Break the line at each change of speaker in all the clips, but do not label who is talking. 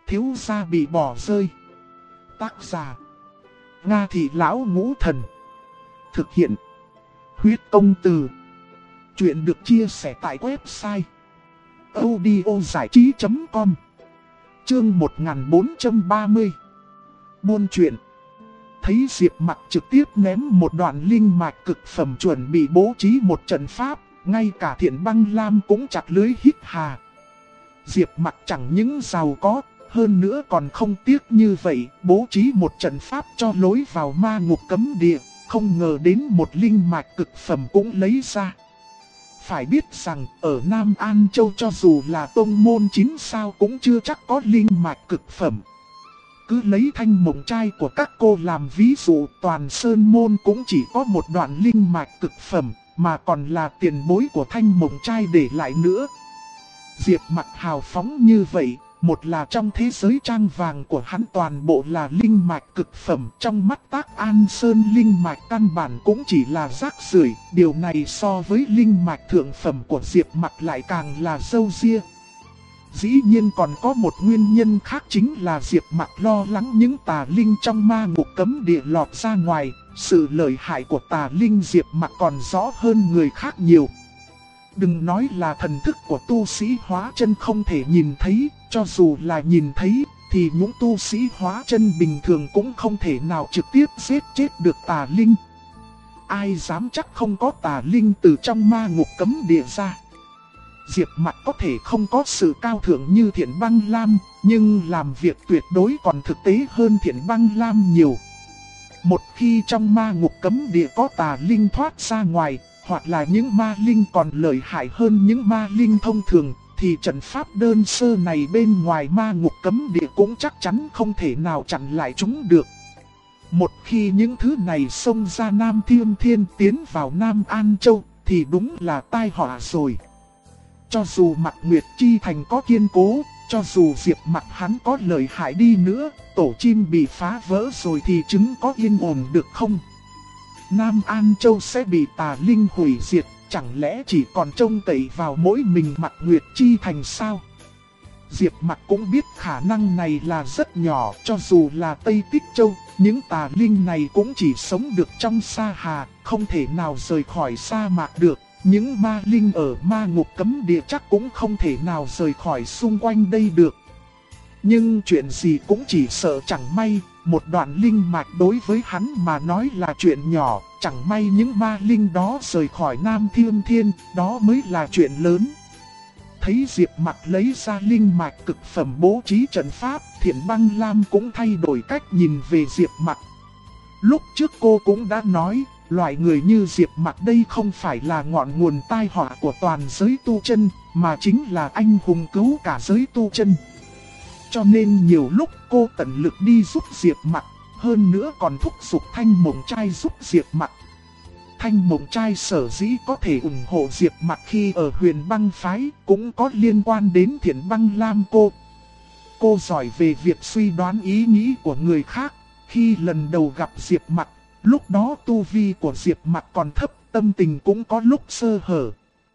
thiếu gia bị bỏ rơi. Tác giả: Nga Thị Lão Ngũ Thần. Thực hiện: Huyết Công Từ. Chuyện được chia sẻ tại website audiozảichí.com. Chương 1430. Buôn chuyện. Thấy Diệp Mặc trực tiếp ném một đoạn linh mạch cực phẩm chuẩn bị bố trí một trận pháp, ngay cả Thiện Băng Lam cũng chặt lưới hít hà. Diệp Mặc chẳng những giàu có, hơn nữa còn không tiếc như vậy, bố trí một trận pháp cho lối vào ma ngục cấm địa, không ngờ đến một linh mạch cực phẩm cũng lấy ra. Phải biết rằng, ở Nam An Châu cho dù là tông môn 9 sao cũng chưa chắc có linh mạch cực phẩm. Cứ lấy Thanh Mộng Trai của các cô làm ví dụ, toàn sơn môn cũng chỉ có một đoạn linh mạch cực phẩm, mà còn là tiền bối của Thanh Mộng Trai để lại nữa. Diệp Mặc hào phóng như vậy, một là trong thế giới trang vàng của hắn toàn bộ là linh mạch cực phẩm, trong mắt Tác An Sơn linh mạch căn bản cũng chỉ là rác rưởi. Điều này so với linh mạch thượng phẩm của Diệp Mặc lại càng là râu ria. Dĩ nhiên còn có một nguyên nhân khác, chính là Diệp Mặc lo lắng những tà linh trong ma ngục cấm địa lọt ra ngoài. Sự lợi hại của tà linh Diệp Mặc còn rõ hơn người khác nhiều. Đừng nói là thần thức của tu sĩ hóa chân không thể nhìn thấy, cho dù là nhìn thấy, thì những tu sĩ hóa chân bình thường cũng không thể nào trực tiếp giết chết được tà linh. Ai dám chắc không có tà linh từ trong ma ngục cấm địa ra. Diệp Mặc có thể không có sự cao thượng như Thiện Băng Lam, nhưng làm việc tuyệt đối còn thực tế hơn Thiện Băng Lam nhiều. Một khi trong ma ngục cấm địa có tà linh thoát ra ngoài, hoặc là những ma linh còn lợi hại hơn những ma linh thông thường, thì trận pháp đơn sơ này bên ngoài ma ngục cấm địa cũng chắc chắn không thể nào chặn lại chúng được. Một khi những thứ này xông ra Nam Thiên Thiên tiến vào Nam An Châu, thì đúng là tai họa rồi. Cho dù Mạc Nguyệt Chi Thành có kiên cố, cho dù Diệp Mặc hắn có lợi hại đi nữa, tổ chim bị phá vỡ rồi thì trứng có yên ổn được không? Nam An Châu sẽ bị tà linh hủy diệt, chẳng lẽ chỉ còn trông cậy vào mỗi mình Mạc Nguyệt Chi Thành sao? Diệp Mặc cũng biết khả năng này là rất nhỏ, cho dù là Tây Tích Châu, những tà linh này cũng chỉ sống được trong sa hà, không thể nào rời khỏi sa mạc được. Những ma linh ở ma ngục cấm địa chắc cũng không thể nào rời khỏi xung quanh đây được. Nhưng chuyện gì cũng chỉ sợ chẳng may, một đoạn linh mạch đối với hắn mà nói là chuyện nhỏ, chẳng may những ma linh đó rời khỏi Nam Thiên Thiên, đó mới là chuyện lớn. Thấy Diệp Mặc lấy ra linh mạch cực phẩm bố trí trận pháp, Thiện Băng Lam cũng thay đổi cách nhìn về Diệp Mặc. Lúc trước cô cũng đã nói, loại người như Diệp Mặc đây không phải là ngọn nguồn tai họa của toàn giới tu chân, mà chính là anh hùng cứu cả giới tu chân. Cho nên nhiều lúc cô tận lực đi giúp Diệp Mặc, hơn nữa còn thúc giục Thanh Mộng Trai giúp Diệp Mặc. Thanh Mộng Trai sở dĩ có thể ủng hộ Diệp Mặc khi ở Huyền Băng Phái cũng có liên quan đến Thiện Băng Lam cô. Cô giỏi về việc suy đoán ý nghĩ của người khác. Khi lần đầu gặp Diệp Mặc, lúc đó tu vi của Diệp Mặc còn thấp, tâm tình cũng có lúc sơ hở.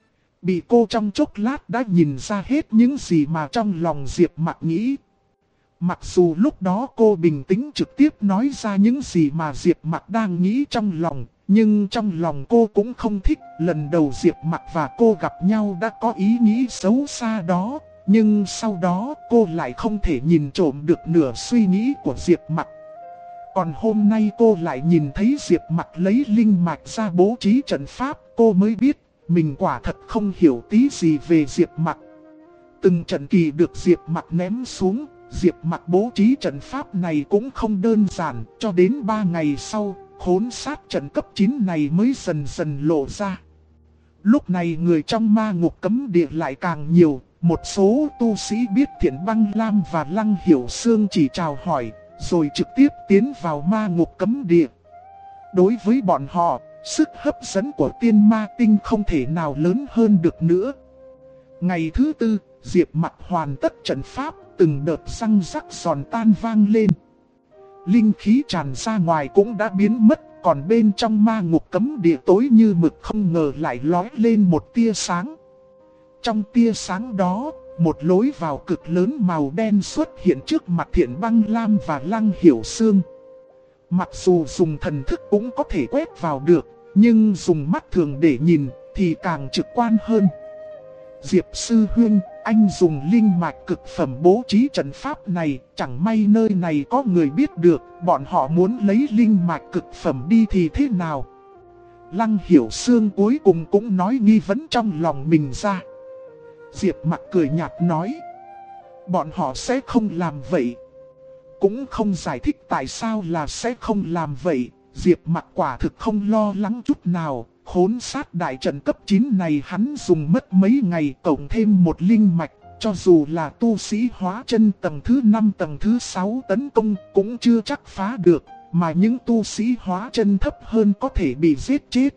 Bị cô trong chốc lát đã nhìn ra hết những gì mà trong lòng Diệp Mặc nghĩ. Mặc dù lúc đó cô bình tĩnh trực tiếp nói ra những gì mà Diệp Mặc đang nghĩ trong lòng, nhưng trong lòng cô cũng không thích. Lần đầu Diệp Mặc và cô gặp nhau đã có ý nghĩ xấu xa đó, nhưng sau đó cô lại không thể nhìn trộm được nửa suy nghĩ của Diệp Mặc. Còn hôm nay cô lại nhìn thấy Diệp Mặc lấy linh mạch ra bố trí trận pháp, cô mới biết mình quả thật không hiểu tí gì về Diệp Mặc. Từng trận kỳ được Diệp Mặc ném xuống, Diệp Mặc bố trí trận pháp này cũng không đơn giản, cho đến 3 ngày sau, khốn sát trận cấp 9 này mới dần dần lộ ra. Lúc này người trong ma ngục cấm địa lại càng nhiều, một số tu sĩ biết Thiện Băng Lam và Lăng Hiểu Sương chỉ chào hỏi, rồi trực tiếp tiến vào ma ngục cấm địa. Đối với bọn họ, sức hấp dẫn của tiên ma tinh không thể nào lớn hơn được nữa. Ngày thứ tư, Diệp Mặc hoàn tất trận pháp, từng đợt răng rắc giòn tan vang lên. Linh khí tràn ra ngoài cũng đã biến mất, còn bên trong ma ngục cấm địa tối như mực không ngờ lại lóe lên một tia sáng. Trong tia sáng đó, một lối vào cực lớn màu đen xuất hiện trước mặt Thiện Băng Lam và Lăng Hiểu Sương. Mặc dù dùng thần thức cũng có thể quét vào được, nhưng dùng mắt thường để nhìn thì càng trực quan hơn. Diệp sư huynh, anh dùng linh mạch cực phẩm bố trí trận pháp này, chẳng may nơi này có người biết được, bọn họ muốn lấy linh mạch cực phẩm đi thì thế nào? Lăng Hiểu Sương cuối cùng cũng nói nghi vấn trong lòng mình ra. Diệp Mặc cười nhạt nói, bọn họ sẽ không làm vậy. Cũng không giải thích tại sao là sẽ không làm vậy. Diệp Mặc quả thực không lo lắng chút nào. Khốn sát đại trận cấp 9 này hắn dùng mất mấy ngày, cộng thêm một linh mạch. Cho dù là tu sĩ hóa chân tầng thứ 5 tầng thứ 6 tấn công cũng chưa chắc phá được. Mà những tu sĩ hóa chân thấp hơn có thể bị giết chết.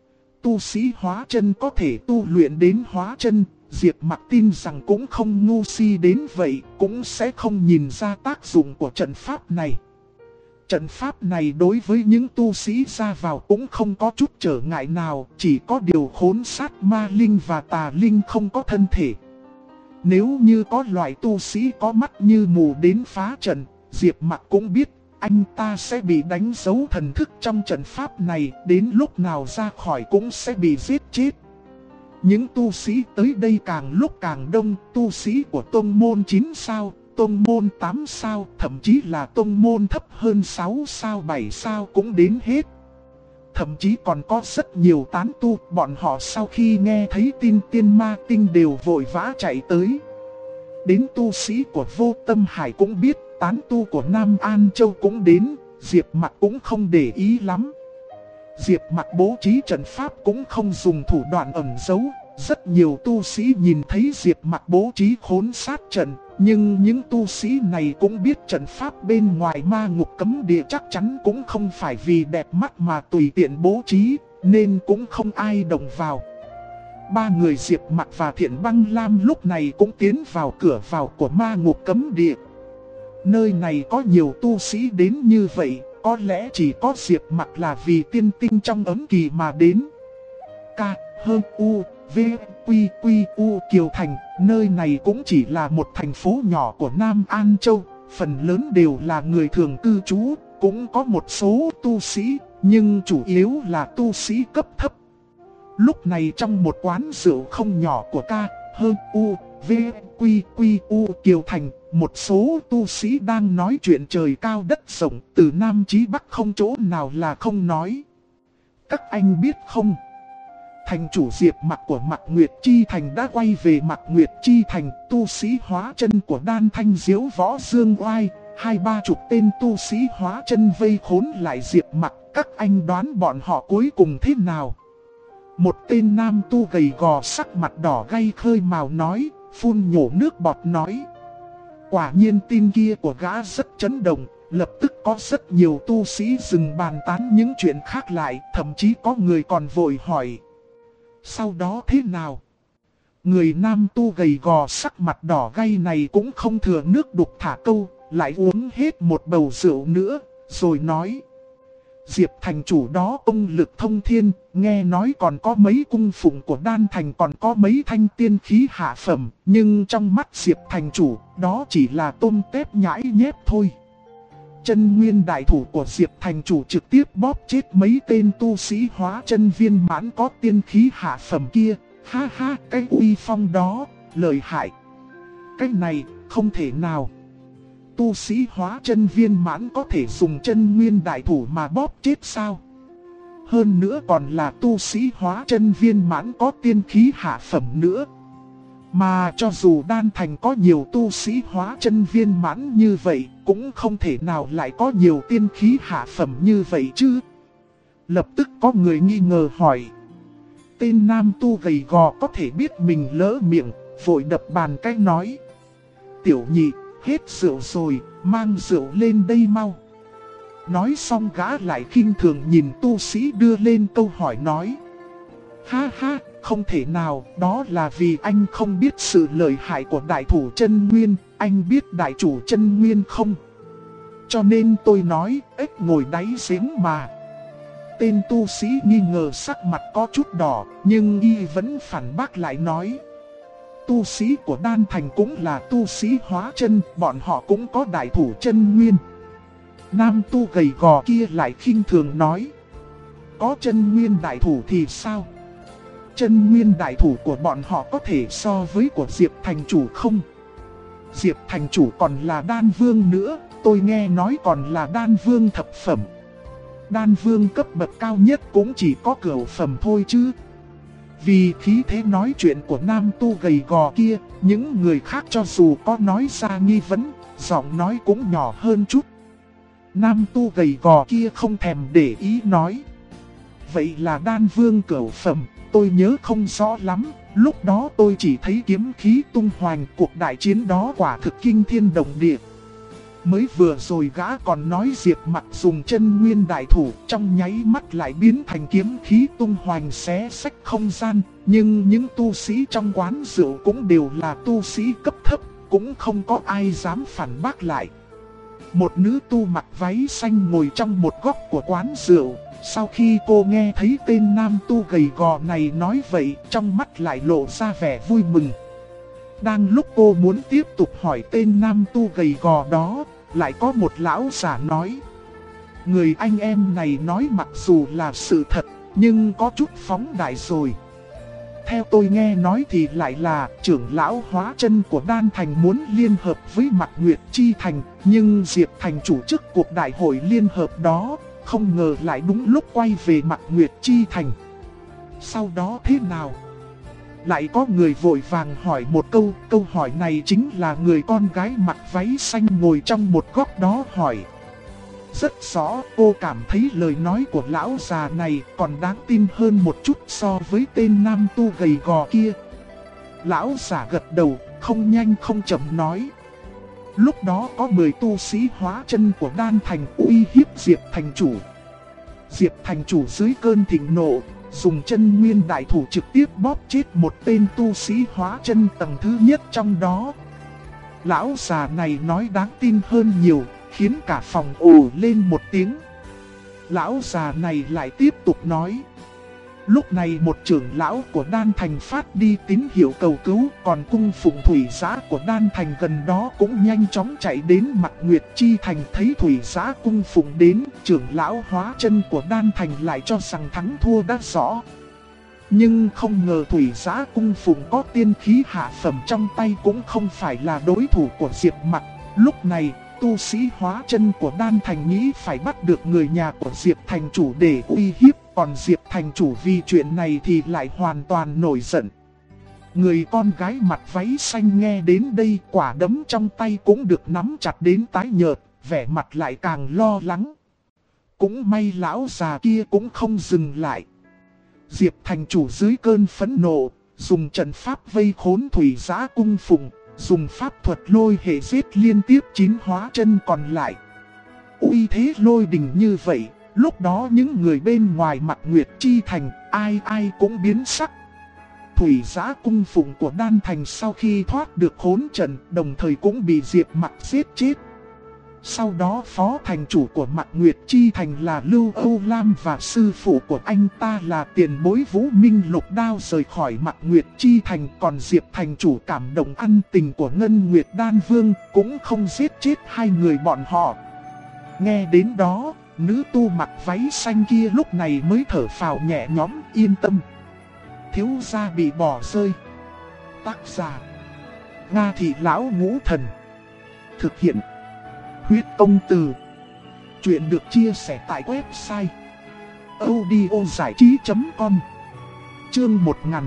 Tu sĩ hóa chân có thể tu luyện đến hóa chân, Diệp Mặc tin rằng cũng không ngu si đến vậy, cũng sẽ không nhìn ra tác dụng của trận pháp này. Trận pháp này đối với những tu sĩ ra vào cũng không có chút trở ngại nào, chỉ có điều khốn sát ma linh và tà linh không có thân thể. Nếu như có loại tu sĩ có mắt như mù đến phá trận, Diệp Mặc cũng biết anh ta sẽ bị đánh dấu thần thức trong trận pháp này, đến lúc nào ra khỏi cũng sẽ bị giết chết. Những tu sĩ tới đây càng lúc càng đông, tu sĩ của tông môn 9 sao, tông môn 8 sao, thậm chí là tông môn thấp hơn 6 sao 7 sao cũng đến hết. Thậm chí còn có rất nhiều tán tu, bọn họ sau khi nghe thấy tin Tiên Ma Tinh đều vội vã chạy tới. Đến tu sĩ của Vô Tâm Hải cũng biết, tán tu của Nam An Châu cũng đến, Diệp Mặc cũng không để ý lắm. Diệp Mặc bố trí trận pháp cũng không dùng thủ đoạn ẩn giấu. Rất nhiều tu sĩ nhìn thấy Diệp Mặc bố trí khốn sát trận, nhưng những tu sĩ này cũng biết trận pháp bên ngoài ma ngục cấm địa chắc chắn cũng không phải vì đẹp mắt mà tùy tiện bố trí, nên cũng không ai động vào. Ba người Diệp Mặc và Thiện Băng Lam lúc này cũng tiến vào cửa vào của ma ngục cấm địa. Nơi này có nhiều tu sĩ đến như vậy, có lẽ chỉ có Diệp Mặc là vì tiên tinh trong ấm kỳ mà đến. K, H, U, V, Quy, Quy, U Kiều Thành, nơi này cũng chỉ là một thành phố nhỏ của Nam An Châu, phần lớn đều là người thường cư trú, cũng có một số tu sĩ, nhưng chủ yếu là tu sĩ cấp thấp. Lúc này trong một quán rượu không nhỏ của K, H, U, V, Quy, Quy, U Kiều Thành, một số tu sĩ đang nói chuyện trời cao đất rộng, từ Nam chí Bắc không chỗ nào là không nói. Các anh biết không? Thành chủ Diệp Mặc của Mạc Nguyệt Chi Thành đã quay về Mạc Nguyệt Chi Thành, tu sĩ hóa chân của Đan Thanh Diếu Võ Dương Oai, 20-30 tên tu sĩ hóa chân vây khốn lại Diệp Mặc, các anh đoán bọn họ cuối cùng thế nào? Một tên nam tu gầy gò sắc mặt đỏ gay khơi màu nói, phun nhổ nước bọt nói. Quả nhiên tin kia của gã rất chấn động, lập tức có rất nhiều tu sĩ dừng bàn tán những chuyện khác lại, thậm chí có người còn vội hỏi. Sau đó thế nào? Người nam tu gầy gò sắc mặt đỏ gay này cũng không thừa nước đục thả câu, lại uống hết một bầu rượu nữa, rồi nói. Diệp thành chủ đó công lực thông thiên, nghe nói còn có mấy cung phụng của Đan Thành, còn có mấy thanh tiên khí hạ phẩm, nhưng trong mắt Diệp thành chủ, đó chỉ là tôm tép nhãi nhép thôi. Chân nguyên đại thủ của Diệp thành chủ trực tiếp bóp chết mấy tên tu sĩ hóa chân viên mãn có tiên khí hạ phẩm kia. Ha ha, cái uy phong đó, lợi hại. Cái này, không thể nào. Tu sĩ hóa chân viên mãn có thể dùng chân nguyên đại thủ mà bóp chết sao? Hơn nữa còn là tu sĩ hóa chân viên mãn có tiên khí hạ phẩm nữa. Mà cho dù Đan Thành có nhiều tu sĩ hóa chân viên mãn như vậy, cũng không thể nào lại có nhiều tiên khí hạ phẩm như vậy chứ. Lập tức có người nghi ngờ hỏi. Tên nam tu gầy gò có thể biết mình lỡ miệng, vội đập bàn cái nói. Tiểu nhị, hết rượu rồi, mang rượu lên đây mau. Nói xong gã lại khinh thường nhìn tu sĩ đưa lên câu hỏi nói. Ha ha, không thể nào, đó là vì anh không biết sự lợi hại của đại thủ chân nguyên, anh biết đại chủ chân nguyên không? Cho nên tôi nói, ếch ngồi đáy giếng mà. Tên tu sĩ nghi ngờ sắc mặt có chút đỏ, nhưng y vẫn phản bác lại nói. tu sĩ của Đan Thành cũng là tu sĩ hóa chân, bọn họ cũng có đại thủ chân nguyên. Nam tu gầy gò kia lại khinh thường nói. Có chân nguyên đại thủ thì sao? Chân nguyên đại thủ của bọn họ có thể so với của Diệp thành chủ không? Diệp thành chủ còn là đan vương nữa, tôi nghe nói còn là đan vương thập phẩm. Đan vương cấp bậc cao nhất cũng chỉ có cửu phẩm thôi chứ. Vì khí thế nói chuyện của nam tu gầy gò kia, những người khác cho dù có nói ra nghi vấn, giọng nói cũng nhỏ hơn chút. Nam tu gầy gò kia không thèm để ý nói. Vậy là đan vương cửu phẩm, tôi nhớ không rõ lắm. Lúc đó tôi chỉ thấy kiếm khí tung hoành, cuộc đại chiến đó quả thực kinh thiên động địa. Mới vừa rồi gã còn nói Diệp Mặc dùng chân nguyên đại thủ, trong nháy mắt lại biến thành kiếm khí tung hoành xé xách không gian. Nhưng những tu sĩ trong quán rượu cũng đều là tu sĩ cấp thấp, cũng không có ai dám phản bác lại. Một nữ tu mặc váy xanh ngồi trong một góc của quán rượu. Sau khi cô nghe thấy tên nam tu gầy gò này nói vậy, trong mắt lại lộ ra vẻ vui mừng. Đang lúc cô muốn tiếp tục hỏi tên nam tu gầy gò đó, lại có một lão giả nói. Người anh em này nói mặc dù là sự thật, nhưng có chút phóng đại rồi. Theo tôi nghe nói thì lại là trưởng lão hóa chân của Đan Thành muốn liên hợp với Mạc Nguyệt Chi Thành, nhưng Diệp Thành chủ trước cuộc đại hội liên hợp đó, không ngờ lại đúng lúc quay về Mạc Nguyệt Chi Thành. Sau đó thế nào? Lại có người vội vàng hỏi một câu hỏi này chính là người con gái mặc váy xanh ngồi trong một góc đó hỏi. Rất rõ, cô cảm thấy lời nói của lão già này còn đáng tin hơn một chút so với tên nam tu gầy gò kia. Lão già gật đầu, không nhanh không chậm nói. Lúc đó có 10 tu sĩ hóa chân của Đan Thành uy hiếp Diệp Thành chủ. Diệp Thành chủ dưới cơn thịnh nộ, dùng chân nguyên đại thủ trực tiếp bóp chết một tên tu sĩ hóa chân tầng thứ nhất trong đó. Lão già này nói đáng tin hơn nhiều, khiến cả phòng ồ lên một tiếng. Lão già này lại tiếp tục nói. Lúc này một trưởng lão của Đan Thành phát đi tín hiệu cầu cứu, còn cung phụng thủy giã của Đan Thành gần đó cũng nhanh chóng chạy đến Mạc Nguyệt Chi Thành. Thấy thủy giã cung phụng đến, trưởng lão hóa chân của Đan Thành lại cho rằng thắng thua đã rõ. Nhưng không ngờ thủy giã cung phụng có tiên khí hạ phẩm trong tay cũng không phải là đối thủ của Diệp Mặc. Lúc này, tu sĩ hóa chân của Đan Thành nghĩ phải bắt được người nhà của Diệp Thành chủ để uy hiếp. Còn Diệp Thành chủ vì chuyện này thì lại hoàn toàn nổi giận. Người con gái mặc váy xanh nghe đến đây, quả đấm trong tay cũng được nắm chặt đến tái nhợt, vẻ mặt lại càng lo lắng. Cũng may lão già kia cũng không dừng lại. Diệp Thành chủ dưới cơn phẫn nộ, dùng trận pháp vây khốn thủy giã cung phụng, dùng pháp thuật lôi hệ giết liên tiếp 9 hóa chân còn lại. Uy thế lôi đình như vậy, lúc đó những người bên ngoài Mạc Nguyệt Chi Thành, ai cũng biến sắc. Thủy giã cung phụng của Đan Thành sau khi thoát được khốn trận, đồng thời cũng bị Diệp Mặc giết chết. Sau đó phó thành chủ của Mạc Nguyệt Chi Thành là Lưu Âu Lam và sư phụ của anh ta là tiền bối Vũ Minh Lục Đao rời khỏi Mạc Nguyệt Chi Thành. Còn Diệp Thành chủ cảm động ân tình của Ngân Nguyệt Đan Vương cũng không giết chết hai người bọn họ. Nghe đến đó, nữ tu mặc váy xanh kia lúc này mới thở phào nhẹ nhõm, yên tâm. Thiếu gia bị bỏ rơi. Tác giả: Nga Thị Lão Ngũ Thần. Thực hiện: Huyết Công Từ. Chuyện được chia sẻ tại website audiozảichí.com. Chương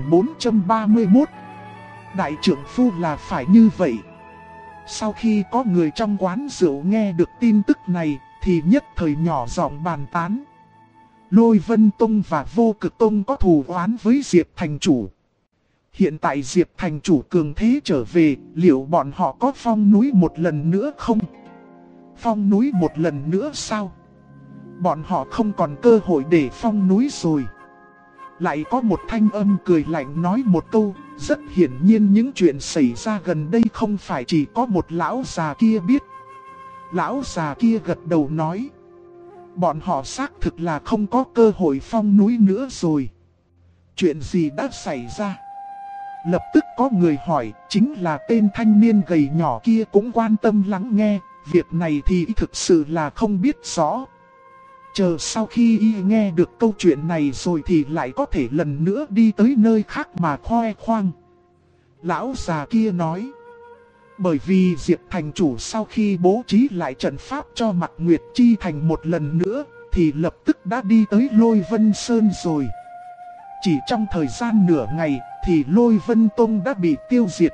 1431. Đại trưởng phu là phải như vậy. Sau khi có người trong quán rượu nghe được tin tức này thì nhất thời nhỏ giọng bàn tán. Lôi Vân Tông và Vô Cực Tông có thù oán với Diệp Thành chủ. Hiện tại Diệp Thành chủ cường thế trở về, liệu bọn họ có phong núi một lần nữa không? Phong núi một lần nữa sao? Bọn họ không còn cơ hội để phong núi rồi. Lại có một thanh âm cười lạnh nói một câu. Rất hiển nhiên những chuyện xảy ra gần đây không phải chỉ có một lão già kia biết. Lão già kia gật đầu nói. Bọn họ xác thực là không có cơ hội phong núi nữa rồi. Chuyện gì đã xảy ra? Lập tức có người hỏi, chính là tên thanh niên gầy nhỏ kia cũng quan tâm lắng nghe, việc này thì thực sự là không biết rõ. Chờ sau khi y nghe được câu chuyện này rồi thì lại có thể lần nữa đi tới nơi khác mà khoe khoang. Lão già kia nói, bởi vì Diệp thành chủ sau khi bố trí lại trận pháp cho Mạc Nguyệt Chi Thành một lần nữa, thì lập tức đã đi tới Lôi Vân Sơn rồi. Chỉ trong thời gian nửa ngày thì Lôi Vân Tông đã bị tiêu diệt.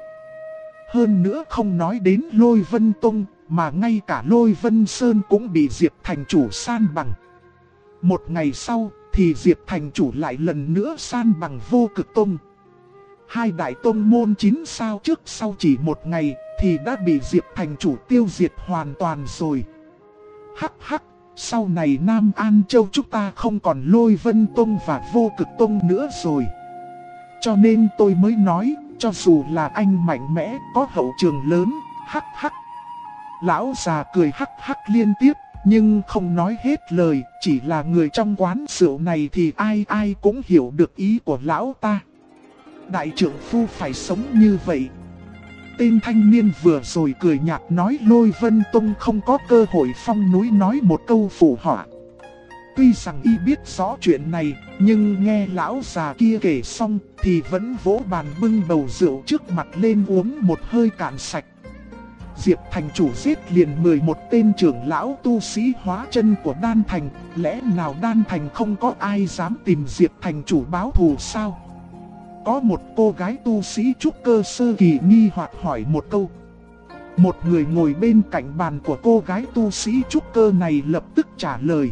Hơn nữa không nói đến Lôi Vân Tông, mà ngay cả Lôi Vân Sơn cũng bị Diệp thành chủ san bằng. Một ngày sau thì Diệp thành chủ lại lần nữa san bằng Vô Cực Tông. Hai đại tông môn 9 sao trước sau chỉ một ngày thì đã bị Diệp thành chủ tiêu diệt hoàn toàn rồi. Hắc hắc, sau này Nam An Châu chúng ta không còn Lôi Vân Tông và Vô Cực Tông nữa rồi. Cho nên tôi mới nói, cho dù là anh mạnh mẽ, có hậu trường lớn, hắc hắc. Lão già cười hắc hắc liên tiếp, nhưng không nói hết lời, chỉ là người trong quán rượu này thì ai ai cũng hiểu được ý của lão ta. Đại trưởng phu phải sống như vậy. Tên thanh niên vừa rồi cười nhạt nói Lôi Vân Tông không có cơ hội phong núi nói một câu phụ họa. Tuy rằng y biết rõ chuyện này, nhưng nghe lão già kia kể xong thì vẫn vỗ bàn bưng bầu rượu trước mặt lên uống một hơi cạn sạch. Diệp thành chủ giết liền 11 tên trưởng lão tu sĩ hóa chân của Đan Thành, lẽ nào Đan Thành không có ai dám tìm Diệp thành chủ báo thù sao? Có một cô gái tu sĩ trúc cơ sơ kỳ nghi hoặc hỏi một câu. Một người ngồi bên cạnh bàn của cô gái tu sĩ trúc cơ này lập tức trả lời.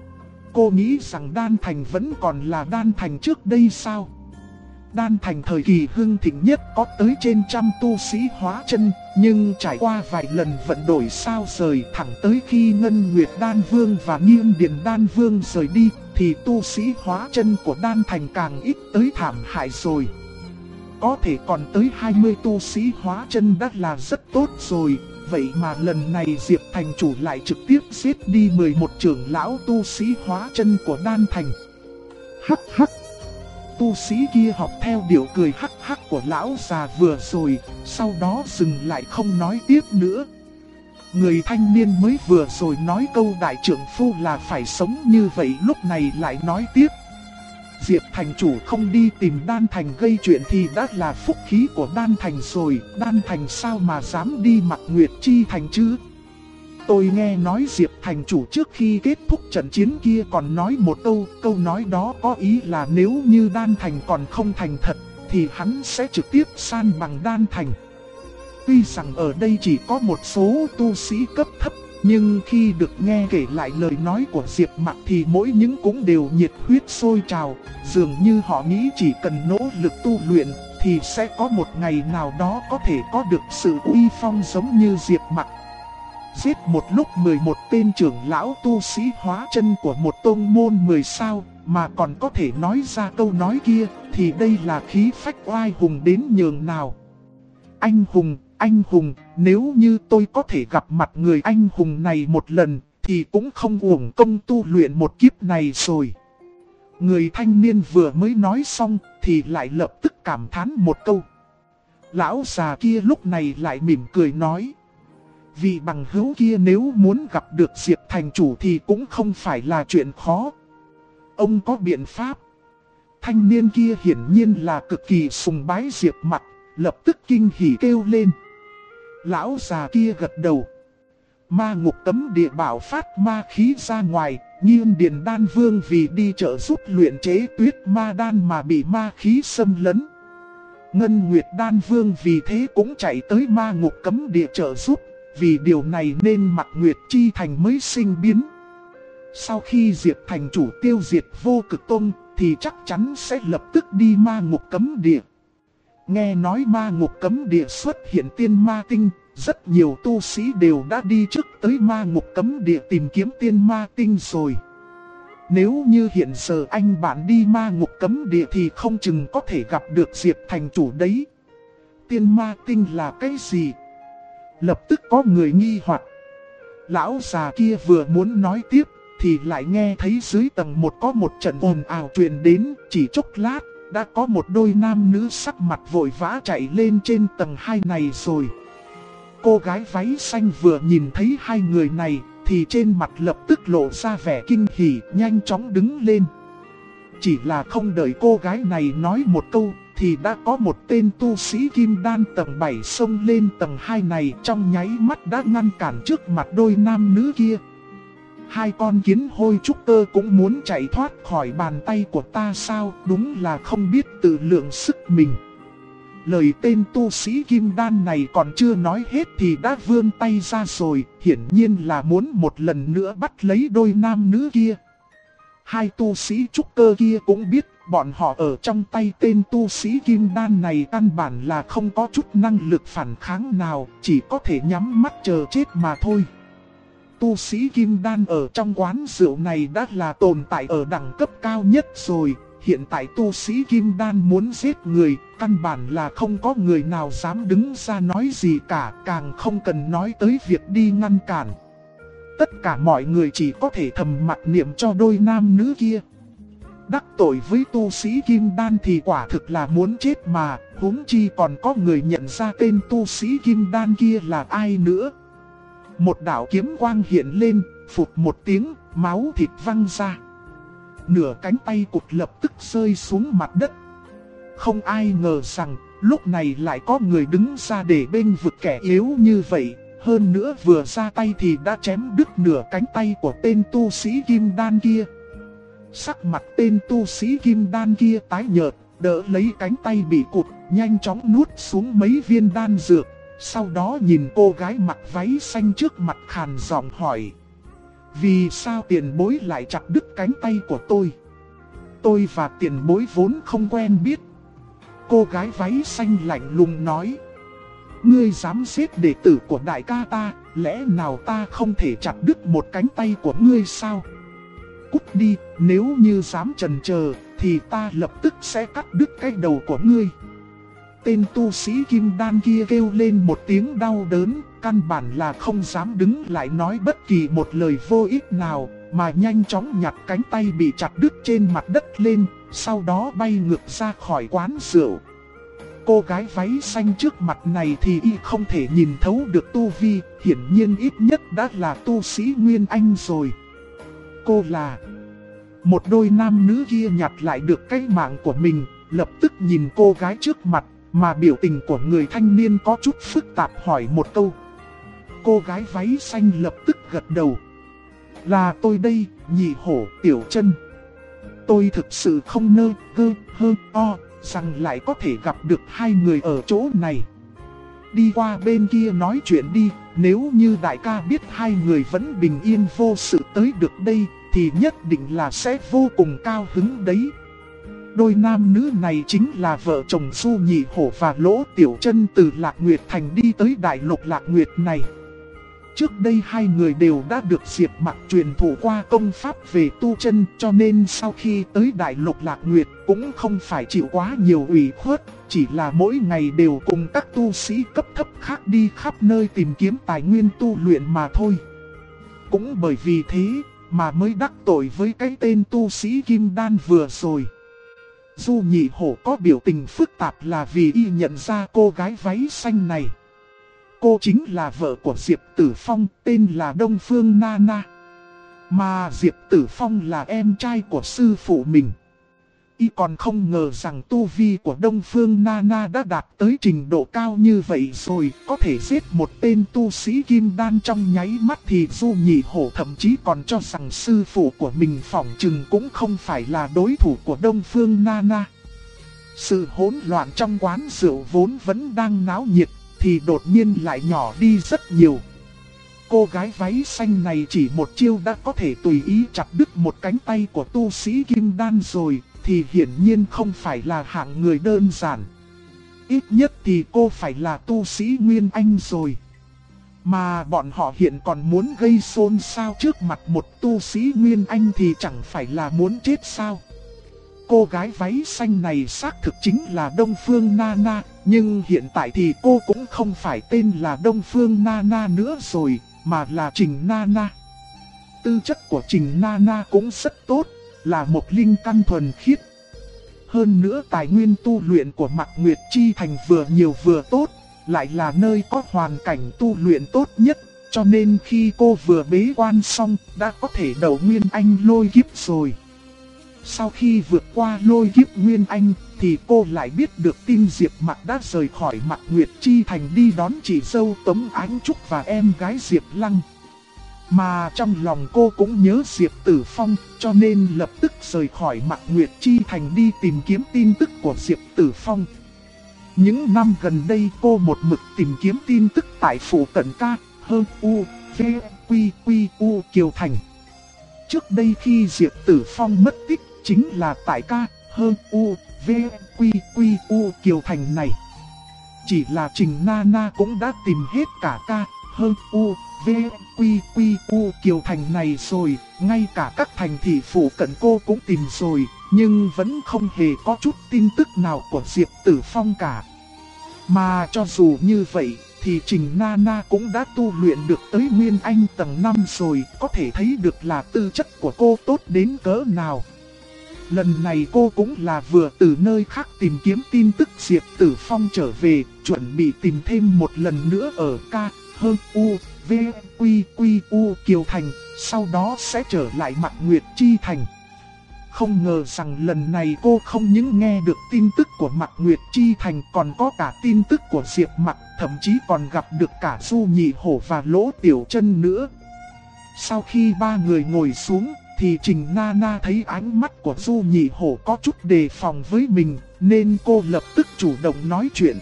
Cô nghĩ rằng Đan Thành vẫn còn là Đan Thành trước đây sao? Đan Thành thời kỳ hưng thịnh nhất có tới trên trăm tu sĩ hóa chân, nhưng trải qua vài lần vận đổi sao rời thẳng tới khi Ngân Nguyệt Đan Vương và Nghiêm Điền Đan Vương rời đi, thì tu sĩ hóa chân của Đan Thành càng ít tới thảm hại rồi. Có thể còn tới 20 tu sĩ hóa chân đã là rất tốt rồi, vậy mà lần này Diệp thành chủ lại trực tiếp giết đi 11 trưởng lão tu sĩ hóa chân của Đan Thành. Hắc hắc. Tu sĩ kia học theo điệu cười hắc hắc của lão già vừa rồi, sau đó dừng lại không nói tiếp nữa. Người thanh niên mới vừa rồi nói câu đại trưởng phu là phải sống như vậy, lúc này lại nói tiếp. Diệp thành chủ không đi tìm Đan Thành gây chuyện thì đã là phúc khí của Đan Thành rồi, Đan Thành sao mà dám đi Mạc Nguyệt Chi Thành chứ? Tôi nghe nói Diệp thành chủ trước khi kết thúc trận chiến kia còn nói một câu nói đó có ý là nếu như Đan Thành còn không thành thật, thì hắn sẽ trực tiếp san bằng Đan Thành. Tuy rằng ở đây chỉ có một số tu sĩ cấp thấp, nhưng khi được nghe kể lại lời nói của Diệp Mặc thì mỗi những cũng đều nhiệt huyết sôi trào, dường như họ nghĩ chỉ cần nỗ lực tu luyện thì sẽ có một ngày nào đó có thể có được sự uy phong giống như Diệp Mặc. Giết một lúc 11 tên trưởng lão tu sĩ hóa chân của một tông môn 10 sao mà còn có thể nói ra câu nói kia, thì đây là khí phách oai hùng đến nhường nào. Anh hùng, nếu như tôi có thể gặp mặt người anh hùng này một lần thì cũng không uổng công tu luyện một kiếp này rồi. Người thanh niên vừa mới nói xong thì lại lập tức cảm thán một câu. Lão già kia lúc này lại mỉm cười nói. Vị bằng hữu kia nếu muốn gặp được Diệp thành chủ thì cũng không phải là chuyện khó. Ông có biện pháp. Thanh niên kia hiển nhiên là cực kỳ sùng bái Diệp Mặc, lập tức kinh hỉ kêu lên. Lão già kia gật đầu. Ma ngục cấm địa bảo phát ma khí ra ngoài, Nghiêm Điền Đan Vương vì đi trợ giúp luyện chế tuyết ma đan mà bị ma khí xâm lấn. Ngân Nguyệt Đan Vương vì thế cũng chạy tới ma ngục cấm địa trợ giúp, vì điều này nên Mạc Nguyệt Chi Thành mới sinh biến. Sau khi Diệp thành chủ tiêu diệt Vô Cực Tông thì chắc chắn sẽ lập tức đi ma ngục cấm địa. Nghe nói ma ngục cấm địa xuất hiện tiên ma tinh, rất nhiều tu sĩ đều đã đi trước tới ma ngục cấm địa tìm kiếm tiên ma tinh rồi. Nếu như hiện giờ anh bạn đi ma ngục cấm địa thì không chừng có thể gặp được Diệp thành chủ đấy. Tiên ma tinh là cái gì? Lập tức có người nghi hoặc. Lão già kia vừa muốn nói tiếp thì lại nghe thấy dưới tầng 1 có một trận ồn ào truyền đến, chỉ chốc lát đã có một đôi nam nữ sắc mặt vội vã chạy lên trên tầng 2 này rồi. Cô gái váy xanh vừa nhìn thấy hai người này thì trên mặt lập tức lộ ra vẻ kinh hỉ, nhanh chóng đứng lên. Chỉ là không đợi cô gái này nói một câu thì đã có một tên tu sĩ kim đan tầng 7 xông lên tầng 2 này, trong nháy mắt đã ngăn cản trước mặt đôi nam nữ kia. Hai con kiến hôi trúc cơ cũng muốn chạy thoát khỏi bàn tay của ta sao, đúng là không biết tự lượng sức mình. Lời tên tu sĩ kim đan này còn chưa nói hết thì đã vươn tay ra rồi, hiển nhiên là muốn một lần nữa bắt lấy đôi nam nữ kia. Hai tu sĩ trúc cơ kia cũng biết bọn họ ở trong tay tên tu sĩ kim đan này căn bản là không có chút năng lực phản kháng nào, chỉ có thể nhắm mắt chờ chết mà thôi. Tu sĩ kim đan ở trong quán rượu này đã là tồn tại ở đẳng cấp cao nhất rồi. Hiện tại tu sĩ kim đan muốn giết người, căn bản là không có người nào dám đứng ra nói gì cả, càng không cần nói tới việc đi ngăn cản. Tất cả mọi người chỉ có thể thầm mặc niệm cho đôi nam nữ kia. Đắc tội với tu sĩ kim đan thì quả thực là muốn chết mà, huống chi còn có người nhận ra tên tu sĩ kim đan kia là ai nữa. Một đạo kiếm quang hiện lên, phụt một tiếng, máu thịt văng ra. Nửa cánh tay cụt lập tức rơi xuống mặt đất. Không ai ngờ rằng, lúc này lại có người đứng ra để bênh vực kẻ yếu như vậy. Hơn nữa vừa ra tay thì đã chém đứt nửa cánh tay của tên tu sĩ kim đan kia. Sắc mặt tên tu sĩ kim đan kia tái nhợt, đỡ lấy cánh tay bị cụt, nhanh chóng nuốt xuống mấy viên đan dược. Sau đó nhìn cô gái mặc váy xanh trước mặt khàn giọng hỏi: vì sao tiền bối lại chặt đứt cánh tay của tôi? Tôi và tiền bối vốn không quen biết. Cô gái váy xanh lạnh lùng nói: ngươi dám giết đệ tử của đại ca ta, lẽ nào ta không thể chặt đứt một cánh tay của ngươi sao? Cút đi, nếu như dám chần chờ thì ta lập tức sẽ cắt đứt cái đầu của ngươi. Tên tu sĩ kim đan kia kêu lên một tiếng đau đớn, căn bản là không dám đứng lại nói bất kỳ một lời vô ích nào, mà nhanh chóng nhặt cánh tay bị chặt đứt trên mặt đất lên, sau đó bay ngược ra khỏi quán rượu. Cô gái váy xanh trước mặt này thì y không thể nhìn thấu được tu vi, hiển nhiên ít nhất đã là tu sĩ Nguyên Anh rồi. Cô là... Một đôi nam nữ kia nhặt lại được cái mạng của mình, lập tức nhìn cô gái trước mặt, mà biểu tình của người thanh niên có chút phức tạp hỏi một câu. Cô gái váy xanh lập tức gật đầu. Là tôi đây, Nhị Hổ, Tiểu Chân. Tôi thực sự không rằng lại có thể gặp được hai người ở chỗ này. Đi qua bên kia nói chuyện đi, nếu như đại ca biết hai người vẫn bình yên vô sự tới được đây, thì nhất định là sẽ vô cùng cao hứng đấy. Đôi nam nữ này chính là vợ chồng Du Nhị Hổ và Lỗ Tiểu Chân từ Lạc Nguyệt Thành đi tới Đại Lục Lạc Nguyệt này. Trước đây hai người đều đã được Diệp Mặc truyền thụ qua công pháp về tu chân, cho nên sau khi tới Đại Lục Lạc Nguyệt cũng không phải chịu quá nhiều ủy khuất, chỉ là mỗi ngày đều cùng các tu sĩ cấp thấp khác đi khắp nơi tìm kiếm tài nguyên tu luyện mà thôi. Cũng bởi vì thế mà mới đắc tội với cái tên tu sĩ Kim Đan vừa rồi. Du Nhị Hổ có biểu tình phức tạp là vì y nhận ra cô gái váy xanh này. Cô chính là vợ của Diệp Tử Phong, tên là Đông Phương Nana. Mà Diệp Tử Phong là em trai của sư phụ mình. Y còn không ngờ rằng tu vi của Đông Phương Nana đã đạt tới trình độ cao như vậy rồi. Có thể giết một tên tu sĩ Kim Đan trong nháy mắt thì Du Nhị Hổ thậm chí còn cho rằng sư phụ của mình phỏng chừng cũng không phải là đối thủ của Đông Phương Nana. Sự hỗn loạn trong quán rượu vốn vẫn đang náo nhiệt thì đột nhiên lại nhỏ đi rất nhiều. Cô gái váy xanh này chỉ một chiêu đã có thể tùy ý chặt đứt một cánh tay của tu sĩ Kim Đan rồi, thì hiển nhiên không phải là hạng người đơn giản. Ít nhất thì cô phải là tu sĩ Nguyên Anh rồi. Mà bọn họ hiện còn muốn gây xôn xao trước mặt một tu sĩ Nguyên Anh thì chẳng phải là muốn chết sao? Cô gái váy xanh này xác thực chính là Đông Phương Nana, nhưng hiện tại thì cô cũng không phải tên là Đông Phương Nana nữa rồi, mà là Trình Nana. Tư chất của Trình Nana cũng rất tốt, là một linh căn thuần khiết. Hơn nữa tài nguyên tu luyện của Mạc Nguyệt Chi Thành vừa nhiều vừa tốt, lại là nơi có hoàn cảnh tu luyện tốt nhất. Cho nên khi cô vừa bế quan xong, đã có thể đầu Nguyên Anh lôi kiếp rồi. Sau khi vượt qua lôi kiếp Nguyên Anh, thì cô lại biết được tin Diệp Mặc đã rời khỏi Mạc Nguyệt Chi Thành đi đón chị dâu Tống Ánh Trúc và em gái Diệp Lăng. Mà trong lòng cô cũng nhớ Diệp Tử Phong, cho nên lập tức rời khỏi Mạc Nguyệt Chi Thành đi tìm kiếm tin tức của Diệp Tử Phong. Những năm gần đây cô một mực tìm kiếm tin tức tại phủ cận Ca, Hơn U, V, Quy, Quy, U, Kiều Thành. Trước đây khi Diệp Tử Phong mất tích chính là tại Ca, Hơn U, V, Quy, Quy, U, Kiều Thành này. Chỉ là Trình Nana cũng đã tìm hết cả Ca, Hơn U, V, Quy, Quy, U, Kiều Thành này rồi, ngay cả các thành thị phủ cận cô cũng tìm rồi, nhưng vẫn không hề có chút tin tức nào của Diệp Tử Phong cả. Mà cho dù như vậy, thì Trình Nana cũng đã tu luyện được tới Nguyên Anh tầng 5 rồi, có thể thấy được là tư chất của cô tốt đến cỡ nào. Lần này cô cũng là vừa từ nơi khác tìm kiếm tin tức Diệp Tử Phong trở về, chuẩn bị tìm thêm một lần nữa ở Ca, Hơn U, V, Quy, Quy, U, Kiều Thành, sau đó sẽ trở lại Mạc Nguyệt Chi Thành. Không ngờ rằng lần này cô không những nghe được tin tức của Mạc Nguyệt Chi Thành còn có cả tin tức của Diệp Mặc, thậm chí còn gặp được cả Du Nhị Hổ và Lỗ Tiểu Chân nữa. Sau khi ba người ngồi xuống, thì Trình Nana thấy ánh mắt của Du Nhị Hổ có chút đề phòng với mình, nên cô lập tức chủ động nói chuyện.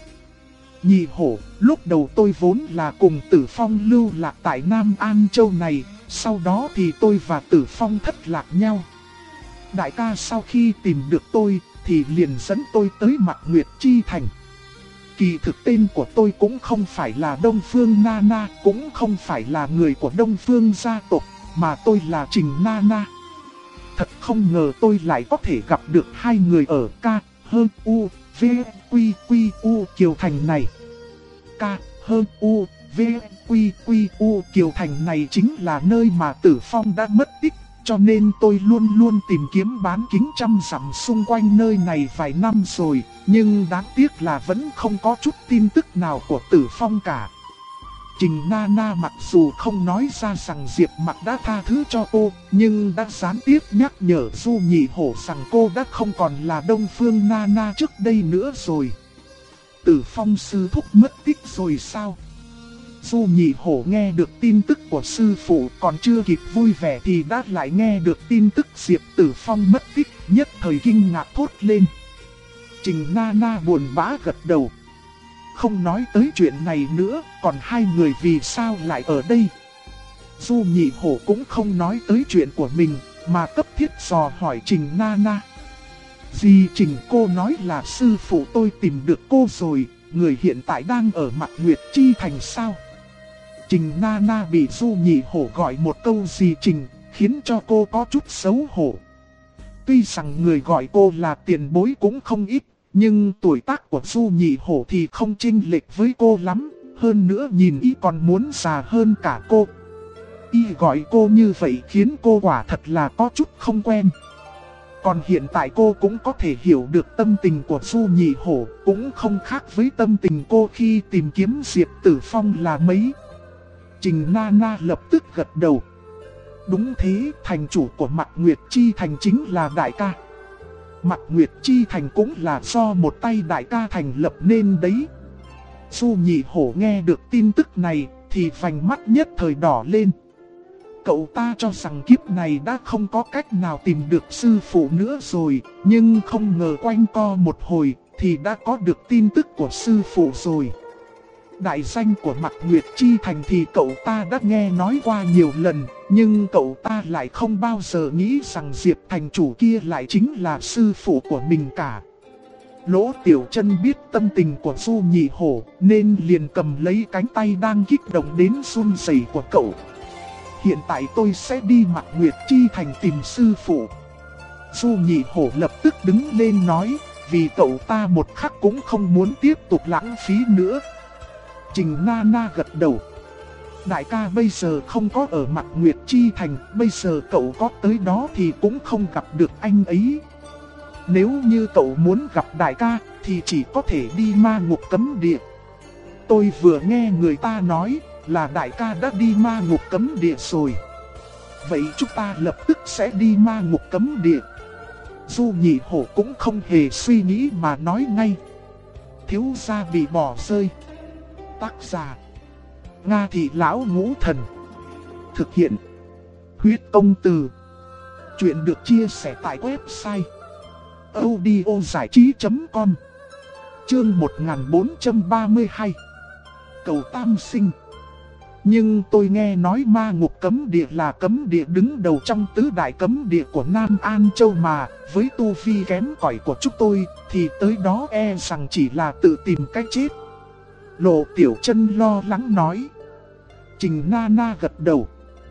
Nhị Hổ, lúc đầu tôi vốn là cùng Tử Phong lưu lạc tại Nam An Châu này, sau đó thì tôi và Tử Phong thất lạc nhau. Đại ca sau khi tìm được tôi, thì liền dẫn tôi tới Mạc Nguyệt Chi Thành. Kỳ thực tên của tôi cũng không phải là Đông Phương Nana, cũng không phải là người của Đông Phương gia tộc, mà tôi là Trình Nana. Thật không ngờ tôi lại có thể gặp được hai người ở Ca, Hơn U, V, Quy, Quy, U, Kiều Thành này. Ca, Hơn U, V, Quy, Quy, U, Kiều Thành này chính là nơi mà Tử Phong đã mất tích. Cho nên tôi luôn luôn tìm kiếm bán kính trăm dặm xung quanh nơi này vài năm rồi, nhưng đáng tiếc là vẫn không có chút tin tức nào của Tử Phong cả. Trình Nana mặc dù không nói ra rằng Diệp Mặc đã tha thứ cho cô, nhưng đã gián tiếp nhắc nhở Du Nhị Hổ rằng cô đã không còn là Đông Phương Nana trước đây nữa rồi. Tử Phong sư thúc mất tích rồi sao? Du Nhị Hổ nghe được tin tức của sư phụ còn chưa kịp vui vẻ thì đã lại nghe được tin tức Diệp Tử Phong mất tích, nhất thời kinh ngạc thốt lên. Trình Nana buồn bã gật đầu. Không nói tới chuyện này nữa, còn hai người vì sao lại ở đây? Du Nhị Hổ cũng không nói tới chuyện của mình, mà cấp thiết dò hỏi Trình Nana. Dì Trình, cô nói là sư phụ tôi tìm được cô rồi, người hiện tại đang ở Mạc Nguyệt Chi Thành sao? Trình Nana bị Du Nhị Hổ gọi một câu dì Trình, khiến cho cô có chút xấu hổ. Tuy rằng người gọi cô là tiền bối cũng không ít, nhưng tuổi tác của Du Nhị Hổ thì không chênh lệch với cô lắm, hơn nữa nhìn y còn muốn già hơn cả cô. Y gọi cô như vậy khiến cô quả thật là có chút không quen. Còn hiện tại cô cũng có thể hiểu được tâm tình của Du Nhị Hổ, cũng không khác với tâm tình cô khi tìm kiếm Diệp Tử Phong là mấy. Trình Nana lập tức gật đầu. Đúng thế, thành chủ của Mạc Nguyệt Chi Thành chính là đại ca. Mạc Nguyệt Chi Thành cũng là do một tay đại ca thành lập nên đấy. Du Nhị Hổ nghe được tin tức này thì vành mắt nhất thời đỏ lên. Cậu ta cho rằng kiếp này đã không có cách nào tìm được sư phụ nữa rồi, nhưng không ngờ quanh co một hồi thì đã có được tin tức của sư phụ rồi. Đại danh của Mạc Nguyệt Chi Thành thì cậu ta đã nghe nói qua nhiều lần, nhưng cậu ta lại không bao giờ nghĩ rằng Diệp thành chủ kia lại chính là sư phụ của mình cả. Lỗ Tiểu Chân biết tâm tình của Du Nhị Hổ nên liền cầm lấy cánh tay đang kích động đến run rẩy của cậu. Hiện tại tôi sẽ đi Mạc Nguyệt Chi Thành tìm sư phụ. Du Nhị Hổ lập tức đứng lên nói, vì cậu ta một khắc cũng không muốn tiếp tục lãng phí nữa. Trình Nana gật đầu. Đại ca bây giờ không có ở Mạc Nguyệt Chi Thành, bây giờ cậu có tới đó thì cũng không gặp được anh ấy. Nếu như cậu muốn gặp đại ca thì chỉ có thể đi ma ngục cấm địa. Tôi vừa nghe người ta nói là đại ca đã đi ma ngục cấm địa rồi. Vậy chúng ta lập tức sẽ đi ma ngục cấm địa. Du Nhị Hổ cũng không hề suy nghĩ mà nói ngay. Thiếu gia bị bỏ rơi. Tác giả: Nga Thị Lão Ngũ Thần. Thực hiện: Huyết Công Từ. Chuyện được chia sẻ tại website audiozảichí.com. Chương 1432. Cầu Tam Sinh. Nhưng tôi nghe nói ma ngục cấm địa là cấm địa đứng đầu trong tứ đại cấm địa của Nam An Châu mà, với tu vi kém cỏi của chúng tôi thì tới đó e rằng chỉ là tự tìm cách chết. Lộ Tiểu Chân lo lắng nói. Trình Na Na gật đầu.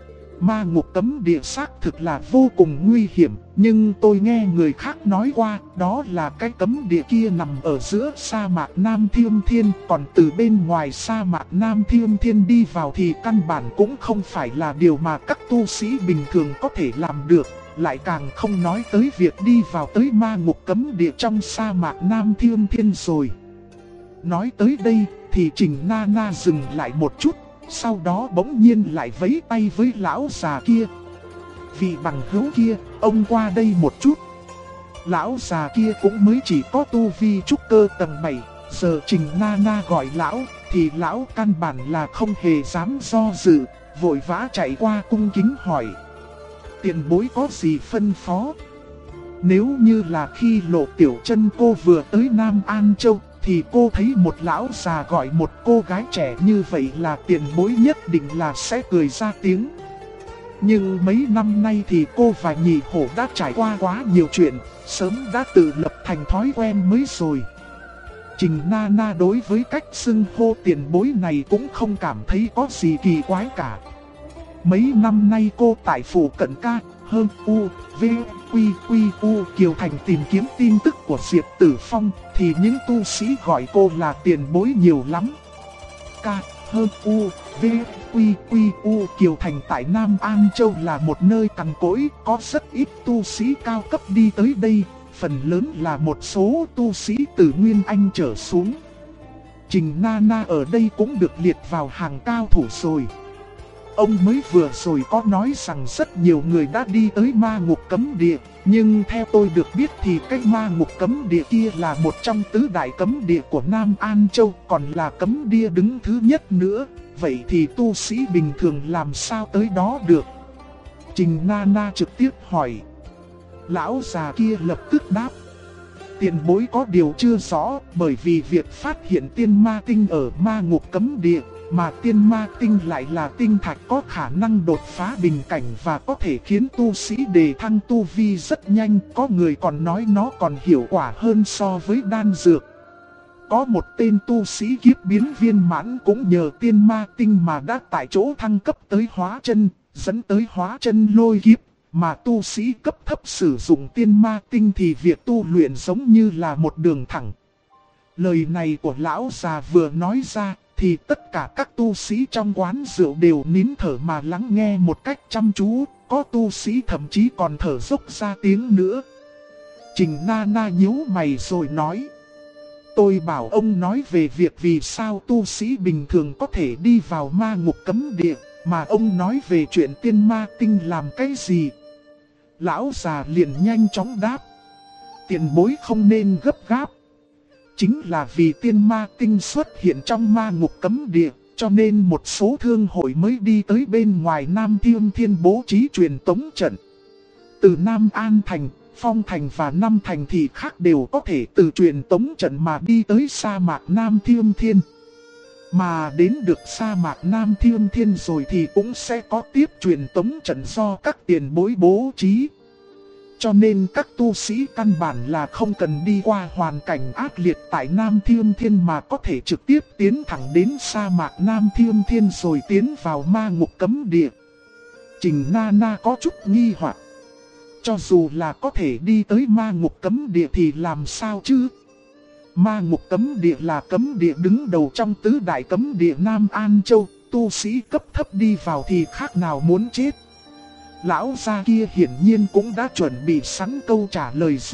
Ma ngục cấm địa xác thực là vô cùng nguy hiểm, nhưng tôi nghe người khác nói qua, đó là cái cấm địa kia nằm ở giữa sa mạc Nam Thiêm Thiên, còn từ bên ngoài sa mạc Nam Thiêm Thiên đi vào thì căn bản cũng không phải là điều mà các tu sĩ bình thường có thể làm được, lại càng không nói tới việc đi vào tới ma ngục cấm địa trong sa mạc Nam Thiêm Thiên rồi. Nói tới đây thì Trình Na Na dừng lại một chút. Sau đó bỗng nhiên lại vẫy tay với lão già kia. Vị bằng hữu kia, ông qua đây một chút. Lão già kia cũng mới chỉ có tu vi trúc cơ tầng 7. Giờ Trình Na Na gọi lão, thì lão căn bản là không hề dám do dự, vội vã chạy qua cung kính hỏi. Tiền bối có gì phân phó? Nếu như là khi Lộ Tiểu Chân cô vừa tới Nam An Châu, thì cô thấy một lão già gọi một cô gái trẻ như vậy là tiền bối nhất định là sẽ cười ra tiếng. Nhưng mấy năm nay thì cô và Nhị Hổ đã trải qua quá nhiều chuyện, sớm đã tự lập thành thói quen mới rồi. Trình Na Na đối với cách xưng hô tiền bối này cũng không cảm thấy có gì kỳ quái cả. Mấy năm nay cô tại phủ cận ca, hơn U, V, Quy, U Kiều Thành tìm kiếm tin tức của Diệp Tử Phong, thì những tu sĩ gọi cô là tiền bối nhiều lắm. Ca, hơn U, V, Quy, U Kiều Thành tại Nam An Châu là một nơi cằn cỗi, có rất ít tu sĩ cao cấp đi tới đây, phần lớn là một số tu sĩ từ Nguyên Anh trở xuống. Trình Na Na ở đây cũng được liệt vào hàng cao thủ rồi. Ông mới vừa rồi có nói rằng rất nhiều người đã đi tới ma ngục cấm địa, nhưng theo tôi được biết thì cái ma ngục cấm địa kia là một trong tứ đại cấm địa của Nam An Châu, còn là cấm địa đứng thứ nhất nữa, vậy thì tu sĩ bình thường làm sao tới đó được? Trình Na Na trực tiếp hỏi. Lão già kia lập tức đáp. Tiền bối có điều chưa rõ, bởi vì việc phát hiện tiên ma tinh ở ma ngục cấm địa, mà tiên ma tinh lại là tinh thạch có khả năng đột phá bình cảnh và có thể khiến tu sĩ đề thăng tu vi rất nhanh. Có người còn nói nó còn hiệu quả hơn so với đan dược. Có một tên tu sĩ kiếp biến viên mãn cũng nhờ tiên ma tinh mà đã tại chỗ thăng cấp tới hóa chân, dẫn tới hóa chân lôi kiếp. Mà tu sĩ cấp thấp sử dụng tiên ma tinh thì việc tu luyện giống như là một đường thẳng. Lời này của lão già vừa nói ra thì tất cả các tu sĩ trong quán rượu đều nín thở mà lắng nghe một cách chăm chú, có tu sĩ thậm chí còn thở dốc ra tiếng nữa. Trình Na Na nhíu mày rồi nói. Tôi bảo ông nói về việc vì sao tu sĩ bình thường có thể đi vào ma ngục cấm địa, mà ông nói về chuyện tiên ma tinh làm cái gì? Lão già liền nhanh chóng đáp. Tiền bối không nên gấp gáp. Chính là vì tiên ma tinh xuất hiện trong ma ngục cấm địa, cho nên một số thương hội mới đi tới bên ngoài Nam Thiêm Thiên bố trí truyền tống trận. Từ Nam An Thành, Phong Thành và Nam Thành thì khác đều có thể từ truyền tống trận mà đi tới sa mạc Nam Thiêm Thiên. Mà đến được sa mạc Nam Thiêm Thiên rồi thì cũng sẽ có tiếp truyền tống trận do các tiền bối bố trí. Cho nên các tu sĩ căn bản là không cần đi qua hoàn cảnh ác liệt tại Nam Thiêm Thiên mà có thể trực tiếp tiến thẳng đến sa mạc Nam Thiêm Thiên rồi tiến vào ma ngục cấm địa. Trình Na Na có chút nghi hoặc. Cho dù là có thể đi tới ma ngục cấm địa thì làm sao chứ? Ma ngục cấm địa là cấm địa đứng đầu trong tứ đại cấm địa Nam An Châu, tu sĩ cấp thấp đi vào thì khác nào muốn chết. Lão gia kia hiển nhiên cũng đã chuẩn bị sẵn câu trả lời rồi,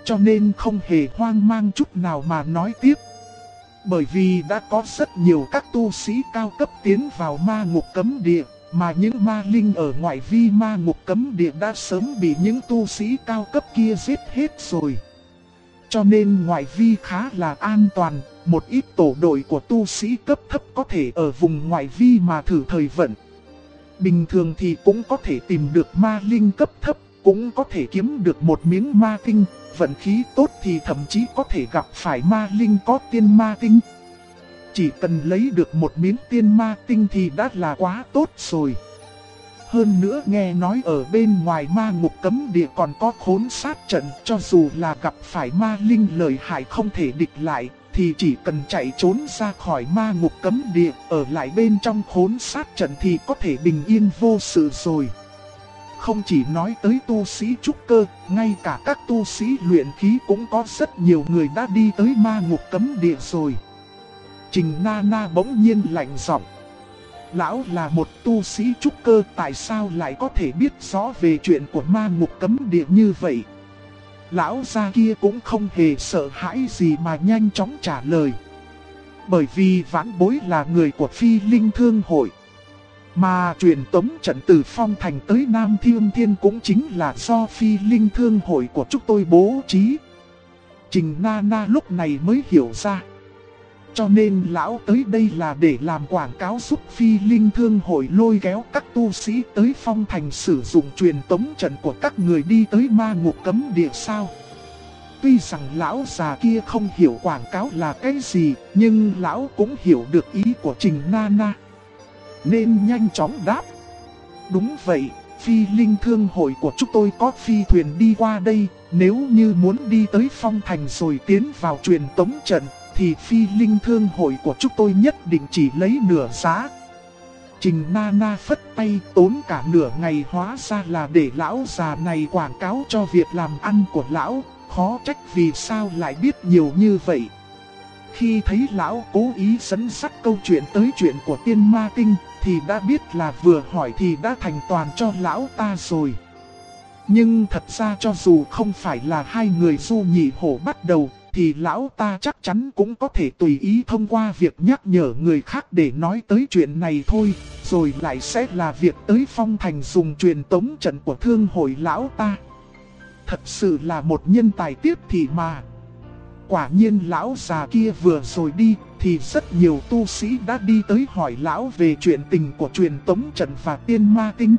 cho nên không hề hoang mang chút nào mà nói tiếp. Bởi vì đã có rất nhiều các tu sĩ cao cấp tiến vào ma ngục cấm địa, mà những ma linh ở ngoại vi ma ngục cấm địa đã sớm bị những tu sĩ cao cấp kia giết hết rồi. Cho nên ngoại vi khá là an toàn, một ít tổ đội của tu sĩ cấp thấp có thể ở vùng ngoại vi mà thử thời vận. Bình thường thì cũng có thể tìm được ma linh cấp thấp, cũng có thể kiếm được một miếng ma tinh, vận khí tốt thì thậm chí có thể gặp phải ma linh có tiên ma tinh. Chỉ cần lấy được một miếng tiên ma tinh thì đã là quá tốt rồi. Hơn nữa nghe nói ở bên ngoài ma ngục cấm địa còn có khốn sát trận, cho dù là gặp phải ma linh lợi hại không thể địch lại, thì chỉ cần chạy trốn ra khỏi ma ngục cấm địa, ở lại bên trong khốn sát trận thì có thể bình yên vô sự rồi. Không chỉ nói tới tu sĩ trúc cơ, ngay cả các tu sĩ luyện khí cũng có rất nhiều người đã đi tới ma ngục cấm địa rồi. Trình Na Na bỗng nhiên lạnh giọng. Lão là một tu sĩ trúc cơ, tại sao lại có thể biết rõ về chuyện của ma ngục cấm địa như vậy? Lão gia kia cũng không hề sợ hãi gì mà nhanh chóng trả lời. Bởi vì vãn bối là người của Phi Linh Thương Hội. Mà truyền tống trận từ Phong Thành tới Nam Thiên Thiên cũng chính là do Phi Linh Thương Hội của chúng tôi bố trí. Trình Na Na lúc này mới hiểu ra. Cho nên lão tới đây là để làm quảng cáo giúp Phi Linh Thương Hội lôi kéo các tu sĩ tới Phong Thành sử dụng truyền tống trận của các người đi tới ma ngục cấm địa sao. Tuy rằng lão già kia không hiểu quảng cáo là cái gì, nhưng lão cũng hiểu được ý của Trình Na Na, nên nhanh chóng đáp. Đúng vậy, Phi Linh Thương Hội của chúng tôi có phi thuyền đi qua đây, nếu như muốn đi tới Phong Thành rồi tiến vào truyền tống trận, thì Phi Linh Thương Hội của chúng tôi nhất định chỉ lấy nửa giá. Trình Na Na phất tay, tốn cả nửa ngày hóa ra là để lão già này quảng cáo cho việc làm ăn của lão, khó trách vì sao lại biết nhiều như vậy. Khi thấy lão cố ý dẫn dắt câu chuyện tới chuyện của tiên ma tinh, thì đã biết là vừa hỏi thì đã thành toàn cho lão ta rồi. Nhưng thật ra cho dù không phải là hai người Du Nhị Hổ bắt đầu, thì lão ta chắc chắn cũng có thể tùy ý thông qua việc nhắc nhở người khác để nói tới chuyện này thôi, rồi lại sẽ là việc tới Phong Thành dùng truyền tống trận của thương hội lão ta. Thật sự là một nhân tài tiếp thị mà. Quả nhiên lão già kia vừa rồi đi, thì rất nhiều tu sĩ đã đi tới hỏi lão về chuyện tình của truyền tống trận và tiên ma tinh.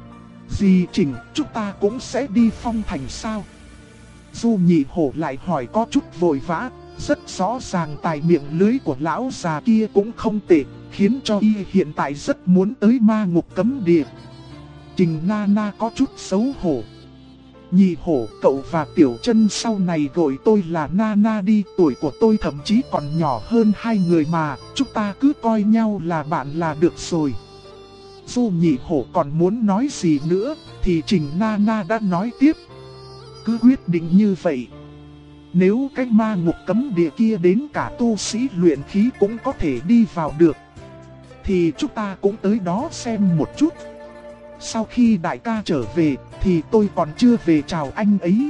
Dì Trình, chúng ta cũng sẽ đi Phong Thành sao? Du Nhị Hổ lại hỏi có chút vội vã, rất rõ ràng tài miệng lưới của lão già kia cũng không tệ, khiến cho y hiện tại rất muốn tới ma ngục cấm địa. Trình Na Na có chút xấu hổ. Nhị Hổ, cậu và Tiểu Chân sau này gọi tôi là Na Na đi, tuổi của tôi thậm chí còn nhỏ hơn hai người mà, chúng ta cứ coi nhau là bạn là được rồi. Du Nhị Hổ còn muốn nói gì nữa, thì Trình Na Na đã nói tiếp. Cứ quyết định như vậy. Nếu cái ma ngục cấm địa kia đến cả tu sĩ luyện khí cũng có thể đi vào được, thì chúng ta cũng tới đó xem một chút. Sau khi đại ca trở về, thì tôi còn chưa về chào anh ấy.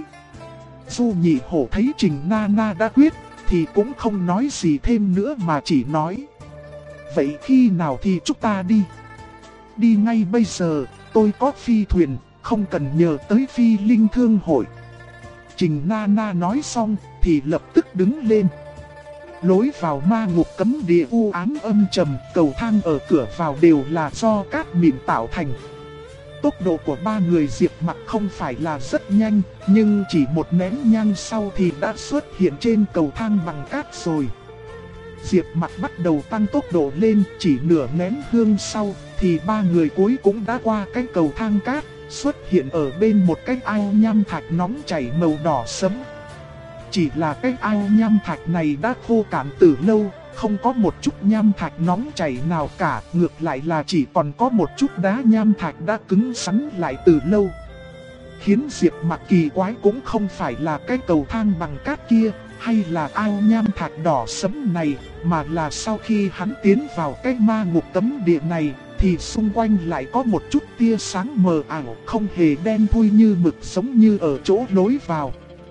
Du Nhị Hổ thấy Trình Na Na đã quyết, thì cũng không nói gì thêm nữa mà chỉ nói. Vậy khi nào thì chúng ta đi? Đi ngay bây giờ, tôi có phi thuyền, không cần nhờ tới Phi Linh Thương Hội. Trình Na Na nói xong, thì lập tức đứng lên. Lối vào ma ngục cấm địa u ám âm trầm, cầu thang ở cửa vào đều là do cát mịn tạo thành. Tốc độ của ba người Diệp Mặc không phải là rất nhanh, nhưng chỉ một nén nhang sau thì đã xuất hiện trên cầu thang bằng cát rồi. Diệp Mặc bắt đầu tăng tốc độ lên, chỉ nửa nén hương sau, thì ba người cuối cũng đã qua cái cầu thang cát, xuất hiện ở bên một cái ao nham thạch nóng chảy màu đỏ sẫm. Chỉ là cái ao nham thạch này đã khô cạn từ lâu, không có một chút nham thạch nóng chảy nào cả, ngược lại là chỉ còn có một chút đá nham thạch đã cứng rắn lại từ lâu. Khiến Diệp Mặc kỳ quái cũng không phải là cái cầu thang bằng cát kia, hay là ao nham thạch đỏ sẫm này, mà là sau khi hắn tiến vào cái ma ngục cấm địa này, thì xung quanh lại có một chút tia sáng mờ ảo, không hề đen thui như mực giống như ở chỗ lối vào.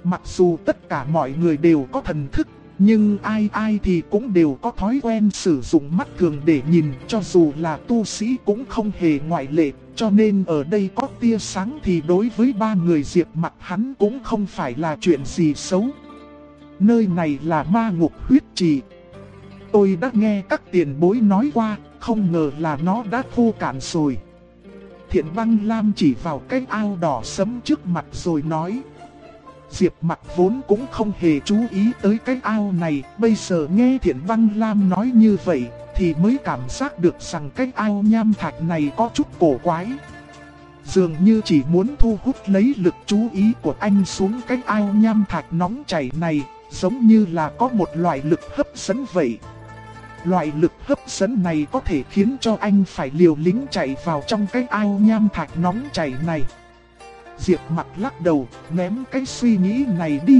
Mặc dù tất cả mọi người đều có thần thức, nhưng ai ai thì cũng đều có thói quen sử dụng mắt thường để nhìn, cho dù là tu sĩ cũng không hề ngoại lệ. Cho nên ở đây có tia sáng thì đối với ba người Diệp Mặc hắn cũng không phải là chuyện gì xấu. Nơi này là ma ngục huyết trì. Tôi đã nghe các tiền bối nói qua, không ngờ là nó đã khô cạn rồi. Thiện Băng Lam chỉ vào cái ao đỏ sẫm trước mặt rồi nói. Diệp Mặc vốn cũng không hề chú ý tới cái ao này, bây giờ nghe Thiện Băng Lam nói như vậy thì mới cảm giác được rằng cái ao nham thạch này có chút cổ quái. Dường như chỉ muốn thu hút lấy lực chú ý của anh xuống cái ao nham thạch nóng chảy này, giống như là có một loại lực hấp dẫn vậy. Loại lực hấp dẫn này có thể khiến cho anh phải liều lĩnh chạy vào trong cái ao nham thạch nóng chảy này. Diệp Mặc lắc đầu, ném cái suy nghĩ này đi.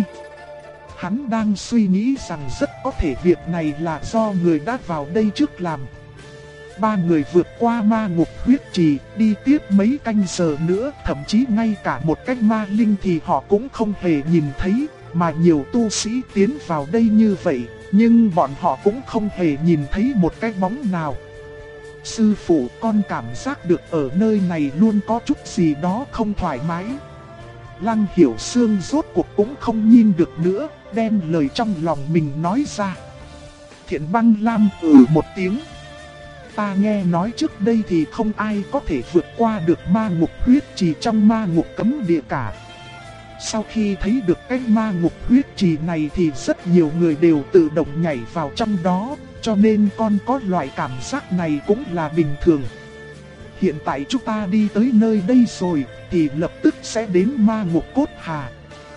Hắn đang suy nghĩ rằng rất có thể việc này là do người đã vào đây trước làm. Ba người vượt qua ma ngục huyết trì, đi tiếp mấy canh giờ nữa, thậm chí ngay cả một cái ma linh thì họ cũng không hề nhìn thấy, mà nhiều tu sĩ tiến vào đây như vậy, nhưng bọn họ cũng không hề nhìn thấy một cái bóng nào. Sư phụ, con cảm giác được ở nơi này luôn có chút gì đó không thoải mái. Lăng Hiểu Sương rốt cuộc cũng không nhìn được nữa, đem lời trong lòng mình nói ra. Thiện Băng Lam một tiếng. Ta nghe nói trước đây thì không ai có thể vượt qua được ma ngục huyết trì trong ma ngục cấm địa cả. Sau khi thấy được cái ma ngục huyết trì này thì rất nhiều người đều tự động nhảy vào trong đó, cho nên con có loại cảm giác này cũng là bình thường. Hiện tại chúng ta đi tới nơi đây rồi, thì lập tức sẽ đến ma ngục cốt hà.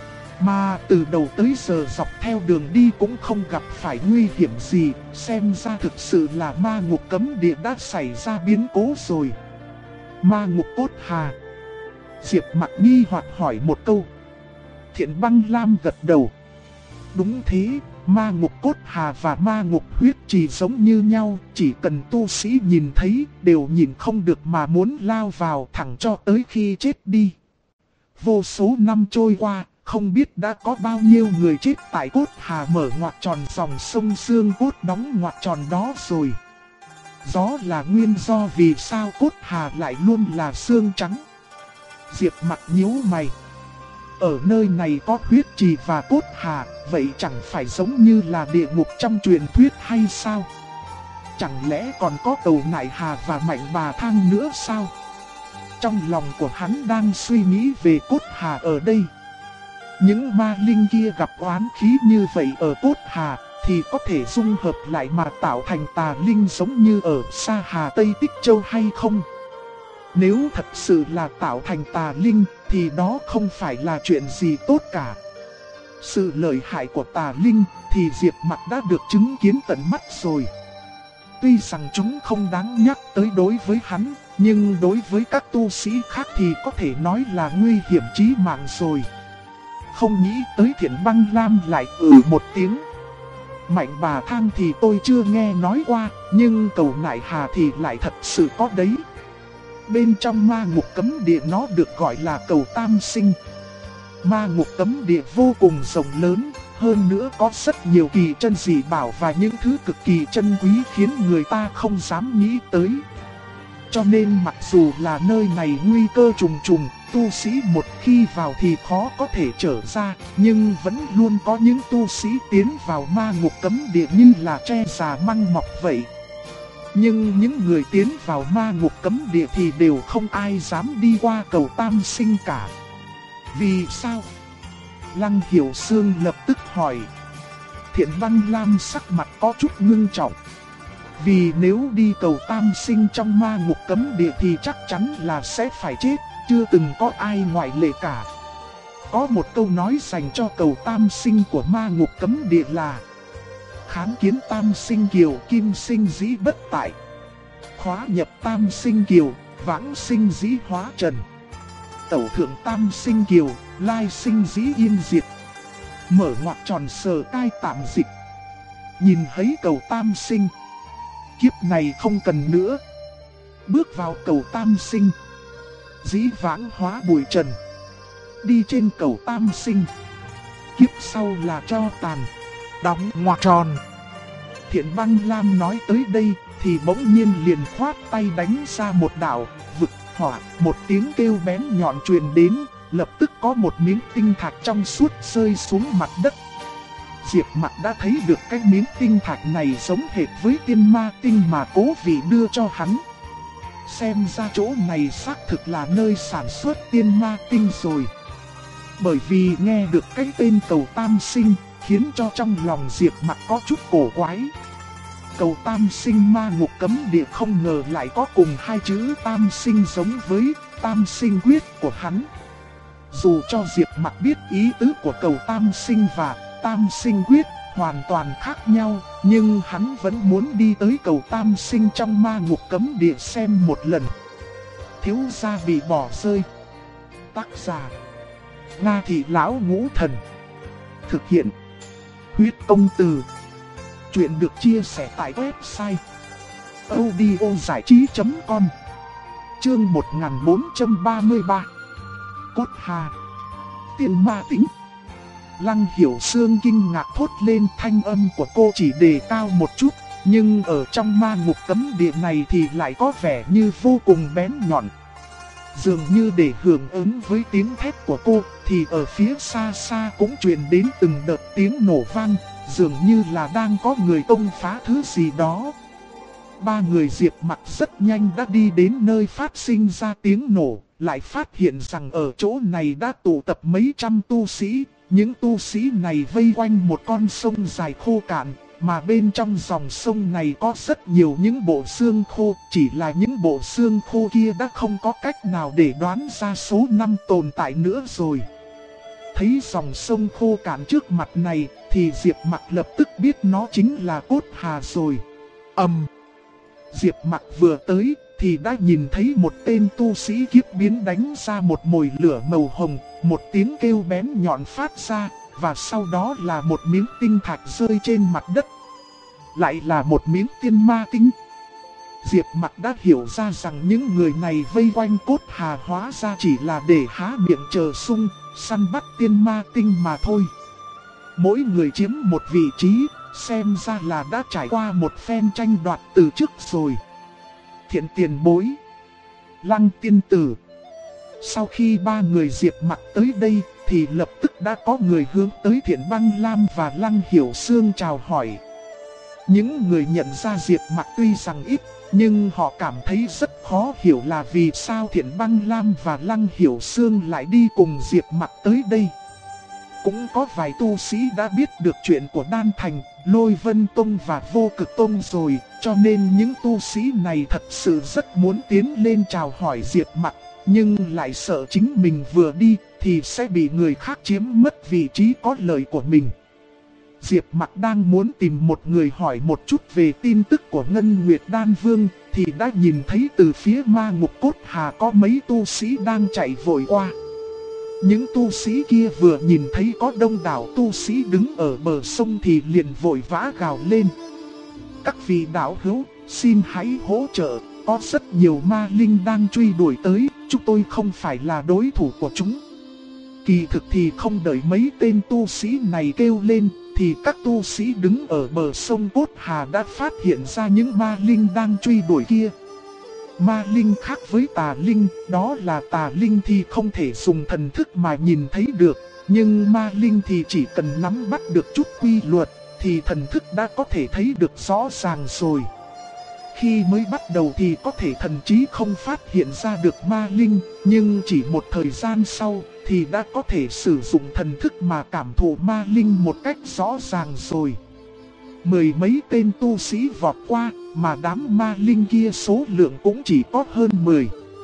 Mà từ đầu tới giờ dọc theo đường đi cũng không gặp phải nguy hiểm gì, xem ra thực sự là ma ngục cấm địa đã xảy ra biến cố rồi. Ma ngục cốt hà. Diệp Mặc nghi hoặc hỏi một câu. Thiện Băng Lam gật đầu. Đúng thế, ma ngục cốt hà và ma ngục huyết trì giống như nhau, chỉ cần tu sĩ nhìn thấy đều nhìn không được mà muốn lao vào thẳng cho tới khi chết đi. Vô số năm trôi qua, không biết đã có bao nhiêu người chết tại cốt hà mở ngoặt tròn dòng sông xương cốt đóng ngoặt tròn đó rồi. Đó là nguyên do vì sao cốt hà lại luôn là xương trắng. Diệp Mặc nhíu mày. Ở nơi này có huyết trì và cốt hà, vậy chẳng phải giống như là địa ngục trong truyền thuyết hay sao? Chẳng lẽ còn có Cầu Nại Hà và Mạnh Bà Thang nữa sao? Trong lòng của hắn đang suy nghĩ về cốt hà ở đây. Những ma linh kia gặp oán khí như vậy ở cốt hà thì có thể dung hợp lại mà tạo thành tà linh giống như ở Sa Hà Tây Tích Châu hay không? Nếu thật sự là tạo thành tà linh thì đó không phải là chuyện gì tốt cả. Sự lợi hại của tà linh thì Diệp Mặc đã được chứng kiến tận mắt rồi. Tuy rằng chúng không đáng nhắc tới đối với hắn, nhưng đối với các tu sĩ khác thì có thể nói là nguy hiểm chí mạng rồi. Không nghĩ tới Thiện Băng Lam lại một tiếng. Mạnh Bà Thang thì tôi chưa nghe nói qua, nhưng Cầu Nại Hà thì lại thật sự có đấy. Bên trong ma ngục cấm địa nó được gọi là cầu tam sinh. Ma ngục cấm địa vô cùng rộng lớn, hơn nữa có rất nhiều kỳ chân dị bảo và những thứ cực kỳ chân quý khiến người ta không dám nghĩ tới. Cho nên mặc dù là nơi này nguy cơ trùng trùng, tu sĩ một khi vào thì khó có thể trở ra, nhưng vẫn luôn có những tu sĩ tiến vào ma ngục cấm địa như là tre già măng mọc vậy. Nhưng những người tiến vào ma ngục cấm địa thì đều không ai dám đi qua cầu tam sinh cả. Vì sao? Lăng Hiểu Sương lập tức hỏi. Thiện Băng Lam sắc mặt có chút ngưng trọng. Vì nếu đi cầu tam sinh trong ma ngục cấm địa thì chắc chắn là sẽ phải chết, chưa từng có ai ngoại lệ cả. Có một câu nói dành cho cầu tam sinh của ma ngục cấm địa là: kháng kiến tam sinh kiều, kim sinh dĩ bất tại. Khóa nhập tam sinh kiều, vãng sinh dĩ hóa trần. Tẩu thượng tam sinh kiều, lai sinh dĩ yên diệt. Mở ngoặc tròn sờ cai tạm dịch. Nhìn thấy cầu tam sinh, kiếp này không cần nữa. Bước vào cầu tam sinh, dĩ vãng hóa bụi trần. Đi trên cầu tam sinh, kiếp sau là tro tàn. Đóng ngoặc tròn. Thiện Băng Lam nói tới đây thì bỗng nhiên liền khoát tay đánh ra một đạo vực hỏa, một tiếng kêu bén nhọn truyền đến, lập tức có một miếng tinh thạch trong suốt rơi xuống mặt đất. Diệp Mặc đã thấy được cái miếng tinh thạch này giống hệt với tiên ma tinh mà Cố Vị đưa cho hắn. Xem ra chỗ này xác thực là nơi sản xuất tiên ma tinh rồi. Bởi vì nghe được cái tên cầu tam sinh, khiến cho trong lòng Diệp Mặc có chút cổ quái. Cầu tam sinh ma ngục cấm địa không ngờ lại có cùng hai chữ tam sinh giống với tam sinh quyết của hắn. Dù cho Diệp Mặc biết ý tứ của cầu tam sinh và tam sinh quyết hoàn toàn khác nhau, nhưng hắn vẫn muốn đi tới cầu tam sinh trong ma ngục cấm địa xem một lần. Thiếu gia bị bỏ rơi. Tác giả: Nga Thị Lão Ngũ Thần. Thực hiện: Huyết Công Từ. Chuyện được chia sẻ tại website audiozảichí.com. Chương 1433. Cốt Hà. Tiên ma tính. Lăng Hiểu Sương kinh ngạc thốt lên, thanh âm của cô chỉ đề cao một chút, nhưng ở trong ma ngục cấm địa này thì lại có vẻ như vô cùng bén nhọn. Dường như để hưởng ứng với tiếng thét của cô, thì ở phía xa xa cũng truyền đến từng đợt tiếng nổ vang, dường như là đang có người công phá thứ gì đó. Ba người Diệp Mặc rất nhanh đã đi đến nơi phát sinh ra tiếng nổ, lại phát hiện rằng ở chỗ này đã tụ tập mấy trăm tu sĩ. Những tu sĩ này vây quanh một con sông dài khô cạn, mà bên trong dòng sông này có rất nhiều những bộ xương khô, chỉ là những bộ xương khô kia đã không có cách nào để đoán ra số năm tồn tại nữa rồi. Thấy dòng sông khô cạn trước mặt này, thì Diệp Mặc lập tức biết nó chính là Cốt Hà rồi. Diệp Mặc vừa tới, thì đã nhìn thấy một tên tu sĩ kiếp biến đánh ra một mồi lửa màu hồng, một tiếng kêu bén nhọn phát ra, và sau đó là một miếng tinh thạch rơi trên mặt đất. Lại là một miếng tiên ma tinh. Diệp Mặc đã hiểu ra rằng những người này vây quanh Cốt Hà hóa ra chỉ là để há miệng chờ sung, săn bắt tiên ma tinh mà thôi. Mỗi người chiếm một vị trí, xem ra là đã trải qua một phen tranh đoạt từ trước rồi. Thiện tiền bối, Lăng tiên tử. Sau khi ba người Diệp Mặc tới đây, thì lập tức đã có người hướng tới Thiện Băng Lam và Lăng Hiểu Sương chào hỏi. Những người nhận ra Diệp Mặc tuy rằng ít, nhưng họ cảm thấy rất khó hiểu là vì sao Thiện Băng Lam và Lăng Hiểu Sương lại đi cùng Diệp Mặc tới đây. Cũng có vài tu sĩ đã biết được chuyện của Đan Thành, Lôi Vân Tông và Vô Cực Tông rồi, cho nên những tu sĩ này thật sự rất muốn tiến lên chào hỏi Diệp Mặc, nhưng lại sợ chính mình vừa đi thì sẽ bị người khác chiếm mất vị trí có lợi của mình. Diệp Mặc đang muốn tìm một người hỏi một chút về tin tức của Ngân Nguyệt Đan Vương, thì đã nhìn thấy từ phía ma ngục Cốt Hà có mấy tu sĩ đang chạy vội qua. Những tu sĩ kia vừa nhìn thấy có đông đảo tu sĩ đứng ở bờ sông thì liền vội vã gào lên. Các vị đạo hữu, xin hãy hỗ trợ, có rất nhiều ma linh đang truy đuổi tới, chúng tôi không phải là đối thủ của chúng. Kỳ thực thì không đợi mấy tên tu sĩ này kêu lên, thì các tu sĩ đứng ở bờ sông Cốt Hà đã phát hiện ra những ma linh đang truy đuổi kia. Ma linh khác với tà linh, đó là tà linh thì không thể dùng thần thức mà nhìn thấy được, nhưng ma linh thì chỉ cần nắm bắt được chút quy luật, thì thần thức đã có thể thấy được rõ ràng rồi. Khi mới bắt đầu thì có thể thần trí không phát hiện ra được ma linh, nhưng chỉ một thời gian sau thì đã có thể sử dụng thần thức mà cảm thụ ma linh một cách rõ ràng rồi. Mười mấy tên tu sĩ vọt qua, mà đám ma linh kia số lượng cũng chỉ có hơn 10.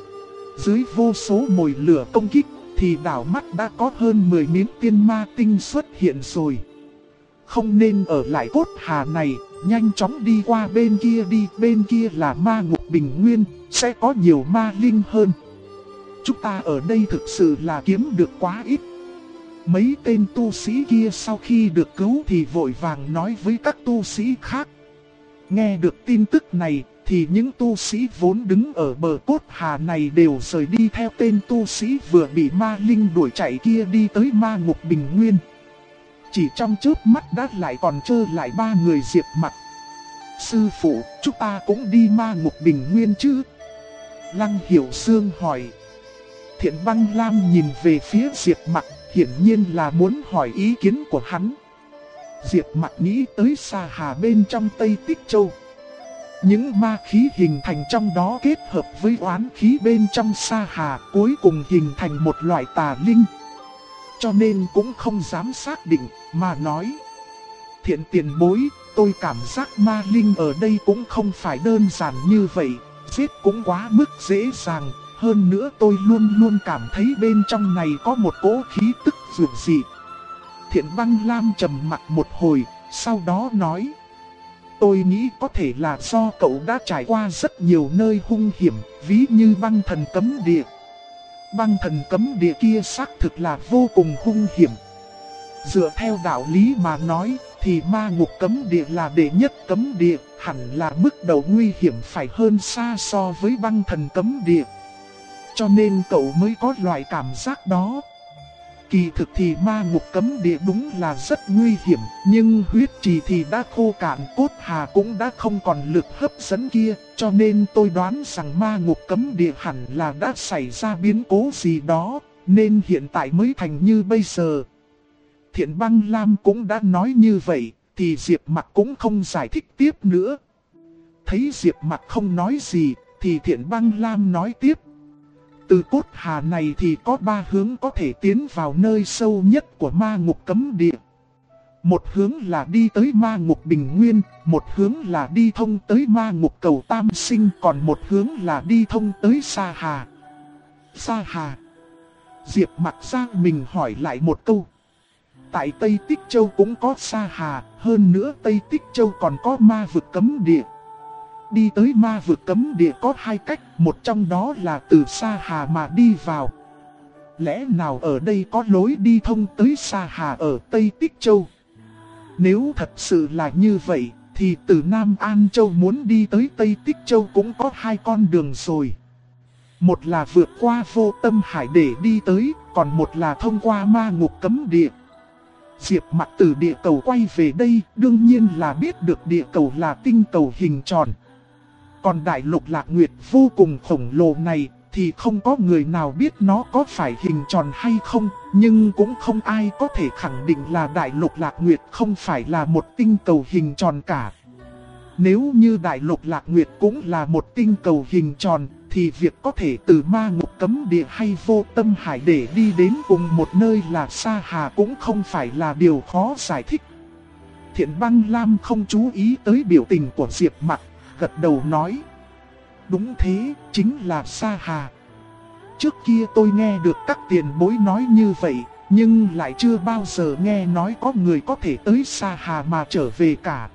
Dưới vô số mồi lửa công kích, thì đảo mắt đã có hơn 10 miếng tiên ma tinh xuất hiện rồi. Không nên ở lại Cốt Hà này, nhanh chóng đi qua bên kia đi, bên kia là ma ngục Bình Nguyên, sẽ có nhiều ma linh hơn. Chúng ta ở đây thực sự là kiếm được quá ít. Mấy tên tu sĩ kia sau khi được cứu thì vội vàng nói với các tu sĩ khác. Nghe được tin tức này thì những tu sĩ vốn đứng ở bờ Cốt Hà này đều rời đi theo tên tu sĩ vừa bị ma linh đuổi chạy kia đi tới ma ngục Bình Nguyên. Chỉ trong chớp mắt đã lại còn trơ lại ba người Diệp Mặc. Sư phụ, chúng ta cũng đi ma ngục Bình Nguyên chứ? Lăng Hiểu Xương hỏi. Thiện Băng Lam nhìn về phía Diệp Mặc, hiển nhiên là muốn hỏi ý kiến của hắn. Diệp Mặc nghĩ tới Sa Hà bên trong Tây Tích Châu. Những ma khí hình thành trong đó kết hợp với oán khí bên trong Sa Hà, cuối cùng hình thành một loại tà linh. Cho nên cũng không dám xác định, mà nói: Thiện tiền bối, tôi cảm giác ma linh ở đây cũng không phải đơn giản như vậy, giết cũng quá mức dễ dàng. Hơn nữa tôi luôn luôn cảm thấy bên trong này có một cỗ khí tức dường dị. Thiện Băng Lam trầm mặc một hồi, sau đó nói: Tôi nghĩ có thể là do cậu đã trải qua rất nhiều nơi hung hiểm, ví như băng thần cấm địa. Băng thần cấm địa kia xác thực là vô cùng hung hiểm. Dựa theo đạo lý mà nói, thì ma ngục cấm địa là đệ nhất cấm địa, hẳn là mức độ nguy hiểm phải hơn xa so với băng thần cấm địa. Cho nên cậu mới có loại cảm giác đó. Kỳ thực thì ma ngục cấm địa đúng là rất nguy hiểm, nhưng huyết trì thì đã khô cạn, cốt hà cũng đã không còn lực hấp dẫn kia, cho nên tôi đoán rằng ma ngục cấm địa hẳn là đã xảy ra biến cố gì đó, nên hiện tại mới thành như bây giờ. Thiện Băng Lam cũng đã nói như vậy, thì Diệp Mặc cũng không giải thích tiếp nữa. Thấy Diệp Mặc không nói gì, thì Thiện Băng Lam nói tiếp. Từ cốt hà này thì có 3 hướng có thể tiến vào nơi sâu nhất của ma ngục cấm địa. Một hướng là đi tới ma ngục Bình Nguyên, một hướng là đi thông tới ma ngục Cầu Tam Sinh, còn một hướng là đi thông tới Sa Hà. Sa Hà? Diệp Mặc sang mình hỏi lại một câu. Tại Tây Tích Châu cũng có Sa Hà, hơn nữa Tây Tích Châu còn có ma vực cấm địa. Đi tới ma vực cấm địa có 2 cách, một trong đó là từ Sa Hà mà đi vào. Lẽ nào ở đây có lối đi thông tới Sa Hà ở Tây Tích Châu? Nếu thật sự là như vậy, thì từ Nam An Châu muốn đi tới Tây Tích Châu cũng có 2 con đường rồi. Một là vượt qua Vô Tâm Hải để đi tới, còn một là thông qua ma ngục cấm địa. Diệp Mặc từ địa cầu quay về đây, đương nhiên là biết được địa cầu là tinh cầu hình tròn. Còn đại lục Lạc Nguyệt vô cùng khổng lồ này, thì không có người nào biết nó có phải hình tròn hay không, nhưng cũng không ai có thể khẳng định là đại lục Lạc Nguyệt không phải là một tinh cầu hình tròn cả. Nếu như đại lục Lạc Nguyệt cũng là một tinh cầu hình tròn, thì việc có thể từ ma ngục cấm địa hay Vô Tâm Hải để đi đến cùng một nơi là Sa Hà cũng không phải là điều khó giải thích. Thiện Băng Lam không chú ý tới biểu tình của Diệp Mặc, gật đầu nói. Đúng thế, chính là Sa Hà. Trước kia tôi nghe được các tiền bối nói như vậy, nhưng lại chưa bao giờ nghe nói có người có thể tới Sa Hà mà trở về cả.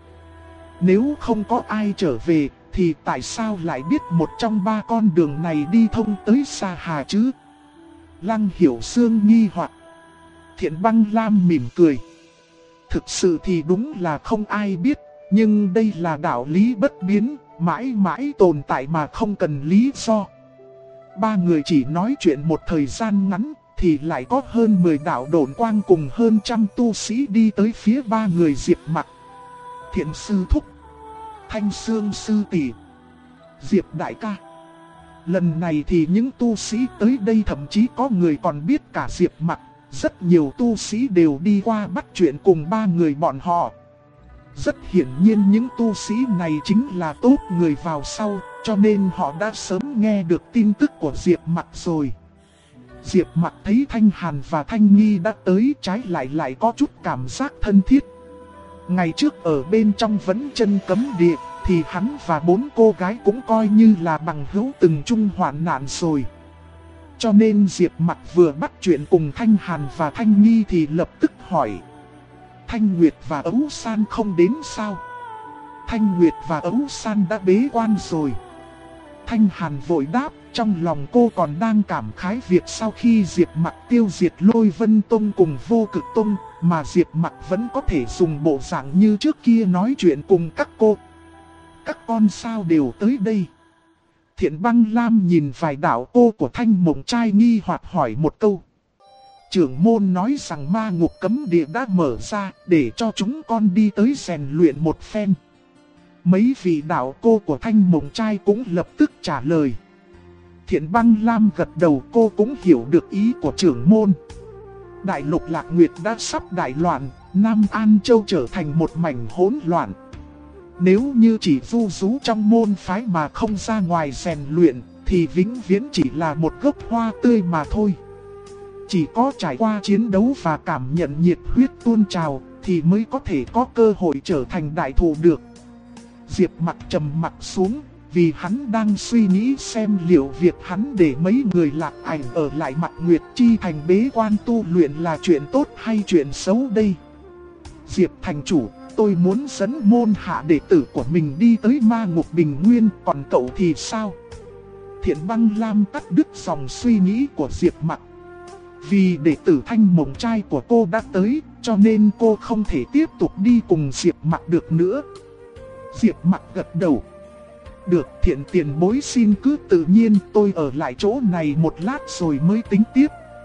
Nếu không có ai trở về, thì tại sao lại biết một trong 3 con đường này đi thông tới Sa Hà chứ? Lăng Hiểu Xương nghi hoặc. Thiện Băng Lam mỉm cười. Thực sự thì đúng là không ai biết, nhưng đây là đạo lý bất biến, mãi mãi tồn tại mà không cần lý do. 3 người chỉ nói chuyện một thời gian ngắn, thì lại có hơn 10 đạo độn quang cùng hơn trăm tu sĩ đi tới phía 3 người Diệp Mặc. Thiện sư thúc, Thanh Sương sư tỷ, Diệp đại ca. Lần này thì những tu sĩ tới đây thậm chí có người còn biết cả Diệp Mặc. Rất nhiều tu sĩ đều đi qua bắt chuyện cùng 3 người bọn họ. Rất hiển nhiên những tu sĩ này chính là tốt người vào sau, cho nên họ đã sớm nghe được tin tức của Diệp Mặc rồi. Diệp Mặc thấy Thanh Hàn và Thanh Nghi đã tới, trái lại có chút cảm giác thân thiết. Ngày trước ở bên trong Vấn Chân Cấm Địa, thì hắn và 4 cô gái cũng coi như là bằng hữu từng chung hoạn nạn rồi. Cho nên Diệp Mặc vừa bắt chuyện cùng Thanh Hàn và Thanh Nghi thì lập tức hỏi. Thanh Nguyệt và Ấu San không đến sao? Thanh Nguyệt và Ấu San đã bế quan rồi. Thanh Hàn vội đáp, trong lòng cô còn đang cảm khái việc sau khi Diệp Mặc tiêu diệt Lôi Vân Tông cùng Vô Cực Tông, mà Diệp Mặc vẫn có thể dùng bộ dạng như trước kia nói chuyện cùng các cô. Các con sao đều tới đây? Thiện Băng Lam nhìn vài đạo cô của Thanh Mộng Trai nghi hoặc hỏi một câu. Trưởng môn nói rằng ma ngục cấm địa đã mở ra để cho chúng con đi tới rèn luyện một phen. Mấy vị đạo cô của Thanh Mộng Trai cũng lập tức trả lời. Thiện Băng Lam gật đầu, cô cũng hiểu được ý của trưởng môn. Đại lục Lạc Nguyệt đã sắp đại loạn, Nam An Châu trở thành một mảnh hỗn loạn. Nếu như chỉ du rú trong môn phái mà không ra ngoài rèn luyện, thì vĩnh viễn chỉ là một gốc hoa tươi mà thôi. Chỉ có trải qua chiến đấu và cảm nhận nhiệt huyết tuôn trào, thì mới có thể có cơ hội trở thành đại thụ được. Diệp Mặc trầm mặt xuống, vì hắn đang suy nghĩ xem liệu việc hắn để mấy người Lạc Ảnh ở lại Mặt Nguyệt Chi thành bế quan tu luyện là chuyện tốt hay chuyện xấu đây. Diệp thành chủ, tôi muốn dẫn môn hạ đệ tử của mình đi tới ma ngục Bình Nguyên, còn cậu thì sao? Thiện Băng Lam cắt đứt dòng suy nghĩ của Diệp Mặc. Vì đệ tử Thanh Mộng Trai của cô đã tới, cho nên cô không thể tiếp tục đi cùng Diệp Mặc được nữa. Diệp Mặc gật đầu. Được, Thiện tiền bối xin cứ tự nhiên, tôi ở lại chỗ này một lát rồi mới tính tiếp.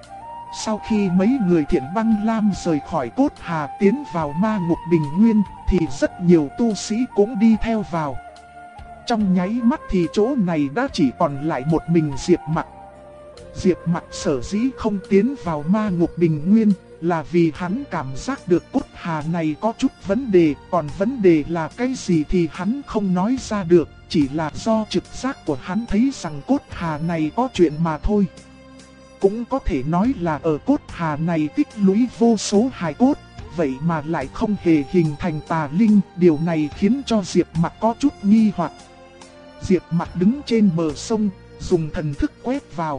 Sau khi mấy người Thiện Băng Lam rời khỏi Cốt Hà tiến vào ma ngục Bình Nguyên, thì rất nhiều tu sĩ cũng đi theo vào. Trong nháy mắt thì chỗ này đã chỉ còn lại một mình Diệp Mặc. Diệp Mặc sở dĩ không tiến vào ma ngục Bình Nguyên là vì hắn cảm giác được Cốt Hà này có chút vấn đề, còn vấn đề là cái gì thì hắn không nói ra được, chỉ là do trực giác của hắn thấy rằng Cốt Hà này có chuyện mà thôi. Cũng có thể nói là ở Cốt Hà này tích lũy vô số hài cốt, vậy mà lại không hề hình thành tà linh, điều này khiến cho Diệp Mặc có chút nghi hoặc. Diệp Mặc đứng trên bờ sông, dùng thần thức quét vào.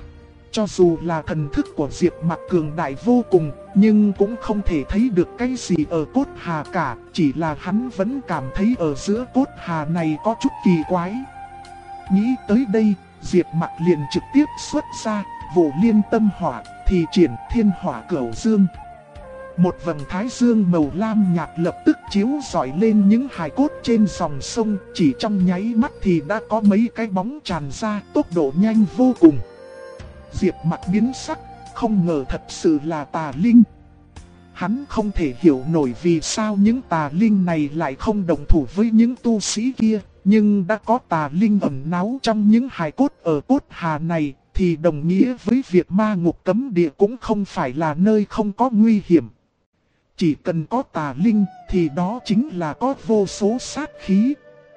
Cho dù là thần thức của Diệp Mặc cường đại vô cùng, nhưng cũng không thể thấy được cái gì ở Cốt Hà cả, chỉ là hắn vẫn cảm thấy ở giữa Cốt Hà này có chút kỳ quái. Nghĩ tới đây, Diệp Mặc liền trực tiếp xuất ra Vụ Liên Tâm Hỏa, thì triển Thiên Hỏa Cửu Dương. Một vầng thái dương màu lam nhạt lập tức chiếu rọi lên những hài cốt trên dòng sông, chỉ trong nháy mắt thì đã có mấy cái bóng tràn ra, tốc độ nhanh vô cùng. Diệp Mặc biến sắc, không ngờ thật sự là tà linh. Hắn không thể hiểu nổi vì sao những tà linh này lại không đồng thủ với những tu sĩ kia, nhưng đã có tà linh ẩn náu trong những hài cốt ở Cốt Hà này, thì đồng nghĩa với việc ma ngục cấm địa cũng không phải là nơi không có nguy hiểm. Chỉ cần có tà linh thì đó chính là có vô số sát khí.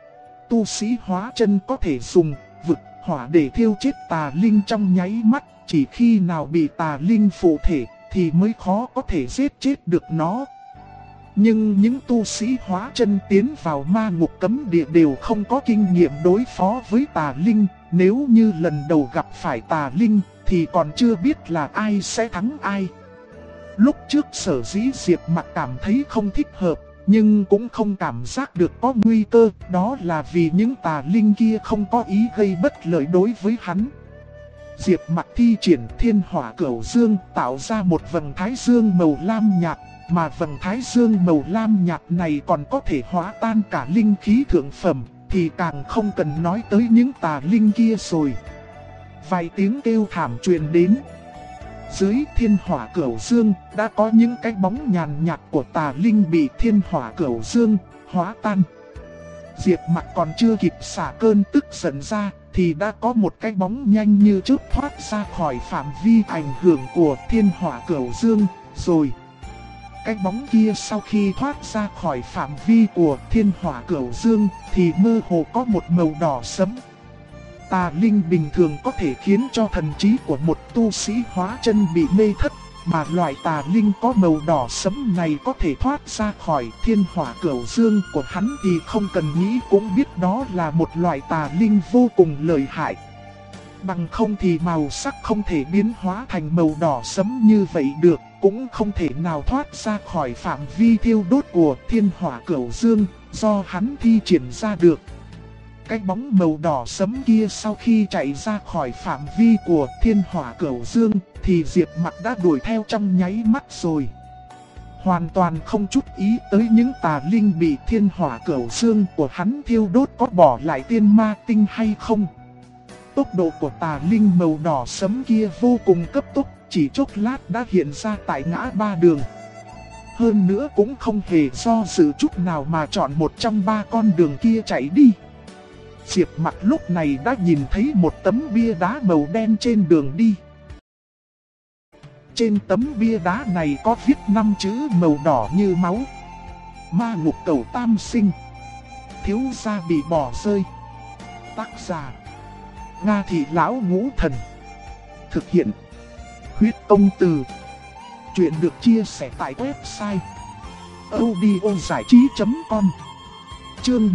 Tu sĩ hóa chân có thể dùng vực hỏa để thiêu chết tà linh trong nháy mắt, chỉ khi nào bị tà linh phụ thể thì mới khó có thể giết chết được nó. Nhưng những tu sĩ hóa chân tiến vào ma ngục cấm địa đều không có kinh nghiệm đối phó với tà linh. Nếu như lần đầu gặp phải tà linh thì còn chưa biết là ai sẽ thắng ai. Lúc trước sở dĩ Diệp Mặc cảm thấy không thích hợp, nhưng cũng không cảm giác được có nguy cơ, đó là vì những tà linh kia không có ý gây bất lợi đối với hắn. Diệp Mặc thi triển Thiên Hỏa Cửu Dương, tạo ra một vầng thái dương màu lam nhạt, mà vầng thái dương màu lam nhạt này còn có thể hóa tan cả linh khí thượng phẩm, thì càng không cần nói tới những tà linh kia rồi. Vài tiếng kêu thảm truyền đến. Dưới Thiên Hỏa Cửu Dương đã có những cái bóng nhàn nhạt của tà linh bị Thiên Hỏa Cửu Dương hóa tan. Diệp Mặc còn chưa kịp xả cơn tức giận ra thì đã có một cái bóng nhanh như chớp thoát ra khỏi phạm vi ảnh hưởng của Thiên Hỏa Cửu Dương rồi. Cái bóng kia sau khi thoát ra khỏi phạm vi của Thiên Hỏa Cửu Dương thì mơ hồ có một màu đỏ sẫm. Tà linh bình thường có thể khiến cho thần trí của một tu sĩ hóa chân bị mê thất, mà loại tà linh có màu đỏ sẫm này có thể thoát ra khỏi Thiên Hỏa Cửu Dương của hắn thì không cần nghĩ cũng biết đó là một loại tà linh vô cùng lợi hại. Bằng không thì màu sắc không thể biến hóa thành màu đỏ sẫm như vậy được, cũng không thể nào thoát ra khỏi phạm vi thiêu đốt của Thiên Hỏa Cửu Dương do hắn thi triển ra được. Cái bóng màu đỏ sẫm kia sau khi chạy ra khỏi phạm vi của Thiên Hỏa Cửu Dương thì Diệp Mặc đã đuổi theo trong nháy mắt rồi. Hoàn toàn không chút ý tới những tà linh bị Thiên Hỏa Cửu Dương của hắn thiêu đốt có bỏ lại tiên ma tinh hay không. tốc độ của tà linh màu đỏ sẫm kia vô cùng cấp tốc, chỉ chốc lát đã hiện ra tại ngã ba đường. Hơn nữa cũng không hề do dự chút nào mà chọn một trong ba con đường kia chạy đi. Diệp Mặc lúc này đã nhìn thấy một tấm bia đá màu đen trên đường đi. Trên tấm bia đá này có viết 5 chữ màu đỏ như máu: Ma ngục cầu tam sinh, thiếu gia bị bỏ rơi. Tác giả: Nga Thị Lão Ngũ Thần. Thực hiện: Huyết Công Từ. Chuyện được chia sẻ tại website audiozảichí.com. Chương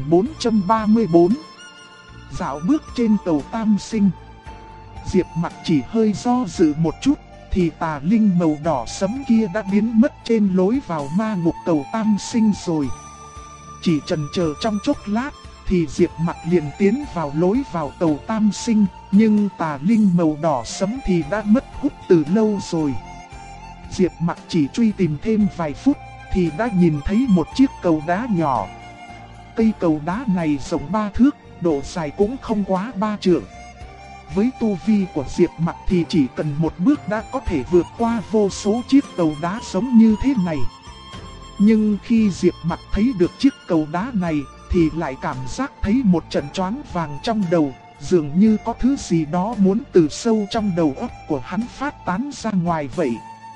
1434. Dạo bước trên cầu tam sinh. Diệp Mặc chỉ hơi do dự một chút thì tà linh màu đỏ sẫm kia đã biến mất trên lối vào ma ngục cầu tam sinh rồi. Chỉ chần chờ trong chốc lát thì Diệp Mặc liền tiến vào lối vào cầu tam sinh, nhưng tà linh màu đỏ sẫm thì đã mất hút từ lâu rồi. Diệp Mặc chỉ truy tìm thêm vài phút thì đã nhìn thấy một chiếc cầu đá nhỏ. Cây cầu đá này rộng 3 thước, độ dài cũng không quá 3 trượng. Với tu vi của Diệp Mặc thì chỉ cần một bước đã có thể vượt qua vô số chiếc cầu đá giống như thế này. Nhưng khi Diệp Mặc thấy được chiếc cầu đá này thì lại cảm giác thấy một trận choáng vàng trong đầu, dường như có thứ gì đó muốn từ sâu trong đầu óc của hắn phát tán ra ngoài vậy.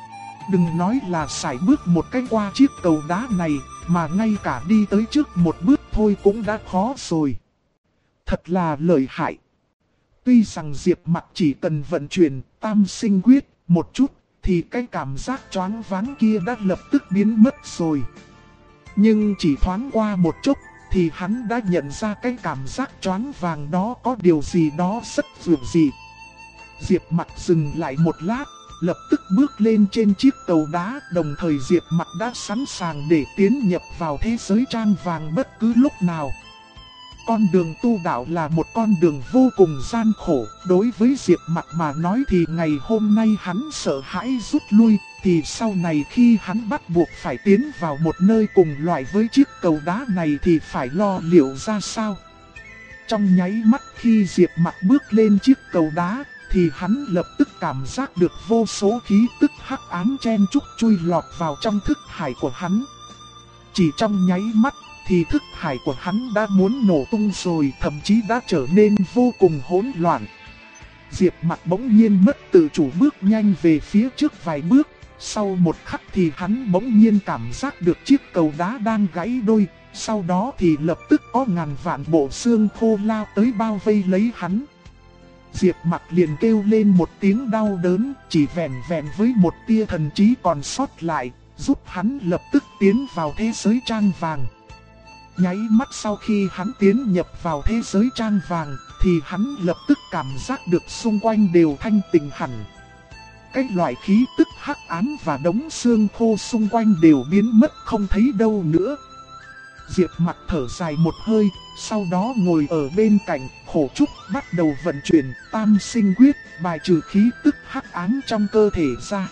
Đừng nói là sải bước một cái qua chiếc cầu đá này, mà ngay cả đi tới trước một bước thôi cũng đã khó rồi. Thật là lợi hại. Tuy rằng Diệp Mặc chỉ cần vận chuyển tam sinh quyết một chút thì cái cảm giác choáng váng kia đã lập tức biến mất rồi. Nhưng chỉ thoáng qua một chút thì hắn đã nhận ra cái cảm giác choáng vàng đó có điều gì đó rất dường dị. Diệp Mặc dừng lại một lát, lập tức bước lên trên chiếc cầu đá, đồng thời Diệp Mặc đã sẵn sàng để tiến nhập vào thế giới trang vàng bất cứ lúc nào. Con đường tu đạo là một con đường vô cùng gian khổ, đối với Diệp Mặc mà nói thì ngày hôm nay hắn sợ hãi rút lui, thì sau này khi hắn bắt buộc phải tiến vào một nơi cùng loại với chiếc cầu đá này thì phải lo liệu ra sao. Trong nháy mắt khi Diệp Mặc bước lên chiếc cầu đá, thì hắn lập tức cảm giác được vô số khí tức hắc ám chen chúc chui lọt vào trong thức hải của hắn. Chỉ trong nháy mắt thì thức hải của hắn đã muốn nổ tung rồi, thậm chí đã trở nên vô cùng hỗn loạn. Diệp Mặc bỗng nhiên mất tự chủ bước nhanh về phía trước vài bước, sau một khắc thì hắn bỗng nhiên cảm giác được chiếc cầu đá đang gãy đôi, sau đó thì lập tức có ngàn vạn bộ xương khô lao tới bao vây lấy hắn. Diệp Mặc liền kêu lên một tiếng đau đớn, chỉ vẹn vẹn với một tia thần trí còn sót lại, giúp hắn lập tức tiến vào thế giới trang vàng. Nháy mắt sau khi hắn tiến nhập vào thế giới trang vàng, thì hắn lập tức cảm giác được xung quanh đều thanh tịnh hẳn. Cái loại khí tức hắc ám và đống xương khô xung quanh đều biến mất không thấy đâu nữa. Diệp Mặc thở dài một hơi, sau đó ngồi ở bên cạnh Khổ Trúc bắt đầu vận chuyển tam sinh quyết, bài trừ khí tức hắc ám trong cơ thể ra.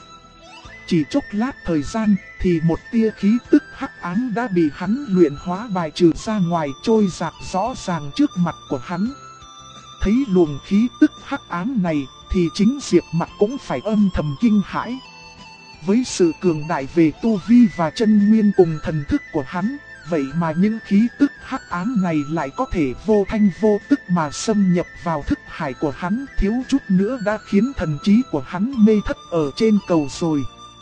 Chỉ chốc lát thời gian thì một tia khí tức hắc ám đã bị hắn luyện hóa bài trừ ra ngoài, trôi dạt rõ ràng trước mặt của hắn. Thấy luồng khí tức hắc ám này thì chính Diệp Mặc cũng phải âm thầm kinh hãi. Với sự cường đại về tu vi và chân nguyên cùng thần thức của hắn, vậy mà những khí tức hắc ám này lại có thể vô thanh vô tức mà xâm nhập vào thức hải của hắn, thiếu chút nữa đã khiến thần trí của hắn mê thất ở trên cầu rồi.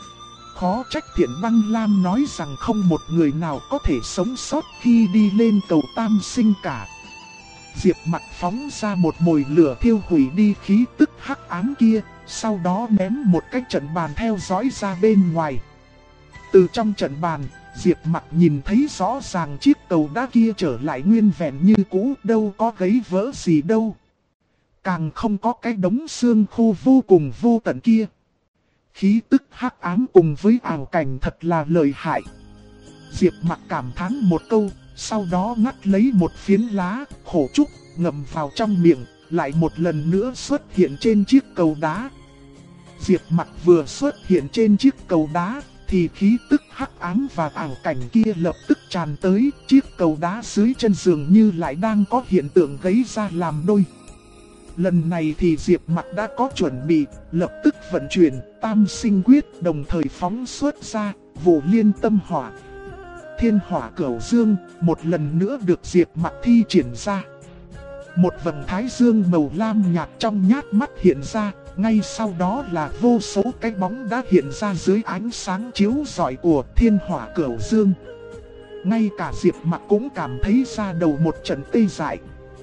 Khó trách Thiện Băng Lam nói rằng không một người nào có thể sống sót khi đi lên cầu tam sinh cả. Diệp Mặc phóng ra một mồi lửa thiêu hủy đi khí tức hắc ám kia, sau đó ném một cái trận bàn theo dõi ra bên ngoài. Từ trong trận bàn, Diệp Mặc nhìn thấy rõ ràng chiếc cầu đá kia trở lại nguyên vẹn như cũ, đâu có gãy vỡ gì đâu. Càng không có cái đống xương khô vô cùng vô tận kia. Khí tức hắc ám cùng với ảo cảnh thật là lợi hại. Diệp Mặc cảm thán một câu, sau đó ngắt lấy một phiến lá Khổ Trúc ngậm vào trong miệng, lại một lần nữa xuất hiện trên chiếc cầu đá. Diệp Mặc vừa xuất hiện trên chiếc cầu đá thì khí tức hắc ám và ảo cảnh kia lập tức tràn tới, chiếc cầu đá dưới chân giường như lại đang có hiện tượng gãy ra làm đôi. Lần này thì Diệp Mặc đã có chuẩn bị, lập tức vận chuyển Tam Sinh Quyết, đồng thời phóng xuất ra Vụ Liên Tâm Hỏa. Thiên Hỏa Cửu Dương một lần nữa được Diệp Mặc thi triển ra. Một vầng thái dương màu lam nhạt trong nhát mắt hiện ra, ngay sau đó là vô số cái bóng đã hiện ra dưới ánh sáng chiếu rọi của Thiên Hỏa Cửu Dương. Ngay cả Diệp Mặc cũng cảm thấy ra đầu một trận tê dại.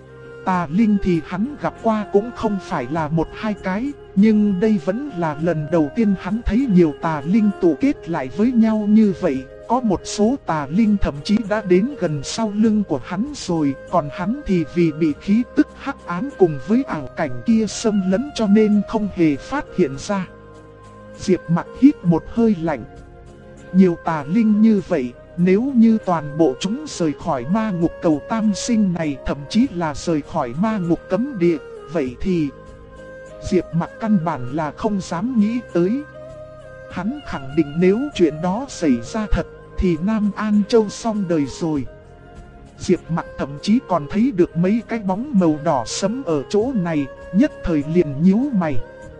Tà linh thì hắn gặp qua cũng không phải là một hai cái, nhưng đây vẫn là lần đầu tiên hắn thấy nhiều tà linh tụ kết lại với nhau như vậy. Có một số tà linh thậm chí đã đến gần sau lưng của hắn rồi, còn hắn thì vì bị khí tức hắc ám cùng với ảo cảnh kia xâm lấn cho nên không hề phát hiện ra. Diệp Mặc hít một hơi lạnh. Nhiều tà linh như vậy, nếu như toàn bộ chúng rời khỏi ma ngục cầu tam sinh này, thậm chí là rời khỏi ma ngục cấm địa, vậy thì Diệp Mặc căn bản là không dám nghĩ tới. Hắn khẳng định nếu chuyện đó xảy ra thật thì Nam An Châu xong đời rồi. Diệp Mặc thậm chí còn thấy được mấy cái bóng màu đỏ sẫm ở chỗ này, nhất thời liền nhíu mày.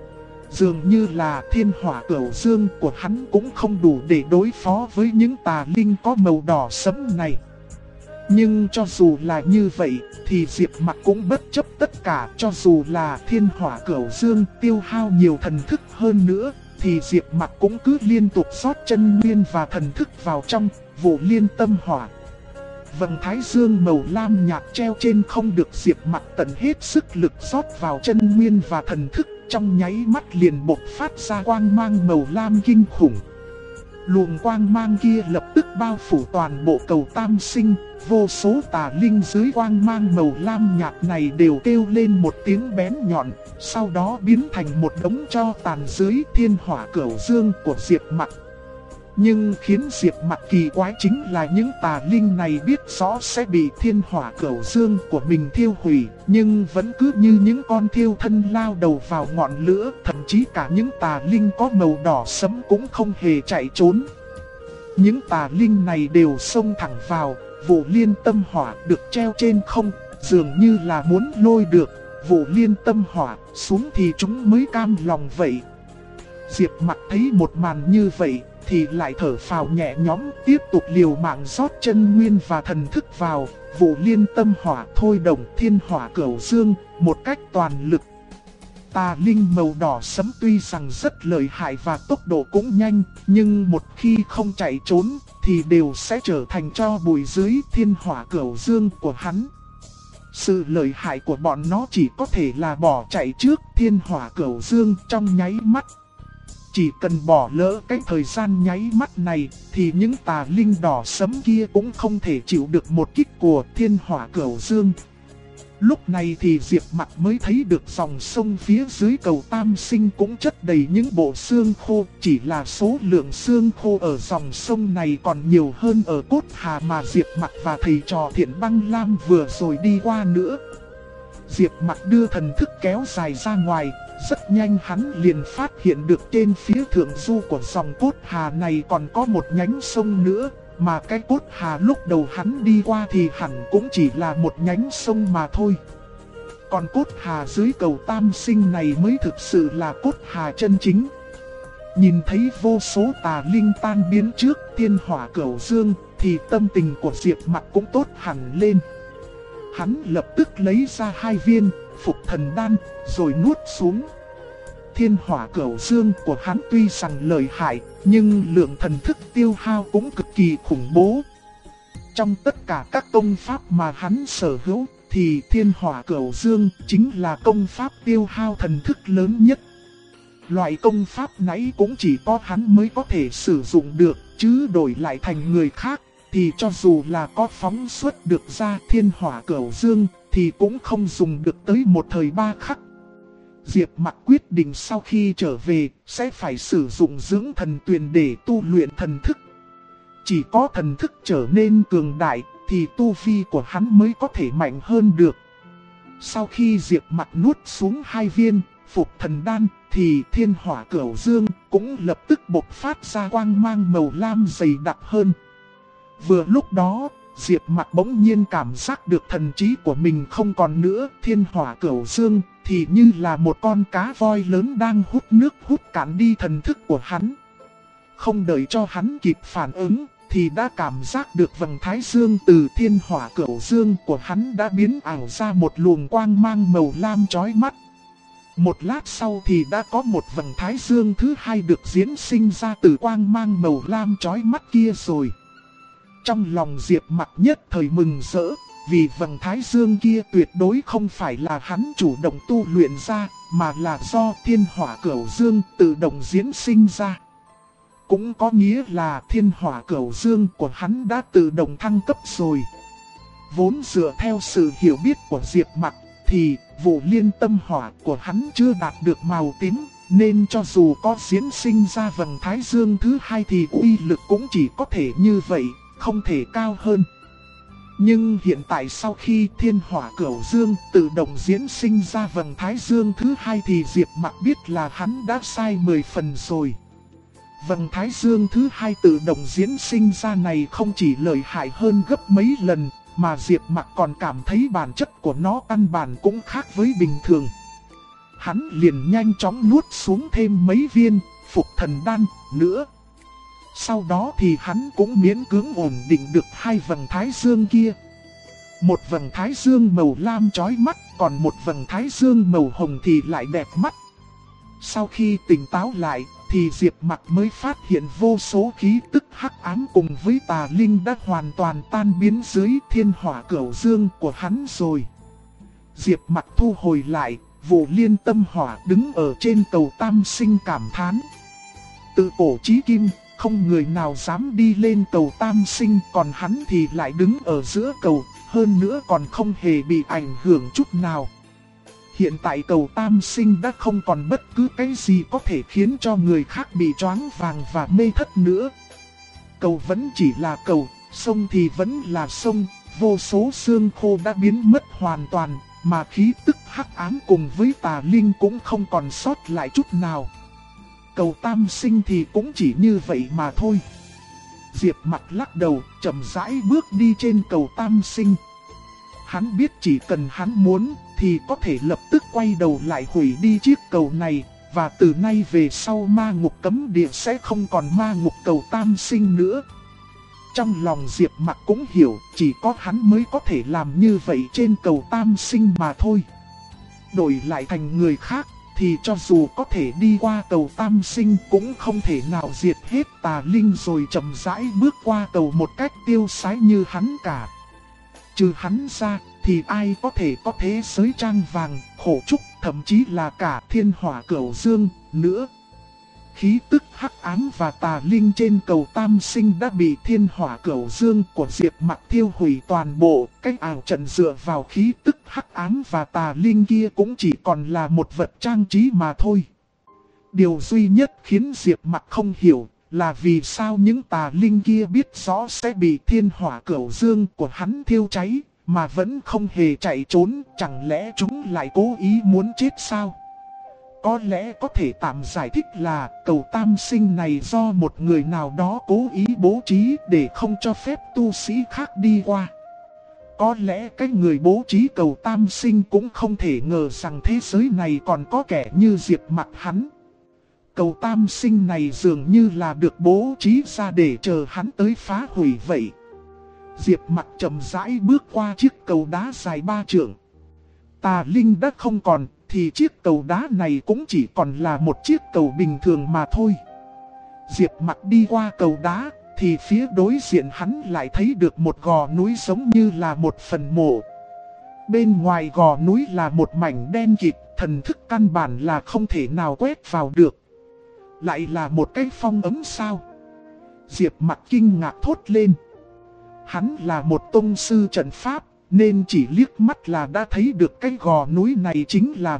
Dường như là Thiên Hỏa Cửu Dương của hắn cũng không đủ để đối phó với những tà linh có màu đỏ sẫm này. Nhưng cho dù là như vậy thì Diệp Mặc cũng bất chấp tất cả, cho dù là Thiên Hỏa Cửu Dương tiêu hao nhiều thần thức hơn nữa thì Diệp Mặc cũng cứ liên tục rót chân nguyên và thần thức vào trong Vụ Liên Tâm Hỏa. Vầng thái dương màu lam nhạt treo trên không được Diệp Mặc tận hết sức lực rót vào chân nguyên và thần thức, trong nháy mắt liền bộc phát ra quang mang màu lam kinh khủng. Luồng quang mang kia lập tức bao phủ toàn bộ cầu tam sinh, vô số tà linh dưới quang mang màu lam nhạt này đều kêu lên một tiếng bén nhọn, sau đó biến thành một đống tro tàn dưới Thiên Hỏa Cửu Dương của Diệp Mặc. Nhưng khiến Diệp Mặc kỳ quái chính là những tà linh này biết rõ sẽ bị Thiên Hỏa Cửu Dương của mình thiêu hủy, nhưng vẫn cứ như những con thiêu thân lao đầu vào ngọn lửa, thậm chí cả những tà linh có màu đỏ sẫm cũng không hề chạy trốn. Những tà linh này đều xông thẳng vào Vụ Liên Tâm Hỏa được treo trên không, dường như là muốn lôi được Vụ Liên Tâm Hỏa xuống thì chúng mới cam lòng vậy. Diệp Mặc thấy một màn như vậy thì lại thở phào nhẹ nhõm, tiếp tục liều mạng rót chân nguyên và thần thức vào Vụ Liên Tâm Hỏa, thôi động Thiên Hỏa Cửu Dương một cách toàn lực. Tà linh màu đỏ sẫm tuy rằng rất lợi hại và tốc độ cũng nhanh, nhưng một khi không chạy trốn thì đều sẽ trở thành tro bụi dưới Thiên Hỏa Cửu Dương của hắn. Sự lợi hại của bọn nó chỉ có thể là bỏ chạy trước Thiên Hỏa Cửu Dương trong nháy mắt. Chỉ cần bỏ lỡ cái thời gian nháy mắt này thì những tà linh đỏ sẫm kia cũng không thể chịu được một kích của Thiên Hỏa Cửu Dương. Lúc này thì Diệp Mặc mới thấy được dòng sông phía dưới cầu tam sinh cũng chất đầy những bộ xương khô, chỉ là số lượng xương khô ở dòng sông này còn nhiều hơn ở cốt hà mà Diệp Mặc và thầy trò Thiện Băng Lam vừa rồi đi qua nữa. Diệp Mặc đưa thần thức kéo dài ra ngoài, rất nhanh hắn liền phát hiện được trên phía thượng du của dòng cốt hà này còn có một nhánh sông nữa, mà cái cốt hà lúc đầu hắn đi qua thì hẳn cũng chỉ là một nhánh sông mà thôi. Còn cốt hà dưới cầu tam sinh này mới thực sự là cốt hà chân chính. Nhìn thấy vô số tà linh tan biến trước Thiên Hỏa Cửu Dương thì tâm tình của Diệp Mặc cũng tốt hẳn lên. Hắn lập tức lấy ra 2 viên Phục Thần Đan rồi nuốt xuống. Thiên Hỏa Cửu Dương của hắn tuy rằng lợi hại, nhưng lượng thần thức tiêu hao cũng cực kỳ khủng bố. Trong tất cả các công pháp mà hắn sở hữu thì Thiên Hỏa Cửu Dương chính là công pháp tiêu hao thần thức lớn nhất. Loại công pháp nãy cũng chỉ có hắn mới có thể sử dụng được, chứ đổi lại thành người khác thì cho dù là có phóng xuất được ra Thiên Hỏa Cửu Dương thì cũng không dùng được tới một thời 3 khắc. Diệp Mặc quyết định sau khi trở về sẽ phải sử dụng dưỡng thần tuyền để tu luyện thần thức. Chỉ có thần thức trở nên cường đại thì tu vi của hắn mới có thể mạnh hơn được. Sau khi Diệp Mặc nuốt xuống 2 viên Phục Thần Đan thì Thiên Hỏa Cửu Dương cũng lập tức bộc phát ra quang mang màu lam dày đặc hơn. Vừa lúc đó, Diệp Mặc bỗng nhiên cảm giác được thần trí của mình không còn nữa. Thiên Hỏa Cửu Dương thì như là một con cá voi lớn đang hút nước hút cạn đi thần thức của hắn. Không đợi cho hắn kịp phản ứng, thì đã cảm giác được vầng thái dương từ thiên hỏa cửu dương của hắn đã biến ảo ra một luồng quang mang màu lam chói mắt. Một lát sau thì đã có một vầng thái dương thứ hai được diễn sinh ra từ quang mang màu lam chói mắt kia rồi. Trong lòng Diệp Mặc nhất thời mừng rỡ, vì vầng thái dương kia tuyệt đối không phải là hắn chủ động tu luyện ra, mà là do thiên hỏa cửu dương tự động diễn sinh ra. Cũng có nghĩa là thiên hỏa cửu dương của hắn đã tự động thăng cấp rồi. Vốn dựa theo sự hiểu biết của Diệp Mặc thì vụ liên tâm hỏa của hắn chưa đạt được màu tím, nên cho dù có diễn sinh ra vầng thái dương thứ hai thì uy lực cũng chỉ có thể như vậy, không thể cao hơn. Nhưng hiện tại sau khi thiên hỏa cửu dương tự động diễn sinh ra vầng thái dương thứ hai thì Diệp Mặc biết là hắn đã sai 10 phần rồi. Vầng thái dương thứ hai tự động diễn sinh ra này không chỉ lợi hại hơn gấp mấy lần, mà Diệp Mặc còn cảm thấy bản chất của nó căn bản cũng khác với bình thường. Hắn liền nhanh chóng nuốt xuống thêm mấy viên phục thần đan nữa. Sau đó thì hắn cũng miễn cưỡng ổn định được hai vầng thái dương kia. Một vầng thái dương màu lam chói mắt, còn một vầng thái dương màu hồng thì lại đẹp mắt. Sau khi tỉnh táo lại, thì Diệp Mặc mới phát hiện vô số khí tức hắc ám cùng với tà linh đã hoàn toàn tan biến dưới thiên hỏa cửu dương của hắn rồi. Diệp Mặc thu hồi lại, vụ liên tâm hỏa đứng ở trên cầu Tam Sinh cảm thán. Tự cổ chí kim, không người nào dám đi lên cầu Tam Sinh, còn hắn thì lại đứng ở giữa cầu, hơn nữa còn không hề bị ảnh hưởng chút nào. Hiện tại cầu Tam Sinh đã không còn bất cứ cái gì có thể khiến cho người khác bị choáng váng và mê thất nữa. Cầu vẫn chỉ là cầu, sông thì vẫn là sông, vô số xương khô đã biến mất hoàn toàn, mà khí tức hắc ám cùng với tà linh cũng không còn sót lại chút nào. Cầu Tam Sinh thì cũng chỉ như vậy mà thôi. Diệp Mặc lắc đầu, chậm rãi bước đi trên cầu Tam Sinh. Hắn biết chỉ cần hắn muốn thì có thể lập tức quay đầu lại hủy đi chiếc cầu này, và từ nay về sau ma ngục cấm địa sẽ không còn ma ngục cầu Tam Sinh nữa. Trong lòng Diệp Mặc cũng hiểu, chỉ có hắn mới có thể làm như vậy trên cầu Tam Sinh mà thôi. Đổi lại thành người khác thì cho dù có thể đi qua cầu Tam Sinh cũng không thể nào diệt hết tà linh rồi chậm rãi bước qua cầu một cách tiêu sái như hắn cả. Trừ hắn ra thì ai có thể có thế giới trang vàng, khổ trúc, thậm chí là cả thiên hỏa cửu dương nữa. Khí tức hắc ám và tà linh trên cầu Tam Sinh đã bị thiên hỏa cửu dương của Diệp Mặc thiêu hủy toàn bộ. Cách ảo trận dựa vào khí tức hắc ám và tà linh kia cũng chỉ còn là một vật trang trí mà thôi. Điều duy nhất khiến Diệp Mặc không hiểu là vì sao những tà linh kia biết rõ sẽ bị thiên hỏa cửu dương của hắn thiêu cháy mà vẫn không hề chạy trốn, chẳng lẽ chúng lại cố ý muốn chết sao? Có lẽ có thể tạm giải thích là cầu Tam Sinh này do một người nào đó cố ý bố trí để không cho phép tu sĩ khác đi qua. Có lẽ cái người bố trí cầu Tam Sinh cũng không thể ngờ rằng thế giới này còn có kẻ như Diệp Mặc hắn. Cầu Tam Sinh này dường như là được bố trí ra để chờ hắn tới phá hủy vậy. Diệp Mặc chậm rãi bước qua chiếc cầu đá dài 3 trượng. Tà linh đã không còn, thì chiếc cầu đá này cũng chỉ còn là một chiếc cầu bình thường mà thôi. Diệp Mặc đi qua cầu đá, thì phía đối diện hắn lại thấy được một gò núi giống như là một phần mộ. Bên ngoài gò núi là một mảnh đen kịt, thần thức căn bản là không thể nào quét vào được. Lại là một cái phong ấm sao? Diệp Mặc kinh ngạc thốt lên. Hắn là một tông sư trận pháp, nên chỉ liếc mắt là đã thấy được cái gò núi này chính là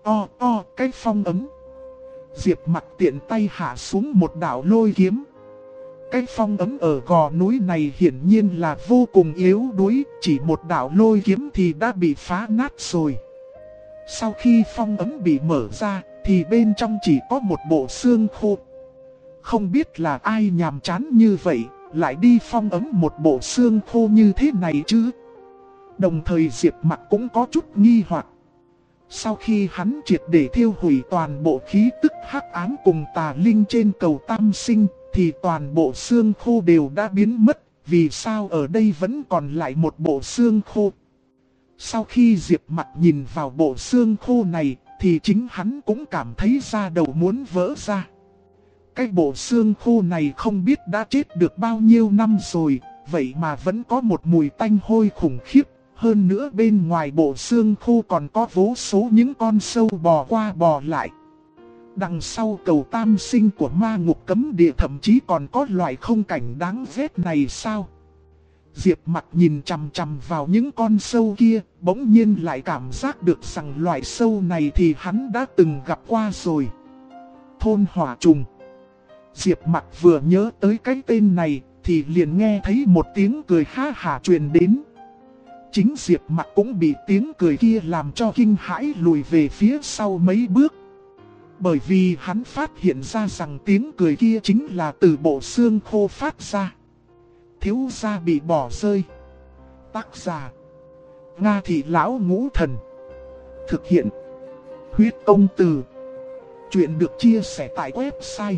cái phong ấm. Diệp Mặc tiện tay hạ xuống một đạo lôi kiếm. Cái phong ấm ở gò núi này hiển nhiên là vô cùng yếu đuối, chỉ một đạo lôi kiếm thì đã bị phá nát rồi. Sau khi phong ấm bị mở ra, thì bên trong chỉ có một bộ xương khô. Không biết là ai nhàm chán như vậy, lại đi phong ấm một bộ xương khô như thế này chứ. Đồng thời Diệp Mặc cũng có chút nghi hoặc. Sau khi hắn triệt để thiêu hủy toàn bộ khí tức hắc ám cùng tà linh trên cầu Tam Sinh, thì toàn bộ xương khô đều đã biến mất, vì sao ở đây vẫn còn lại một bộ xương khô. Sau khi Diệp Mặc nhìn vào bộ xương khô này, thì chính hắn cũng cảm thấy da đầu muốn vỡ ra. Cái bộ xương khô này không biết đã chết được bao nhiêu năm rồi, vậy mà vẫn có một mùi tanh hôi khủng khiếp. Hơn nữa bên ngoài bộ xương khô còn có vô số những con sâu bò qua bò lại. Đằng sau cầu Tam Sinh của ma ngục cấm địa thậm chí còn có loại không cảnh đáng ghét này sao? Diệp Mặc nhìn chằm chằm vào những con sâu kia, bỗng nhiên lại cảm giác được rằng loại sâu này thì hắn đã từng gặp qua rồi. Thôn hỏa trùng. Diệp Mặc vừa nhớ tới cái tên này thì liền nghe thấy một tiếng cười ha hả truyền đến. Chính Diệp Mặc cũng bị tiếng cười kia làm cho kinh hãi lùi về phía sau mấy bước. Bởi vì hắn phát hiện ra rằng tiếng cười kia chính là từ bộ xương khô phát ra. Thiếu gia bị bỏ rơi. Tác giả: Nga Thị Lão Ngũ Thần. Thực hiện: Huyết Công Từ. Chuyện được chia sẻ tại website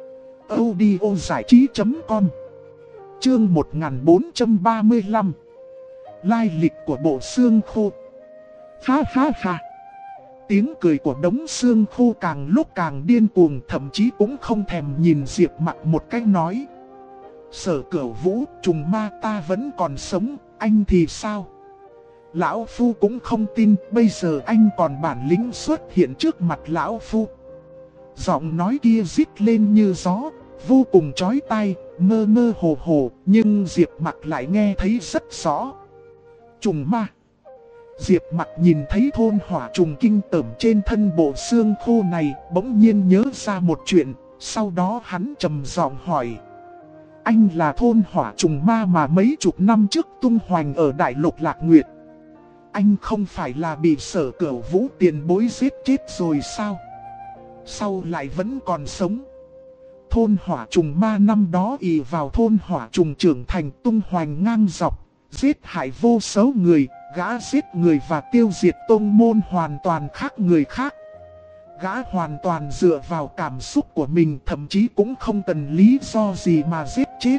audiozảichí.com. Chương 1435. Lai lịch của bộ xương khô. Ha ha ha. Tiếng cười của đống xương khô càng lúc càng điên cuồng, thậm chí cũng không thèm nhìn Diệp Mặc một cách nói. Sở Cửu Vũ, trùng ma ta vẫn còn sống, anh thì sao? Lão Phu cũng không tin, bây giờ anh còn bản lĩnh xuất hiện trước mặt Lão Phu. Giọng nói kia rít lên như gió, vô cùng chói tai, mơ mơ hồ hồ, nhưng Diệp Mặc lại nghe thấy rất rõ. Trùng ma. Diệp Mặc nhìn thấy thôn hỏa trùng kinh tởm trên thân bộ xương khô này, bỗng nhiên nhớ ra một chuyện, sau đó hắn trầm giọng hỏi. Anh là thôn hỏa trùng ma mà mấy chục năm trước tung hoành ở Đại Lục Lạc Nguyệt. Anh không phải là bị Sở Cửu Vũ tiền bối giết chết rồi sao? Sau lại vẫn còn sống. Thôn hỏa trùng ma năm đó ỷ vào thôn hỏa trùng trưởng thành tung hoành ngang dọc, giết hại vô số người, gã giết người và tiêu diệt tôn môn hoàn toàn khác người khác. Gã hoàn toàn dựa vào cảm xúc của mình, thậm chí cũng không cần lý do gì mà giết chết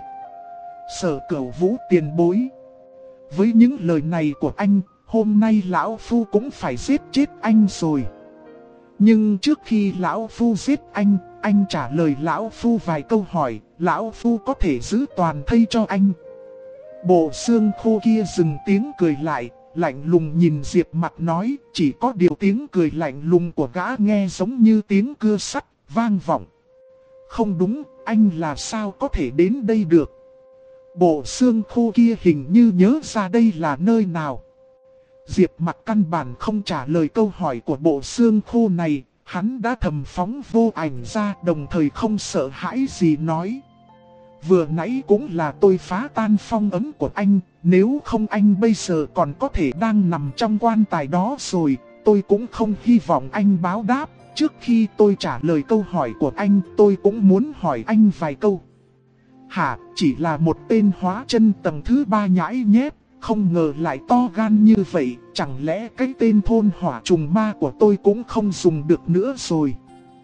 Sở Cửu Vũ tiền bối. Với những lời này của anh, hôm nay Lão Phu cũng phải giết chết anh rồi. Nhưng trước khi Lão Phu giết anh trả lời Lão Phu vài câu hỏi, Lão Phu có thể giữ toàn thây cho anh. Bộ xương khô kia dừng tiếng cười lại, lạnh lùng nhìn Diệp Mặc nói, chỉ có điều tiếng cười lạnh lùng của gã nghe giống như tiếng cưa sắt, vang vọng. Không đúng, anh là sao có thể đến đây được? Bộ xương khô kia hình như nhớ ra đây là nơi nào. Diệp Mặc căn bản không trả lời câu hỏi của bộ xương khô này, hắn đã thầm phóng vô ảnh ra, đồng thời không sợ hãi gì nói. Vừa nãy cũng là tôi phá tan phong ấn của anh, nếu không anh bây giờ còn có thể đang nằm trong quan tài đó rồi, tôi cũng không hy vọng anh báo đáp. Trước khi tôi trả lời câu hỏi của anh, tôi cũng muốn hỏi anh vài câu. Hả, chỉ là một tên hóa chân tầng thứ 3 nhãi nhép, không ngờ lại to gan như vậy, chẳng lẽ cái tên thôn hỏa trùng ma của tôi cũng không dùng được nữa rồi.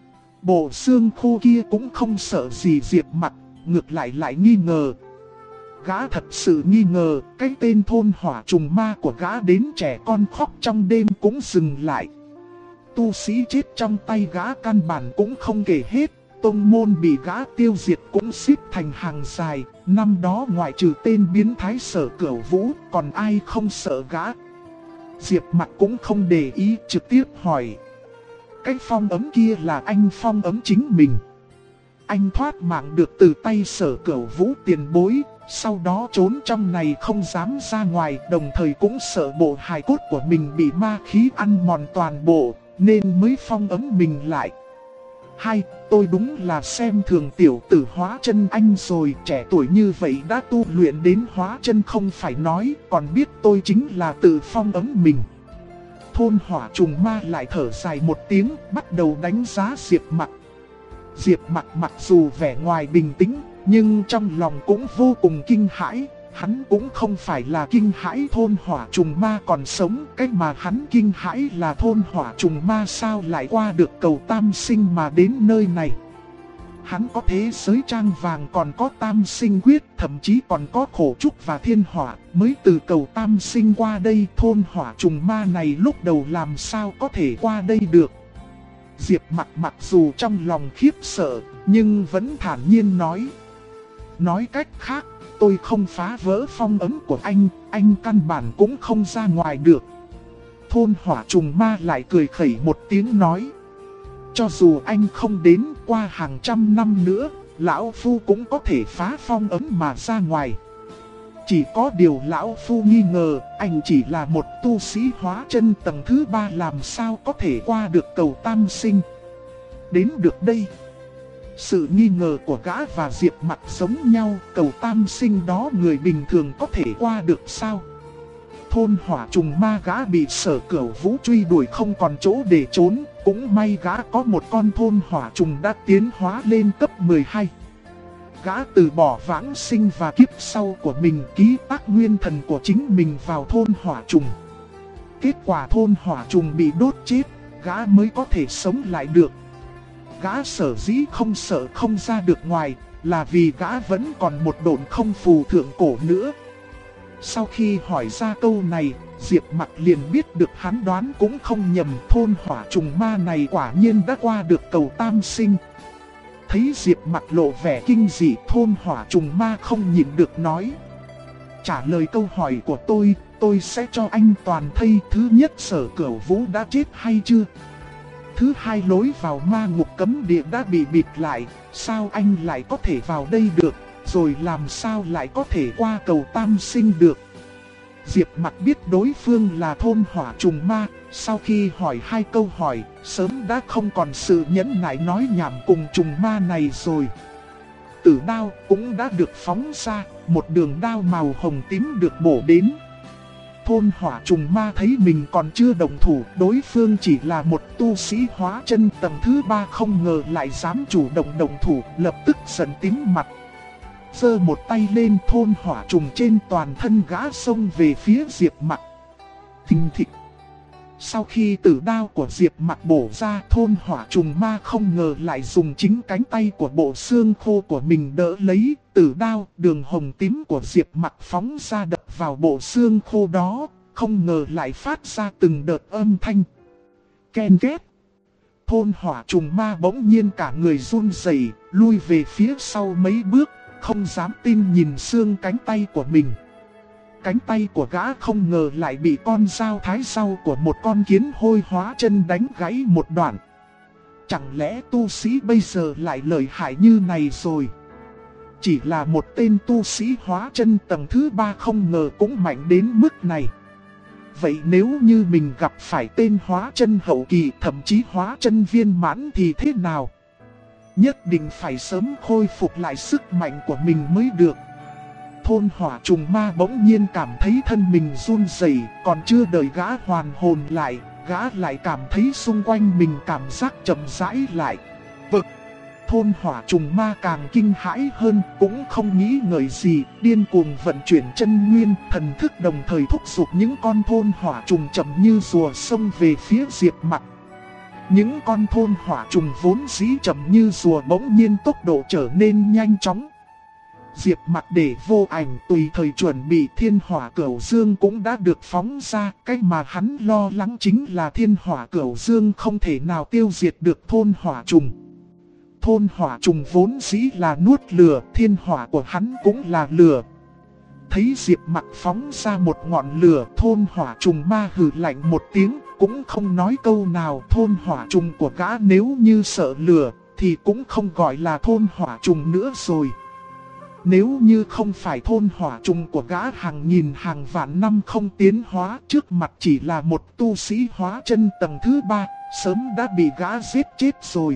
Bộ xương khô kia cũng không sợ gì Diệp Mặc, ngược lại nghi ngờ. Gã thật sự nghi ngờ, cái tên thôn hỏa trùng ma của gã đến trẻ con khóc trong đêm cũng dừng lại. Tu sĩ chết trong tay gã căn bản cũng không kể hết, tông môn bị gã tiêu diệt cũng xếp thành hàng dài. Năm đó ngoại trừ tên biến thái Sở Cửu Vũ, còn ai không sợ gã? Diệp Mặc cũng không để ý, trực tiếp hỏi. Cái phong ấm kia là anh phong ấm chính mình. Anh thoát mạng được từ tay Sở Cửu Vũ tiền bối, sau đó trốn trong này không dám ra ngoài, đồng thời cũng sợ bộ hài cốt của mình bị ma khí ăn mòn toàn bộ, nên mới phong ấm mình lại. Hay, tôi đúng là xem thường tiểu tử hóa chân anh rồi, trẻ tuổi như vậy đã tu luyện đến hóa chân không phải nói, còn biết tôi chính là tự phong ấm mình. Thôn hỏa trùng ma lại thở dài một tiếng, bắt đầu đánh giá Diệp Mặc. Diệp Mặc mặc dù vẻ ngoài bình tĩnh, nhưng trong lòng cũng vô cùng kinh hãi, Hắn cũng không phải là kinh hãi thôn hỏa trùng ma còn sống, cái mà hắn kinh hãi là thôn hỏa trùng ma sao lại qua được cầu tam sinh mà đến nơi này. Hắn có thế giới trang vàng, còn có tam sinh quyết, thậm chí còn có khổ trúc và thiên hỏa, mới từ cầu tam sinh qua đây. Thôn hỏa trùng ma này lúc đầu làm sao có thể qua đây được. Diệp Mặc mặc dù trong lòng khiếp sợ, nhưng vẫn thản nhiên nói. Nói cách khác, tôi không phá vỡ phong ấn của anh căn bản cũng không ra ngoài được. Thôn hỏa trùng ma lại cười khẩy một tiếng nói. Cho dù anh không đến, qua hàng trăm năm nữa, lão phu cũng có thể phá phong ấn mà ra ngoài. Chỉ có điều lão phu nghi ngờ, anh chỉ là một tu sĩ hóa chân tầng thứ 3 làm sao có thể qua được cầu tam sinh. Đến được đây, sự nghi ngờ của gã và Diệp Mặc giống nhau, cầu tam sinh đó người bình thường có thể qua được sao? Thôn hỏa trùng ma gã bị Sở Cửu Vũ truy đuổi không còn chỗ để trốn, cũng may gã có một con thôn hỏa trùng đã tiến hóa lên cấp 12. Gã từ bỏ vãng sinh và kiếp sau của mình, ký tác nguyên thần của chính mình vào thôn hỏa trùng. Kết quả thôn hỏa trùng bị đốt chết, gã mới có thể sống lại được. Gã sở dĩ không sợ không ra được ngoài, là vì gã vẫn còn một độn không phù thượng cổ nữa. Sau khi hỏi ra câu này, Diệp Mặc liền biết được hắn đoán cũng không nhầm, thôn hỏa trùng ma này quả nhiên đã qua được cầu tam sinh. Thấy Diệp Mặc lộ vẻ kinh dị, thôn hỏa trùng ma không nhịn được nói. Trả lời câu hỏi của tôi sẽ cho anh toàn thây. Thứ nhất, Sở Cửu Vũ đã chết hay chưa? Thứ hai, lối vào ma ngục cấm địa đã bị bịt lại, sao anh lại có thể vào đây được? Rồi làm sao lại có thể qua cầu tam sinh được? Diệp Mặc biết đối phương là thôn hỏa trùng ma, sau khi hỏi hai câu hỏi, sớm đã không còn sự nhẫn nại nói nhảm cùng trùng ma này rồi. Tử đao cũng đã được phóng ra, một đường đao màu hồng tím được bổ đến. Thôn hỏa trùng ma thấy mình còn chưa đồng thủ, đối phương chỉ là một tu sĩ hóa chân tầng thứ 3, không ngờ lại dám chủ động đồng thủ, lập tức giận tím mặt. Giơ một tay lên, thôn hỏa trùng trên toàn thân gã xông về phía Diệp Mặc. Thình thịch. Sau khi tử đao của Diệp Mặc bổ ra, thôn hỏa trùng ma không ngờ lại dùng chính cánh tay của bộ xương khô của mình đỡ lấy. Tử đao đường hồng tím của Diệp Mặc phóng ra đập vào bộ xương khô đó, không ngờ lại phát ra từng đợt âm thanh ken két. Thôn hỏa trùng ma bỗng nhiên cả người run rẩy, lui về phía sau mấy bước, không dám tin nhìn xương cánh tay của mình. Cánh tay của gã không ngờ lại bị con dao thái rau của một con kiến hôi hóa chân đánh gãy một đoạn. Chẳng lẽ tu sĩ bây giờ lại lợi hại như này rồi? Chỉ là một tên tu sĩ hóa chân tầng thứ 3 không ngờ cũng mạnh đến mức này. Vậy nếu như mình gặp phải tên hóa chân hậu kỳ, thậm chí hóa chân viên mãn thì thế nào? Nhất định phải sớm khôi phục lại sức mạnh của mình mới được. Thôn hỏa trùng ma bỗng nhiên cảm thấy thân mình run rẩy, còn chưa đợi gã hoàn hồn lại, gã lại cảm thấy xung quanh mình cảm giác chậm rãi lại. Vực! Thôn hỏa trùng ma càng kinh hãi hơn, cũng không nghĩ ngợi gì, điên cuồng vận chuyển chân nguyên, thần thức đồng thời thúc giục những con thôn hỏa trùng chậm như rùa xông về phía Diệp Mặc. Những con thôn hỏa trùng vốn dĩ chậm như rùa bỗng nhiên tốc độ trở nên nhanh chóng. Diệp Mặc để vô ảnh tùy thời chuẩn bị, thiên hỏa cửu dương cũng đã được phóng ra. Cái mà hắn lo lắng chính là thiên hỏa cửu dương không thể nào tiêu diệt được thôn hỏa trùng. Thôn hỏa trùng vốn dĩ là nuốt lửa, thiên hỏa của hắn cũng là lửa. Thấy Diệp Mặc phóng ra một ngọn lửa, thôn hỏa trùng ma hừ lạnh một tiếng, cũng không nói câu nào. Thôn hỏa trùng của gã nếu như sợ lửa, thì cũng không gọi là thôn hỏa trùng nữa rồi. Nếu như không phải thôn hỏa trùng của gã hàng nghìn hàng vạn năm không tiến hóa, trước mặt chỉ là một tu sĩ hóa chân tầng thứ 3, sớm đã bị gã giết chết rồi.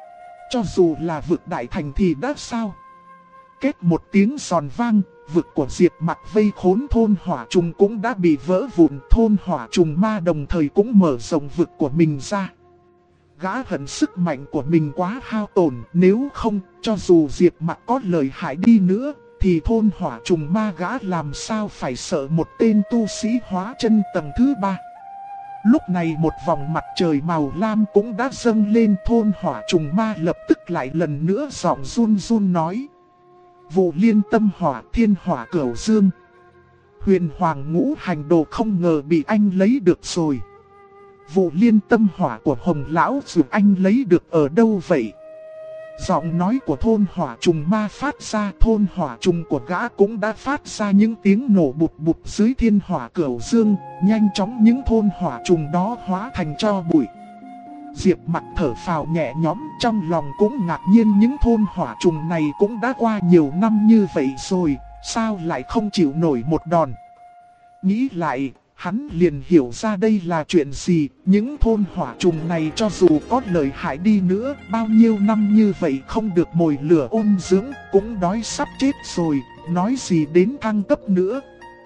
Cho dù là vực đại thành thì đã sao? Kết một tiếng giòn vang, vực của Diệp Mặc vây khốn thôn hỏa trùng cũng đã bị vỡ vụn. Thôn hỏa trùng ma đồng thời cũng mở rộng vực của mình ra. Gã hận sức mạnh của mình quá hao tổn, nếu không, cho dù Diệp Mặc có lợi hại đi nữa, thì thì thôn hỏa trùng ma gã làm sao phải sợ một tên tu sĩ hóa chân tầng thứ 3. Lúc này một vòng mặt trời màu lam cũng đã dâng lên, thôn hỏa trùng ma lập tức lại lần nữa giọng run run nói. Vụ liên tâm hỏa thiên hỏa cửu dương. Huyền hoàng ngũ hành đồ không ngờ bị anh lấy được rồi. Vụ liên tâm hỏa của Hồng lão dù anh lấy được ở đâu vậy? Giọng nói của thôn hỏa trùng ma phát ra, thôn hỏa trùng của gã cũng đã phát ra những tiếng nổ bụt bụt dưới thiên hỏa cửu dương. Nhanh chóng những thôn hỏa trùng đó hóa thành tro bụi. Diệp Mặc thở phào nhẹ nhõm, trong lòng cũng ngạc nhiên, những thôn hỏa trùng này cũng đã qua nhiều năm như vậy rồi, sao lại không chịu nổi một đòn. Nghĩ lại, hắn liền hiểu ra đây là chuyện gì. Những thôn hỏa trùng này cho dù có lợi hại đi nữa, bao nhiêu năm như vậy không được mồi lửa ôn dưỡng, cũng đói sắp chết rồi, nói gì đến thăng cấp nữa.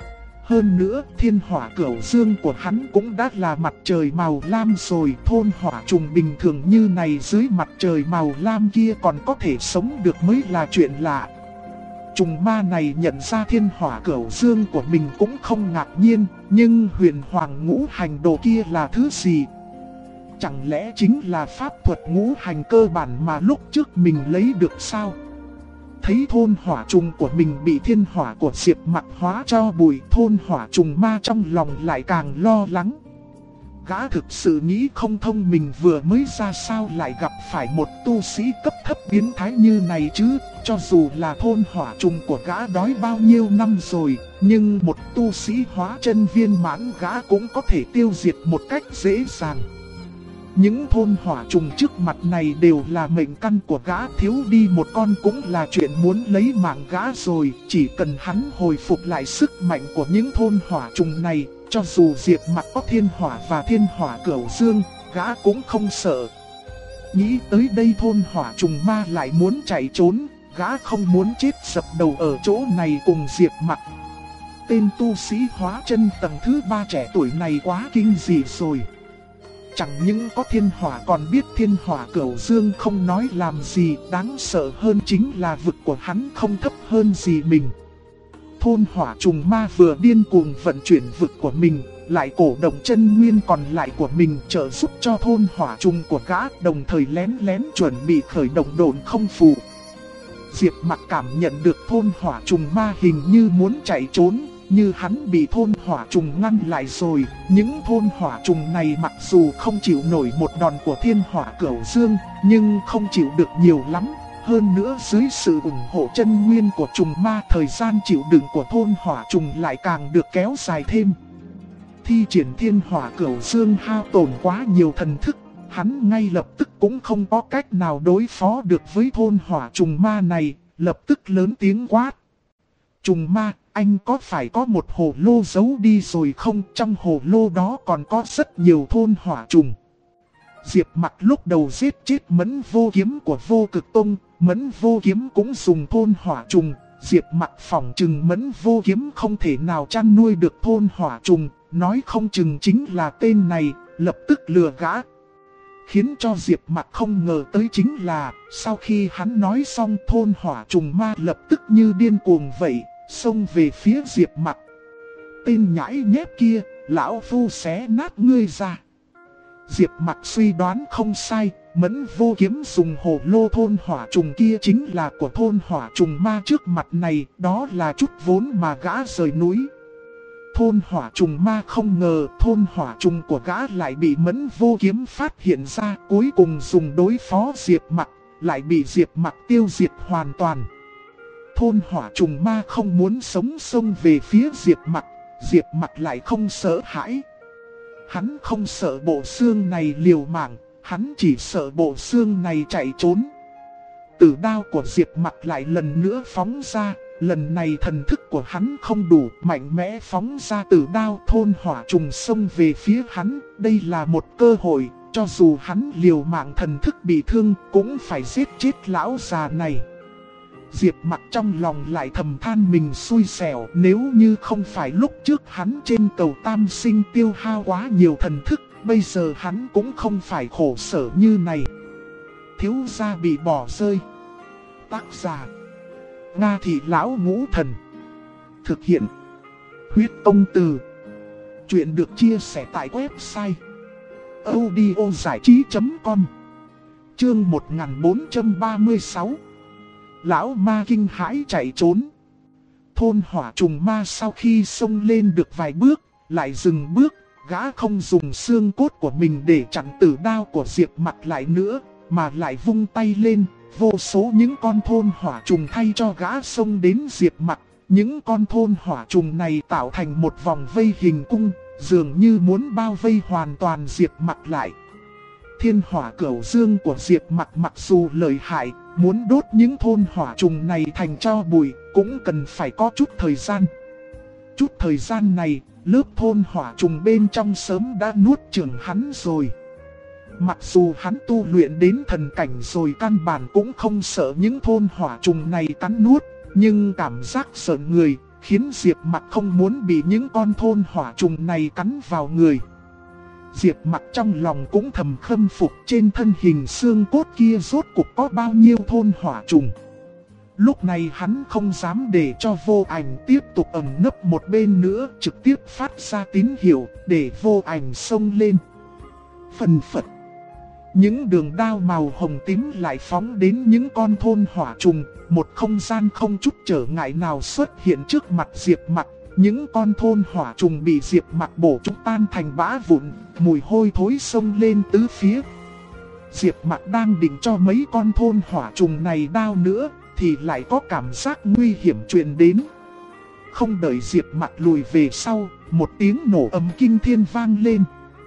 Hơn nữa, thiên hỏa cửu dương của hắn cũng đã là mặt trời màu lam rồi. Thôn hỏa trùng bình thường như này dưới mặt trời màu lam kia còn có thể sống được mới là chuyện lạ. Trùng ma này nhận ra thiên hỏa cửu dương của mình cũng không ngạc nhiên, nhưng huyền hoàng ngũ hành đồ kia là thứ gì? Chẳng lẽ chính là pháp thuật ngũ hành cơ bản mà lúc trước mình lấy được sao? Thấy thôn hỏa trùng của mình bị thiên hỏa của Diệp Mặc hóa cho bụi, thôn hỏa trùng ma trong lòng lại càng lo lắng. Gã thực sự nghĩ không thông, mình vừa mới ra sao lại gặp phải một tu sĩ cấp thấp biến thái như này chứ. Cho dù là thôn hỏa trùng của gã đói bao nhiêu năm rồi, nhưng một tu sĩ hóa chân viên mãn gã cũng có thể tiêu diệt một cách dễ dàng. Những thôn hỏa trùng trước mặt này đều là mệnh căn của gã, thiếu đi một con cũng là chuyện muốn lấy mạng gã rồi. Chỉ cần hắn hồi phục lại sức mạnh của những thôn hỏa trùng này, cho dù Diệp Mặc có thiên hỏa và thiên hỏa cửu dương, gã cũng không sợ. Nghĩ tới đây thôn hỏa trùng ma lại muốn chạy trốn, gã không muốn chết dập đầu ở chỗ này cùng Diệp Mặc. Tên tu sĩ hóa chân tầng thứ 3 trẻ tuổi này quá kinh dị rồi. Chẳng những có thiên hỏa còn biết thiên hỏa cửu dương không nói làm gì, đáng sợ hơn chính là vực của hắn không thấp hơn gì mình. Thôn hỏa trùng ma vừa điên cuồng vận chuyển vực của mình, lại cổ động chân nguyên còn lại của mình trợ giúp cho thôn hỏa trùng của gã, đồng thời lén lén chuẩn bị khởi động độn không phù. Diệp Mặc cảm nhận được thôn hỏa trùng ma hình như muốn chạy trốn, như hắn bị thôn hỏa trùng ngăn lại rồi. Những thôn hỏa trùng này mặc dù không chịu nổi một đòn của thiên hỏa cửu dương, nhưng không chịu được nhiều lắm. Hơn nữa dưới sự ủng hộ chân nguyên của trùng ma, thời gian chịu đựng của thôn hỏa trùng lại càng được kéo dài thêm. Thi triển thiên hỏa cửu dương hao tổn quá nhiều thần thức, hắn ngay lập tức cũng không có cách nào đối phó được với thôn hỏa trùng ma này, lập tức lớn tiếng quát. Trùng ma, anh có phải có một hồ lô giấu đi rồi không? Trong hồ lô đó còn có rất nhiều thôn hỏa trùng. Diệp Mặc lúc đầu giết chết Mẫn Vô Kiếm của Vô Cực Tông, Mẫn Vô Kiếm cũng dùng thôn hỏa trùng. Diệp Mặc phỏng chừng Mẫn Vô Kiếm không thể nào chăn nuôi được thôn hỏa trùng, nói không chừng chính là tên này, lập tức lừa gã. Khiến cho Diệp Mặc không ngờ tới chính là, sau khi hắn nói xong, thôn hỏa trùng ma lập tức như điên cuồng vậy, xông về phía Diệp Mặc. Tên nhãi nhép kia, lão phu xé nát ngươi ra. Diệp Mặc suy đoán không sai, Mẫn Vô Kiếm dùng hồ lô thôn hỏa trùng kia chính là của thôn hỏa trùng ma trước mặt này, đó là chút vốn mà gã rời núi. Thôn hỏa trùng ma không ngờ thôn hỏa trùng của gã lại bị Mẫn Vô Kiếm phát hiện ra, cuối cùng dùng đối phó Diệp Mặc, lại bị Diệp Mặc tiêu diệt hoàn toàn. Thôn hỏa trùng ma không muốn sống xông về phía Diệp Mặc, Diệp Mặc lại không sợ hãi. Hắn không sợ bộ xương này liều mạng, hắn chỉ sợ bộ xương này chạy trốn. Tử đao của Diệp Mặc lại lần nữa phóng ra, lần này thần thức của hắn không đủ, mạnh mẽ phóng ra tử đao, thôn hỏa trùng xông về phía hắn. Đây là một cơ hội, cho dù hắn liều mạng thần thức bị thương cũng phải giết chết lão già này. Diệp Mặc trong lòng lại thầm than mình xui xẻo, nếu như không phải lúc trước hắn trên cầu Tam Sinh tiêu hao quá nhiều thần thức, bây giờ hắn cũng không phải khổ sở như này. Thiếu gia bị bỏ rơi. Tác giả Nga Thị Lão Ngũ Thần. Thực hiện Huyết Công Từ. Chuyện được chia sẻ tại website audiozảichí.com. Chương 1436. Lão ma kinh hãi chạy trốn. Thôn hỏa trùng ma sau khi xông lên được vài bước, lại dừng bước. Gã không dùng xương cốt của mình để chặn tử đao của Diệp Mặc lại nữa, mà lại vung tay lên. Vô số những con thôn hỏa trùng thay cho gã xông đến Diệp Mặc. Những con thôn hỏa trùng này tạo thành một vòng vây hình cung, dường như muốn bao vây hoàn toàn Diệp Mặc lại. Thiên hỏa cửu dương của Diệp Mặc mặc dù lợi hại, muốn đốt những thôn hỏa trùng này thành tro bụi, cũng cần phải có chút thời gian. Chút thời gian này, lớp thôn hỏa trùng bên trong sớm đã nuốt chửng hắn rồi. Mặc dù hắn tu luyện đến thần cảnh rồi, căn bản cũng không sợ những thôn hỏa trùng này cắn nuốt, nhưng cảm giác sợ người khiến Diệp Mặc không muốn bị những con thôn hỏa trùng này cắn vào người. Diệp Mặc trong lòng cũng thầm khâm phục, trên thân hình xương cốt kia rốt cuộc có bao nhiêu thôn hỏa trùng. Lúc này hắn không dám để cho Vô Ảnh tiếp tục ẩn nấp một bên nữa, trực tiếp phát ra tín hiệu để Vô Ảnh xông lên. Phần phật, những đường đao màu hồng tím lại phóng đến những con thôn hỏa trùng. Một không gian không chút trở ngại nào xuất hiện trước mặt Diệp Mặc. Những con thôn hỏa trùng bị Diệp Mặc bổ trúng tan thành bã vụn, mùi hôi thối xông lên tứ phía. Diệp Mặc đang định cho mấy con thôn hỏa trùng này đao nữa, thì lại có cảm giác nguy hiểm truyền đến. Không đợi Diệp Mặc lùi về sau, một tiếng nổ ầm kinh thiên vang lên.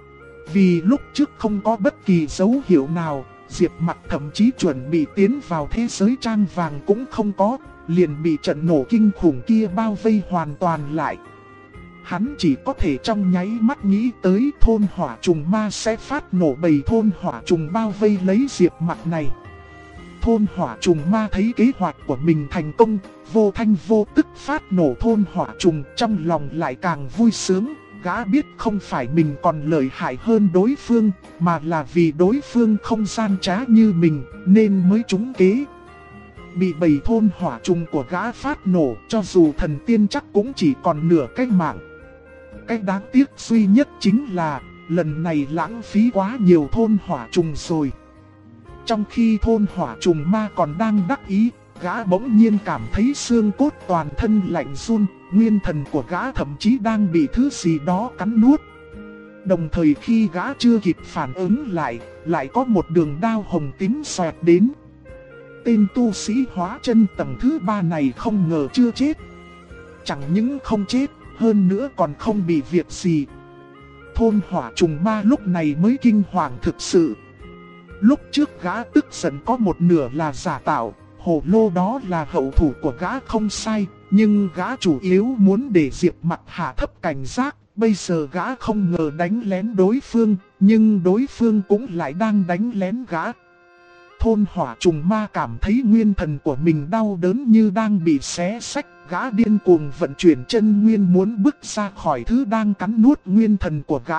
Vì lúc trước không có bất kỳ dấu hiệu nào, Diệp Mặc thậm chí chuẩn bị tiến vào thế giới trang vàng cũng không có, liền bị trận nổ kinh khủng kia bao vây hoàn toàn lại. Hắn chỉ có thể trong nháy mắt nghĩ tới thôn hỏa trùng ma sẽ phát nổ bầy thôn hỏa trùng bao vây lấy Diệp Mặc này. Thôn hỏa trùng ma thấy kế hoạch của mình thành công, vô thanh vô tức phát nổ thôn hỏa trùng, trong lòng lại càng vui sướng. Gã biết không phải mình còn lợi hại hơn đối phương, mà là vì đối phương không gian trá như mình, nên mới trúng kế. Bị bầy thôn hỏa trùng của gã phát nổ, cho dù thần tiên chắc cũng chỉ còn nửa cái mạng. Cái đáng tiếc duy nhất chính là, lần này lãng phí quá nhiều thôn hỏa trùng rồi. Trong khi thôn hỏa trùng ma còn đang đắc ý, gã bỗng nhiên cảm thấy xương cốt toàn thân lạnh run, nguyên thần của gã thậm chí đang bị thứ gì đó cắn nuốt. Đồng thời khi gã chưa kịp phản ứng lại có một đường đao hồng tím xoẹt đến. Tên tu sĩ hóa chân tầng thứ 3 này không ngờ chưa chết. Chẳng những không chết, hơn nữa còn không bị việc gì. Thôn hỏa trùng ma lúc này mới kinh hoàng thực sự. Lúc trước gã tức giận có một nửa là giả tạo, hồ lô đó là hậu thủ của gã không sai, nhưng gã chủ yếu muốn để Diệp Mặc hạ thấp cảnh giác. Bây giờ gã không ngờ đánh lén đối phương, nhưng đối phương cũng lại đang đánh lén gã. Thôn hỏa trùng ma cảm thấy nguyên thần của mình đau đớn như đang bị xé xách, gã điên cuồng vận chuyển chân nguyên muốn bước ra khỏi thứ đang cắn nuốt nguyên thần của gã.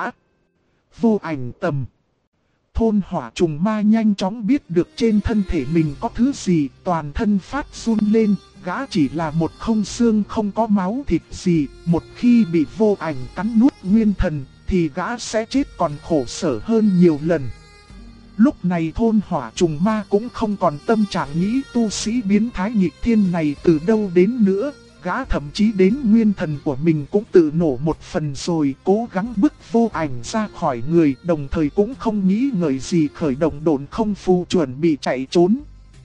Vô Ảnh tầm. Thôn hỏa trùng ma nhanh chóng biết được trên thân thể mình có thứ gì, toàn thân phát run lên, gã chỉ là một không xương không có máu thịt gì, một khi bị Vô Ảnh cắn nuốt nguyên thần, thì gã sẽ chết còn khổ sở hơn nhiều lần. Lúc này thôn hỏa trùng ma cũng không còn tâm trạng nghĩ tu sĩ biến thái nghịch thiên này từ đâu đến nữa. Gã thậm chí đến nguyên thần của mình cũng tự nổ một phần rồi, cố gắng bức Vô Ảnh ra khỏi người, đồng thời cũng không nghĩ ngợi gì khởi động độn không phù chuẩn bị chạy trốn.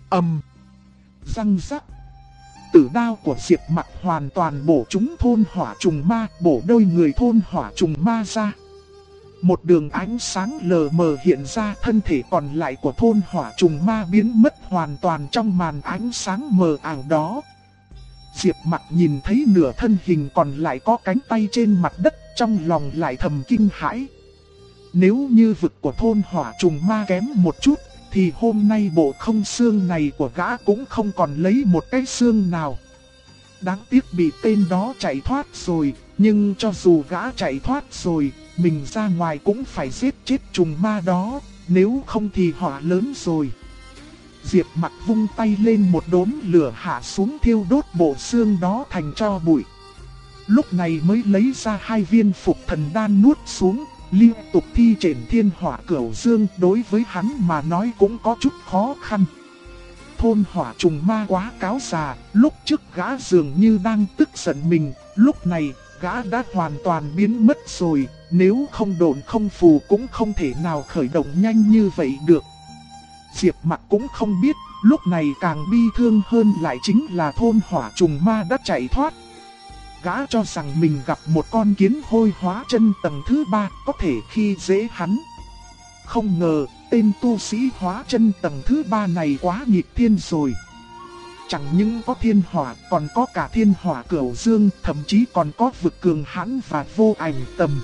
Răng rắc. Tử đao của Diệp Mặc hoàn toàn bổ trúng thôn hỏa trùng ma, bổ đôi người thôn hỏa trùng ma ra. Một đường ánh sáng lờ mờ hiện ra, thân thể còn lại của thôn hỏa trùng ma biến mất hoàn toàn trong màn ánh sáng mờ ảo đó. Diệp Mặc nhìn thấy nửa thân hình còn lại có cánh tay trên mặt đất, trong lòng lại thầm kinh hãi. Nếu như vực của thôn hỏa trùng ma kém một chút, thì hôm nay bộ không xương này của gã cũng không còn lấy một cái xương nào. Đáng tiếc bị tên đó chạy thoát rồi, nhưng cho dù gã chạy thoát rồi, mình ra ngoài cũng phải giết chết trùng ma đó, nếu không thì họa lớn rồi. Diệp Mặc vung tay lên, một đốm lửa hạ xuống thiêu đốt bộ xương đó thành tro bụi. Lúc này mới lấy ra 2 viên phục thần đan nuốt xuống, liên tục thi triển thiên hỏa cửu dương, đối với hắn mà nói cũng có chút khó khăn. Thôn hỏa trùng ma quá cáo già, lúc trước gã dường như đang tức giận mình, lúc này gã đã hoàn toàn biến mất rồi, nếu không độn không phù cũng không thể nào khởi động nhanh như vậy được. Diệp Mặc cũng không biết, lúc này càng bi thương hơn lại chính là thôn hỏa trùng ma đã chạy thoát. Gã cho rằng mình gặp một con kiến hôi hóa chân tầng thứ 3 có thể khi dễ hắn. Không ngờ, tên tu sĩ hóa chân tầng thứ 3 này quá nghịch thiên rồi. Chẳng những có thiên hỏa, còn có cả thiên hỏa cửu dương, thậm chí còn có vực cường hãn và vô ảnh tầm.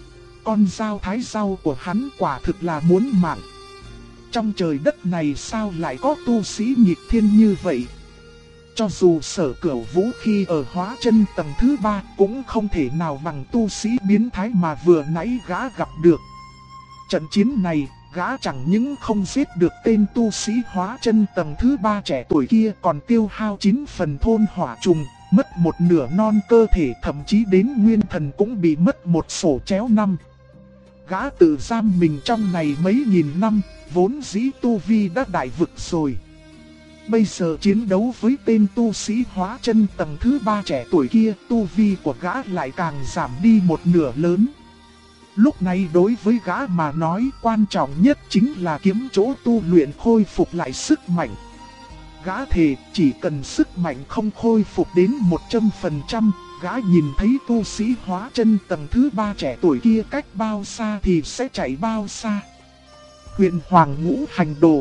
Con dao thái dao của hắn quả thực là muốn mạng. Trong trời đất này sao lại có tu sĩ nghịch thiên như vậy? Cho dù Sở Cửu Vũ khi ở hóa chân tầng thứ 3 cũng không thể nào bằng tu sĩ biến thái mà vừa nãy gã gặp được. Trận chiến này, gã chẳng những không giết được tên tu sĩ hóa chân tầng thứ 3 trẻ tuổi kia, còn tiêu hao 9 phần thôn hỏa trùng, mất một nửa non cơ thể, thậm chí đến nguyên thần cũng bị mất một sổ chéo năm. Gã tự giam mình trong này mấy nghìn năm, vốn dĩ tu vi đã đại vực rồi. Bây giờ chiến đấu với tên tu sĩ hóa chân tầng thứ 3 trẻ tuổi kia, tu vi của gã lại càng giảm đi một nửa lớn. Lúc này đối với gã mà nói, quan trọng nhất chính là kiếm chỗ tu luyện khôi phục lại sức mạnh. Gã thề chỉ cần sức mạnh không khôi phục đến 100%, gã nhìn thấy tu sĩ hóa chân tầng thứ 3 trẻ tuổi kia cách bao xa thì sẽ chạy bao xa. Huyền Hoàng Ngũ Hành Đồ.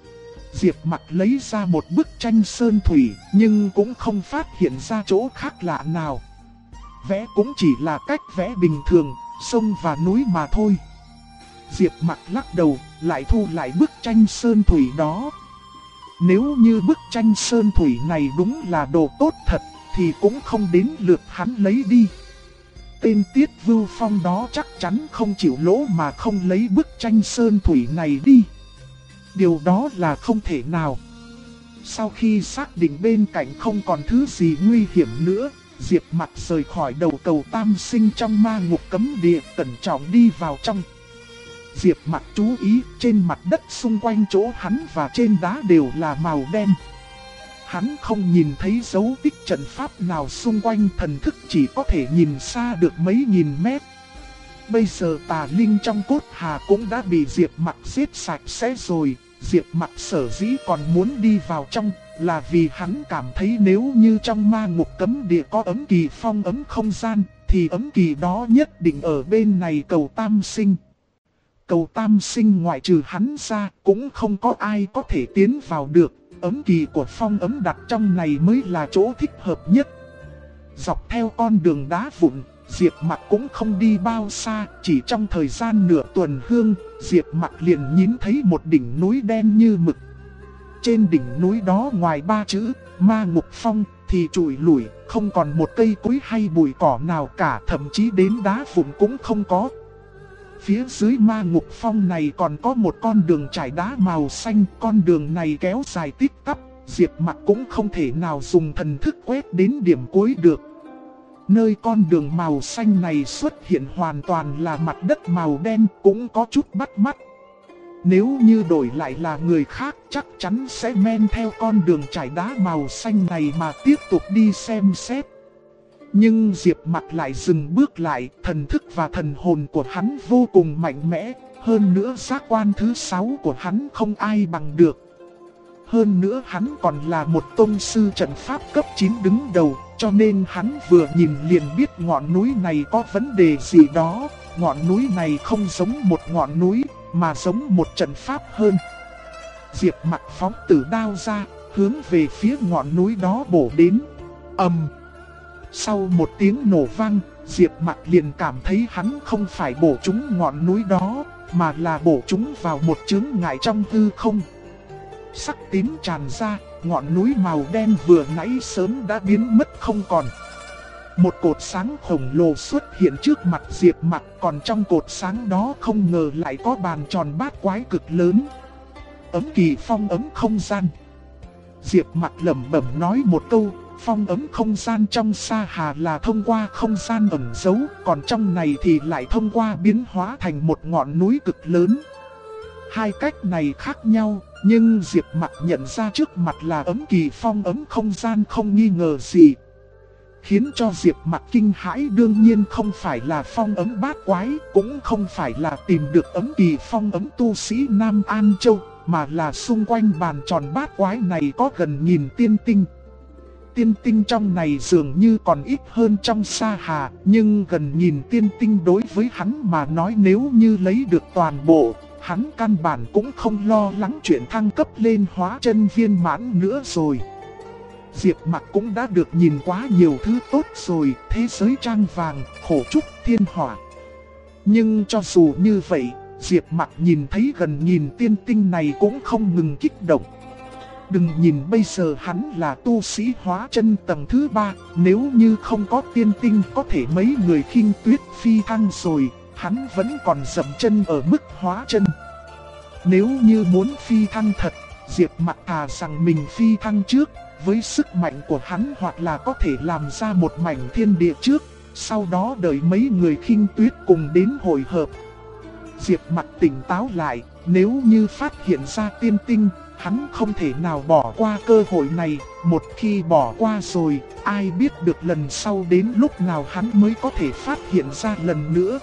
Diệp Mặc lấy ra một bức tranh sơn thủy, nhưng cũng không phát hiện ra chỗ khác lạ nào. Vẽ cũng chỉ là cách vẽ bình thường, sông và núi mà thôi. Diệp Mặc lắc đầu, lại thu lại bức tranh sơn thủy đó. Nếu như bức tranh sơn thủy này đúng là đồ tốt thật, thì cũng không đến lượt hắn lấy đi. Tên Tiết Vưu Phong đó chắc chắn không chịu lỗ mà không lấy bức tranh sơn thủy này đi. Điều đó là không thể nào. Sau khi xác định bên cạnh không còn thứ gì nguy hiểm nữa, Diệp Mặc rời khỏi đầu cầu Tam Sinh trong ma ngục cấm địa, cẩn trọng đi vào trong. Diệp Mặc chú ý, trên mặt đất xung quanh chỗ hắn và trên đá đều là màu đen. Hắn không nhìn thấy dấu tích trận pháp nào xung quanh, thần thức chỉ có thể nhìn xa được mấy nghìn mét. Bây giờ tà linh trong cốt hà cũng đã bị Diệp Mặc giết sạch sẽ rồi. Diệp Mặc sở dĩ còn muốn đi vào trong là vì hắn cảm thấy nếu như trong ma ngục cấm địa có ấm kỳ phong ấm không gian, thì ấm kỳ đó nhất định ở bên này cầu Tam Sinh. Cầu Tam Sinh ngoại trừ hắn ra cũng không có ai có thể tiến vào được. Ấm kỳ của phong ấm đặt trong này mới là chỗ thích hợp nhất. Dọc theo con đường đá vụn, Diệp Mặc cũng không đi bao xa, chỉ trong thời gian nửa tuần hương, Diệp Mặc liền nhìn thấy một đỉnh núi đen như mực. Trên đỉnh núi đó ngoài 3 chữ Ma Ngục Phong thì trụi lủi, không còn một cây cối hay bụi cỏ nào cả, thậm chí đến đá vụn cũng không có. Phía dưới Ma Ngục Phong này còn có một con đường trải đá màu xanh, con đường này kéo dài tít tắp, Diệp Mặc cũng không thể nào dùng thần thức quét đến điểm cuối được. Nơi con đường màu xanh này xuất hiện hoàn toàn là mặt đất màu đen, cũng có chút bắt mắt. Nếu như đổi lại là người khác chắc chắn sẽ men theo con đường trải đá màu xanh này mà tiếp tục đi xem xét. Nhưng Diệp Mặc lại dừng bước lại, thần thức và thần hồn của hắn vô cùng mạnh mẽ, hơn nữa giác quan thứ 6 của hắn không ai bằng được. Hơn nữa hắn còn là một tông sư trận pháp cấp 9 đứng đầu, cho nên hắn vừa nhìn liền biết ngọn núi này có vấn đề gì đó. Ngọn núi này không giống một ngọn núi, mà giống một trận pháp hơn. Diệp Mặc phóng tử đao ra, hướng về phía ngọn núi đó bổ đến. Ầm. Sau một tiếng nổ vang, Diệp Mặc liền cảm thấy hắn không phải bổ trúng ngọn núi đó, mà là bổ trúng vào một chướng ngại trong hư không. Sắc tím tràn ra, ngọn núi màu đen vừa nãy sớm đã biến mất không còn. Một cột sáng khổng lồ xuất hiện trước mặt Diệp Mặc, còn trong cột sáng đó không ngờ lại có bàn tròn bát quái cực lớn. ấm kỳ phong ấm không gian. Diệp Mặc lẩm bẩm nói một câu, phong ấm không gian trong Sa Hà là thông qua không gian ẩn giấu, còn trong này thì lại thông qua biến hóa thành một ngọn núi cực lớn. Hai cách này khác nhau, nhưng Diệp Mặc nhận ra trước mặt là ấm kỳ phong ấm không gian không nghi ngờ gì. Khiến cho Diệp Mặc kinh hãi đương nhiên không phải là phong ấm bát quái, cũng không phải là tìm được ấm kỳ phong ấm tu sĩ Nam An Châu, mà là xung quanh bàn tròn bát quái này có gần nghìn tiên tinh. Tiên tinh trong này dường như còn ít hơn trong Sa Hà, nhưng gần nghìn tiên tinh đối với hắn mà nói nếu như lấy được toàn bộ, hắn căn bản cũng không lo lắng chuyện thăng cấp lên hóa chân viên mãn nữa rồi. Diệp Mặc cũng đã được nhìn quá nhiều thứ tốt rồi, thế giới trang vàng, khổ trúc, thiên hỏa. Nhưng cho dù như vậy, Diệp Mặc nhìn thấy gần nghìn tiên tinh này cũng không ngừng kích động. Đừng nhìn bây giờ hắn là tu sĩ hóa chân tầng thứ 3, nếu như không có tiên tinh có thể mấy người khinh tuyết phi thăng rồi, hắn vẫn còn dậm chân ở mức hóa chân. Nếu như muốn phi thăng thật, Diệp Mặc thà rằng mình phi thăng trước, với sức mạnh của hắn hoặc là có thể làm ra một mảnh thiên địa trước, sau đó đợi mấy người khinh tuyết cùng đến hội hợp. Diệp Mặc tỉnh táo lại, nếu như phát hiện ra tiên tinh, hắn không thể nào bỏ qua cơ hội này, một khi bỏ qua rồi, ai biết được lần sau đến lúc nào hắn mới có thể phát hiện ra lần nữa.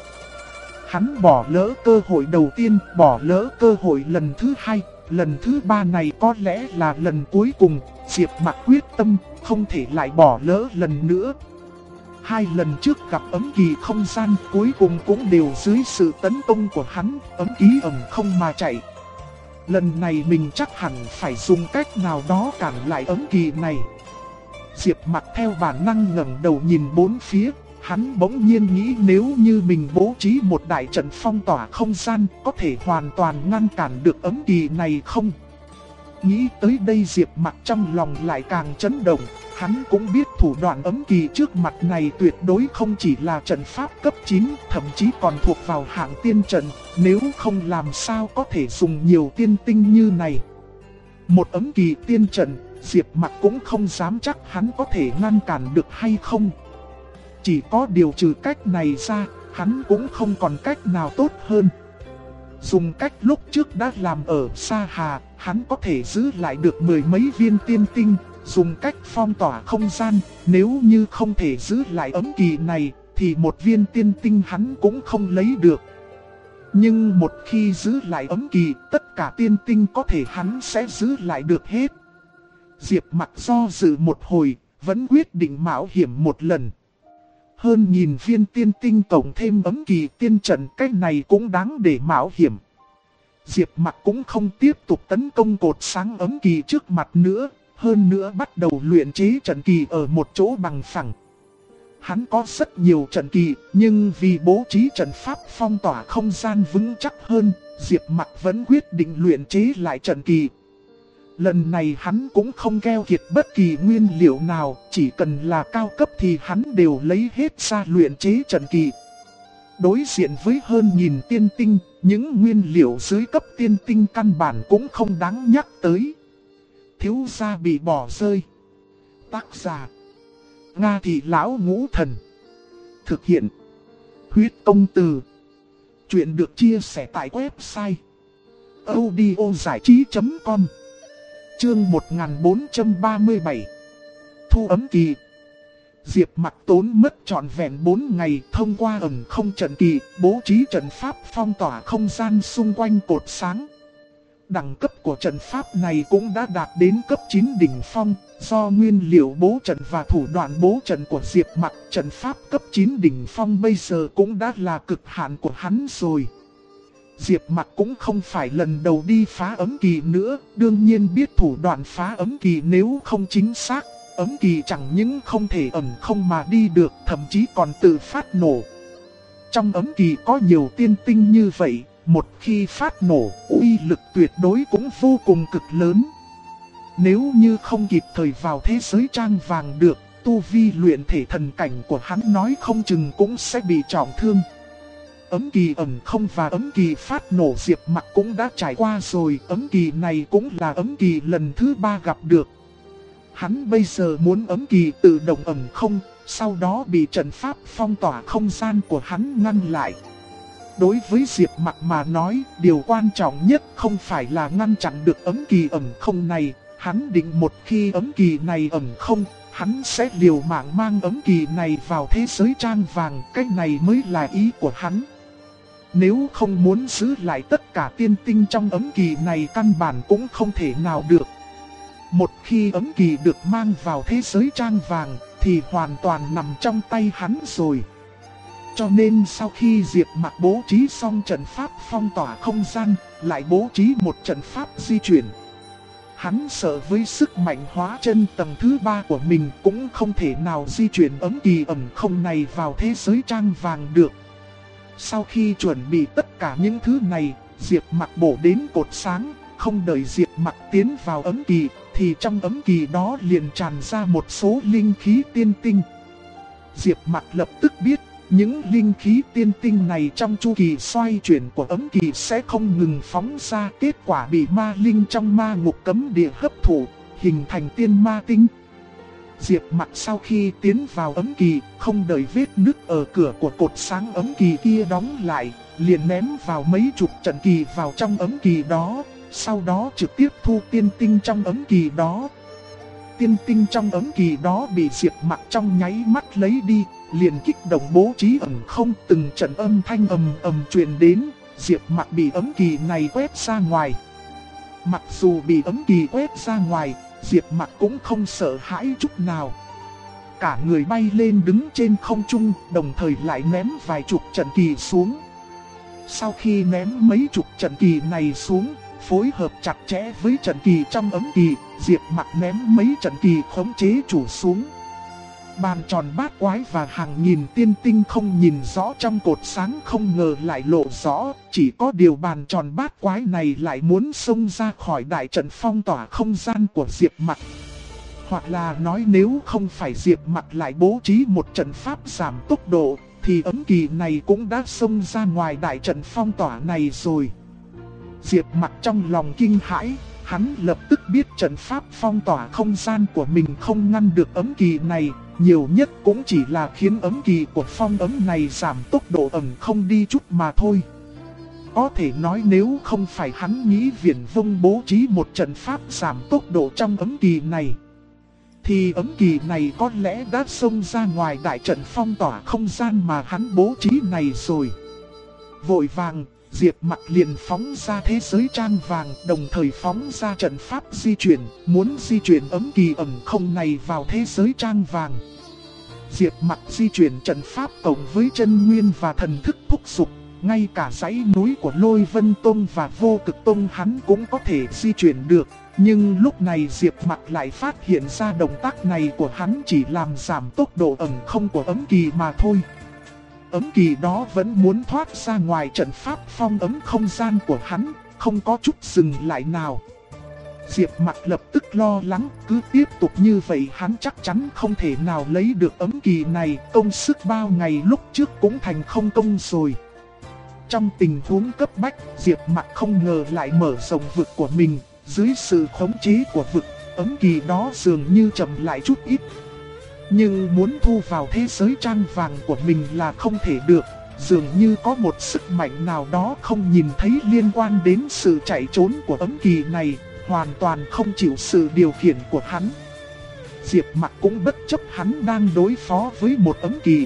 Hắn bỏ lỡ cơ hội đầu tiên, bỏ lỡ cơ hội lần thứ hai, lần thứ ba này có lẽ là lần cuối cùng, Diệp Mặc quyết tâm, không thể lại bỏ lỡ lần nữa. Hai lần trước gặp ấm kỳ không gian cuối cùng cũng đều dưới sự tấn công của hắn, ấm ký ẩn không mà chạy. Lần này mình chắc hẳn phải dùng cách nào đó cản lại ấm kỳ này. Diệp Mặc theo bản năng ngẩng đầu nhìn bốn phía, hắn bỗng nhiên nghĩ nếu như mình bố trí một đại trận phong tỏa không gian có thể hoàn toàn ngăn cản được ấm kỳ này không? Nghĩ tới đây Diệp Mặc trong lòng lại càng chấn động, hắn cũng biết thủ đoạn ấm kỳ trước mặt này tuyệt đối không chỉ là trận pháp cấp 9, thậm chí còn thuộc vào hạng tiên trận, nếu không làm sao có thể dùng nhiều tiên tinh như này. Một ấm kỳ tiên trận, Diệp Mặc cũng không dám chắc hắn có thể ngăn cản được hay không. Chỉ có điều trừ cách này ra, hắn cũng không còn cách nào tốt hơn. Dùng cách lúc trước đã làm ở Sa Hà, hắn có thể giữ lại được mười mấy viên tiên tinh. Dùng cách phong tỏa không gian, nếu như không thể giữ lại ấm kỳ này, thì một viên tiên tinh hắn cũng không lấy được. Nhưng một khi giữ lại ấm kỳ, tất cả tiên tinh có thể hắn sẽ giữ lại được hết. Diệp Mặc do dự một hồi, vẫn quyết định mạo hiểm một lần. Hơn nghìn viên tiên tinh tổng thêm ấm kỳ tiên trận, cách này cũng đáng để mạo hiểm. Diệp Mặc cũng không tiếp tục tấn công cột sáng ấm kỳ trước mặt nữa, hơn nữa bắt đầu luyện chế trận kỳ ở một chỗ bằng phẳng. Hắn có rất nhiều trận kỳ, nhưng vì bố trí trận pháp phong tỏa không gian vững chắc hơn, Diệp Mặc vẫn quyết định luyện chế lại trận kỳ. Lần này hắn cũng không keo kiệt bất kỳ nguyên liệu nào, chỉ cần là cao cấp thì hắn đều lấy hết ra luyện chế trận kỳ. Đối diện với hơn nghìn tiên tinh, những nguyên liệu dưới cấp tiên tinh căn bản cũng không đáng nhắc tới. Thiếu gia bị bỏ rơi. Tác giả Nga Thị Lão Ngũ Thần. Thực hiện Huyết Công Từ. Chuyện được chia sẻ tại website audiozảichí.com. Chương 1437. Thu ấm kỳ. Diệp Mặc tốn mất trọn vẹn 4 ngày thông qua ẩn không trận kỳ, bố trí trận pháp phong tỏa không gian xung quanh cột sáng. Đẳng cấp của trận pháp này cũng đã đạt đến cấp 9 đỉnh phong, do nguyên liệu bố trận và thủ đoạn bố trận của Diệp Mặc, trận pháp cấp 9 đỉnh phong bây giờ cũng đã là cực hạn của hắn rồi. Diệp Mặc cũng không phải lần đầu đi phá ấm kỳ nữa, đương nhiên biết thủ đoạn phá ấm kỳ nếu không chính xác, ấm kỳ chẳng những không thể ẩn không mà đi được, thậm chí còn tự phát nổ. Trong ấm kỳ có nhiều tiên tinh như vậy, một khi phát nổ, uy lực tuyệt đối cũng vô cùng cực lớn. Nếu như không kịp thời vào thế giới trang vàng được, tu vi luyện thể thần cảnh của hắn nói không chừng cũng sẽ bị trọng thương. ấm kỳ ẩn không và ấm kỳ phát nổ Diệp Mặc cũng đã trải qua rồi, ấm kỳ này cũng là ấm kỳ lần thứ 3 gặp được. Hắn bây giờ muốn ấm kỳ tự động ẩn không, sau đó bị trận pháp phong tỏa không gian của hắn ngăn lại. Đối với Diệp Mặc mà nói, điều quan trọng nhất không phải là ngăn chặn được ấm kỳ ẩn không này, hắn định một khi ấm kỳ này ẩn không, hắn sẽ liều mạng mang ấm kỳ này vào thế giới trang vàng, cái này mới là ý của hắn. Nếu không muốn giữ lại tất cả tiên tinh trong ấm kỳ này căn bản cũng không thể nào được. Một khi ấm kỳ được mang vào thế giới trang vàng thì hoàn toàn nằm trong tay hắn rồi. Cho nên sau khi Diệp Mặc bố trí xong trận pháp phong tỏa không gian, lại bố trí một trận pháp di chuyển. Hắn sợ với sức mạnh hóa chân tầng thứ 3 của mình cũng không thể nào di chuyển ấm kỳ ẩn không này vào thế giới trang vàng được. Sau khi chuẩn bị tất cả những thứ này, Diệp Mặc bổ đến cột sáng, không đợi Diệp Mặc tiến vào ấm kỳ, thì trong ấm kỳ đó liền tràn ra một số linh khí tiên tinh. Diệp Mặc lập tức biết, những linh khí tiên tinh này trong chu kỳ xoay chuyển của ấm kỳ sẽ không ngừng phóng ra, kết quả bị ma linh trong ma ngục cấm địa hấp thụ, hình thành tiên ma tinh. Diệp Mặc sau khi tiến vào ấm kỳ, không đợi vết nứt ở cửa của cột sáng ấm kỳ kia đóng lại, liền ném vào mấy chục trận kỳ vào trong ấm kỳ đó, sau đó trực tiếp thu tiên tinh trong ấm kỳ đó. Tiên tinh trong ấm kỳ đó bị Diệp Mặc trong nháy mắt lấy đi, liền kích động bố trí ẩn không, từng trận âm thanh ầm ầm truyền đến, Diệp Mặc bị ấm kỳ này quét ra ngoài. Mặc dù bị ấm kỳ quét ra ngoài, Diệp Mặc cũng không sợ hãi chút nào. Cả người bay lên đứng trên không trung, đồng thời lại ném vài chục trận kỳ xuống. Sau khi ném mấy chục trận kỳ này xuống, phối hợp chặt chẽ với trận kỳ trong ấm kỳ, Diệp Mặc ném mấy trận kỳ khống chế chủ xuống. Bàn tròn bát quái và hàng nghìn tiên tinh không nhìn rõ trong cột sáng không ngờ lại lộ rõ, chỉ có điều bàn tròn bát quái này lại muốn xông ra khỏi đại trận phong tỏa không gian của Diệp Mặc. Hoặc là nói nếu không phải Diệp Mặc lại bố trí một trận pháp giảm tốc độ, thì ấm kỳ này cũng đã xông ra ngoài đại trận phong tỏa này rồi. Diệp Mặc trong lòng kinh hãi, hắn lập tức biết trận pháp phong tỏa không gian của mình không ngăn được ấm kỳ này, nhiều nhất cũng chỉ là khiến ấm kỳ của phong ấm này giảm tốc độ ẩn không đi chút mà thôi. Có thể nói nếu không phải hắn nghĩ viển vông bố trí một trận pháp giảm tốc độ trong ấm kỳ này, thì ấm kỳ này có lẽ đã xông ra ngoài đại trận phong tỏa không gian mà hắn bố trí này rồi. Vội vàng, Diệp Mặc liền phóng ra thế giới trang vàng, đồng thời phóng ra trận pháp di chuyển, muốn di chuyển ấm kỳ ẩn không này vào thế giới trang vàng. Diệp Mặc di chuyển trận pháp cộng với chân nguyên và thần thức thúc dục, ngay cả dãy núi của Lôi Vân Tông và Vô Cực Tông hắn cũng có thể di chuyển được. Nhưng lúc này Diệp Mặc lại phát hiện ra động tác này của hắn chỉ làm giảm tốc độ ẩn không của ấm kỳ mà thôi. Ấm kỳ đó vẫn muốn thoát ra ngoài trận pháp phong ấm không gian của hắn, không có chút dừng lại nào. Diệp Mặc lập tức lo lắng, cứ tiếp tục như vậy hắn chắc chắn không thể nào lấy được ấm kỳ này, công sức bao ngày lúc trước cũng thành không công rồi. Trong tình huống cấp bách, Diệp Mặc không ngờ lại mở rộng vực của mình, dưới sự khống chế của vực, ấm kỳ đó dường như chậm lại chút ít. Nhưng muốn thu vào thế giới trang vàng của mình là không thể được, dường như có một sức mạnh nào đó không nhìn thấy liên quan đến sự chạy trốn của ấm kỳ này, hoàn toàn không chịu sự điều khiển của hắn. Diệp Mặc cũng bất chấp hắn đang đối phó với một ấm kỳ.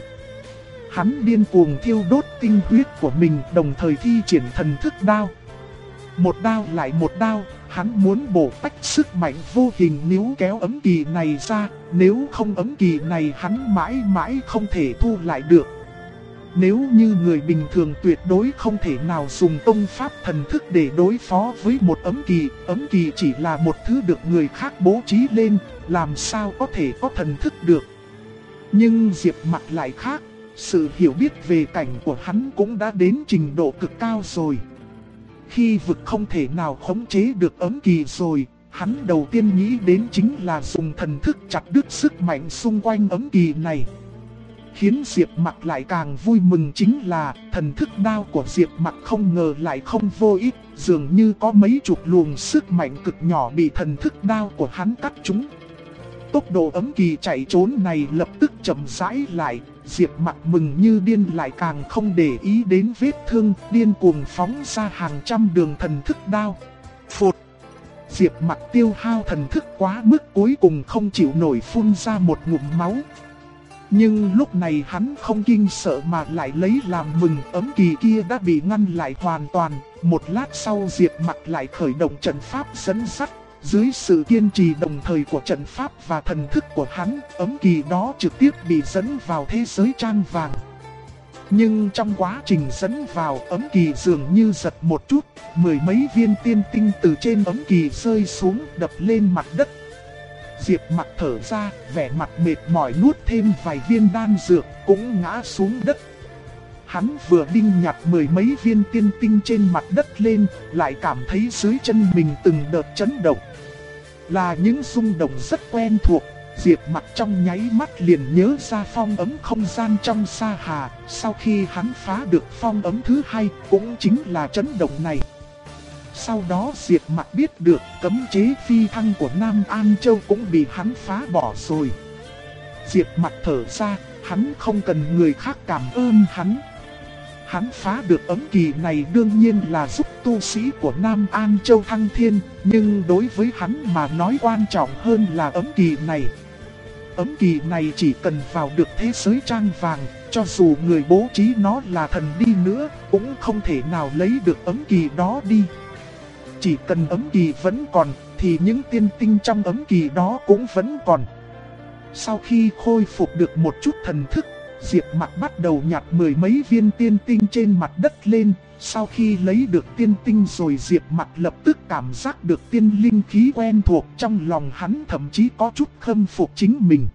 Hắn điên cuồng thiêu đốt tinh huyết của mình, đồng thời thi triển thần thức đao. Một đao lại một đao, hắn muốn bổ tách sức mạnh vô hình níu kéo ấm kỳ này ra, nếu không ấm kỳ này hắn mãi mãi không thể thu lại được. Nếu như người bình thường tuyệt đối không thể nào dùng tông pháp thần thức để đối phó với một ấm kỳ chỉ là một thứ được người khác bố trí lên, làm sao có thể có thần thức được. Nhưng Diệp Mặc lại khác, sự hiểu biết về cảnh của hắn cũng đã đến trình độ cực cao rồi. Khi vực không thể nào khống chế được ấm kỳ rồi, hắn đầu tiên nghĩ đến chính là dùng thần thức chặt đứt sức mạnh xung quanh ấm kỳ này. Khiến Diệp Mặc lại càng vui mừng chính là thần thức đao của Diệp Mặc không ngờ lại không vô ích, dường như có mấy chục luồng sức mạnh cực nhỏ bị thần thức đao của hắn cắt trúng. Tốc độ ấm kỳ chạy trốn này lập tức chậm rãi lại, Diệp Mặc mừng như điên lại càng không để ý đến vết thương, điên cuồng phóng ra hàng trăm đường thần thức đao. Phụt! Diệp Mặc tiêu hao thần thức quá mức cuối cùng không chịu nổi phun ra một ngụm máu. Nhưng lúc này hắn không kinh sợ mà lại lấy làm mừng, ấm kỳ kia đã bị ngăn lại hoàn toàn. Một lát sau Diệp Mặc lại khởi động trận pháp dẫn dắt. Dưới sự kiên trì đồng thời của trận pháp và thần thức của hắn, ấm kỳ đó trực tiếp bị dẫn vào thế giới trang vàng. Nhưng trong quá trình dẫn vào, ấm kỳ dường như giật một chút, mười mấy viên tiên tinh từ trên ấm kỳ rơi xuống đập lên mặt đất. Diệp Mặc thở ra, vẻ mặt mệt mỏi nuốt thêm vài viên đan dược, cũng ngã xuống đất. Hắn vừa định nhặt mười mấy viên tiên tinh trên mặt đất lên, lại cảm thấy dưới chân mình từng đợt chấn động. Là những rung động rất quen thuộc, Diệp Mặc trong nháy mắt liền nhớ ra phong ấm không gian trong Sa Hà. Sau khi hắn phá được phong ấm thứ hai, cũng chính là chấn động này. Sau đó Diệp Mặc biết được cấm chế phi thăng của Nam An Châu cũng bị hắn phá bỏ rồi. Diệp Mặc thở ra, hắn không cần người khác cảm ơn hắn. Hắn phá được ấm kỳ này đương nhiên là giúp tu sĩ của Nam An Châu thăng thiên, nhưng đối với hắn mà nói quan trọng hơn là ấm kỳ này. Ấm kỳ này chỉ cần vào được thế giới trang vàng, cho dù người bố trí nó là thần đi nữa, cũng không thể nào lấy được ấm kỳ đó đi. Chỉ cần ấm kỳ vẫn còn, thì những tiên tinh trong ấm kỳ đó cũng vẫn còn. Sau khi khôi phục được một chút thần thức, Diệp Mặc bắt đầu nhặt mười mấy viên tiên tinh trên mặt đất lên. Sau khi lấy được tiên tinh rồi, Diệp Mặc lập tức cảm giác được tiên linh khí quen thuộc, trong lòng hắn thậm chí có chút khâm phục chính mình.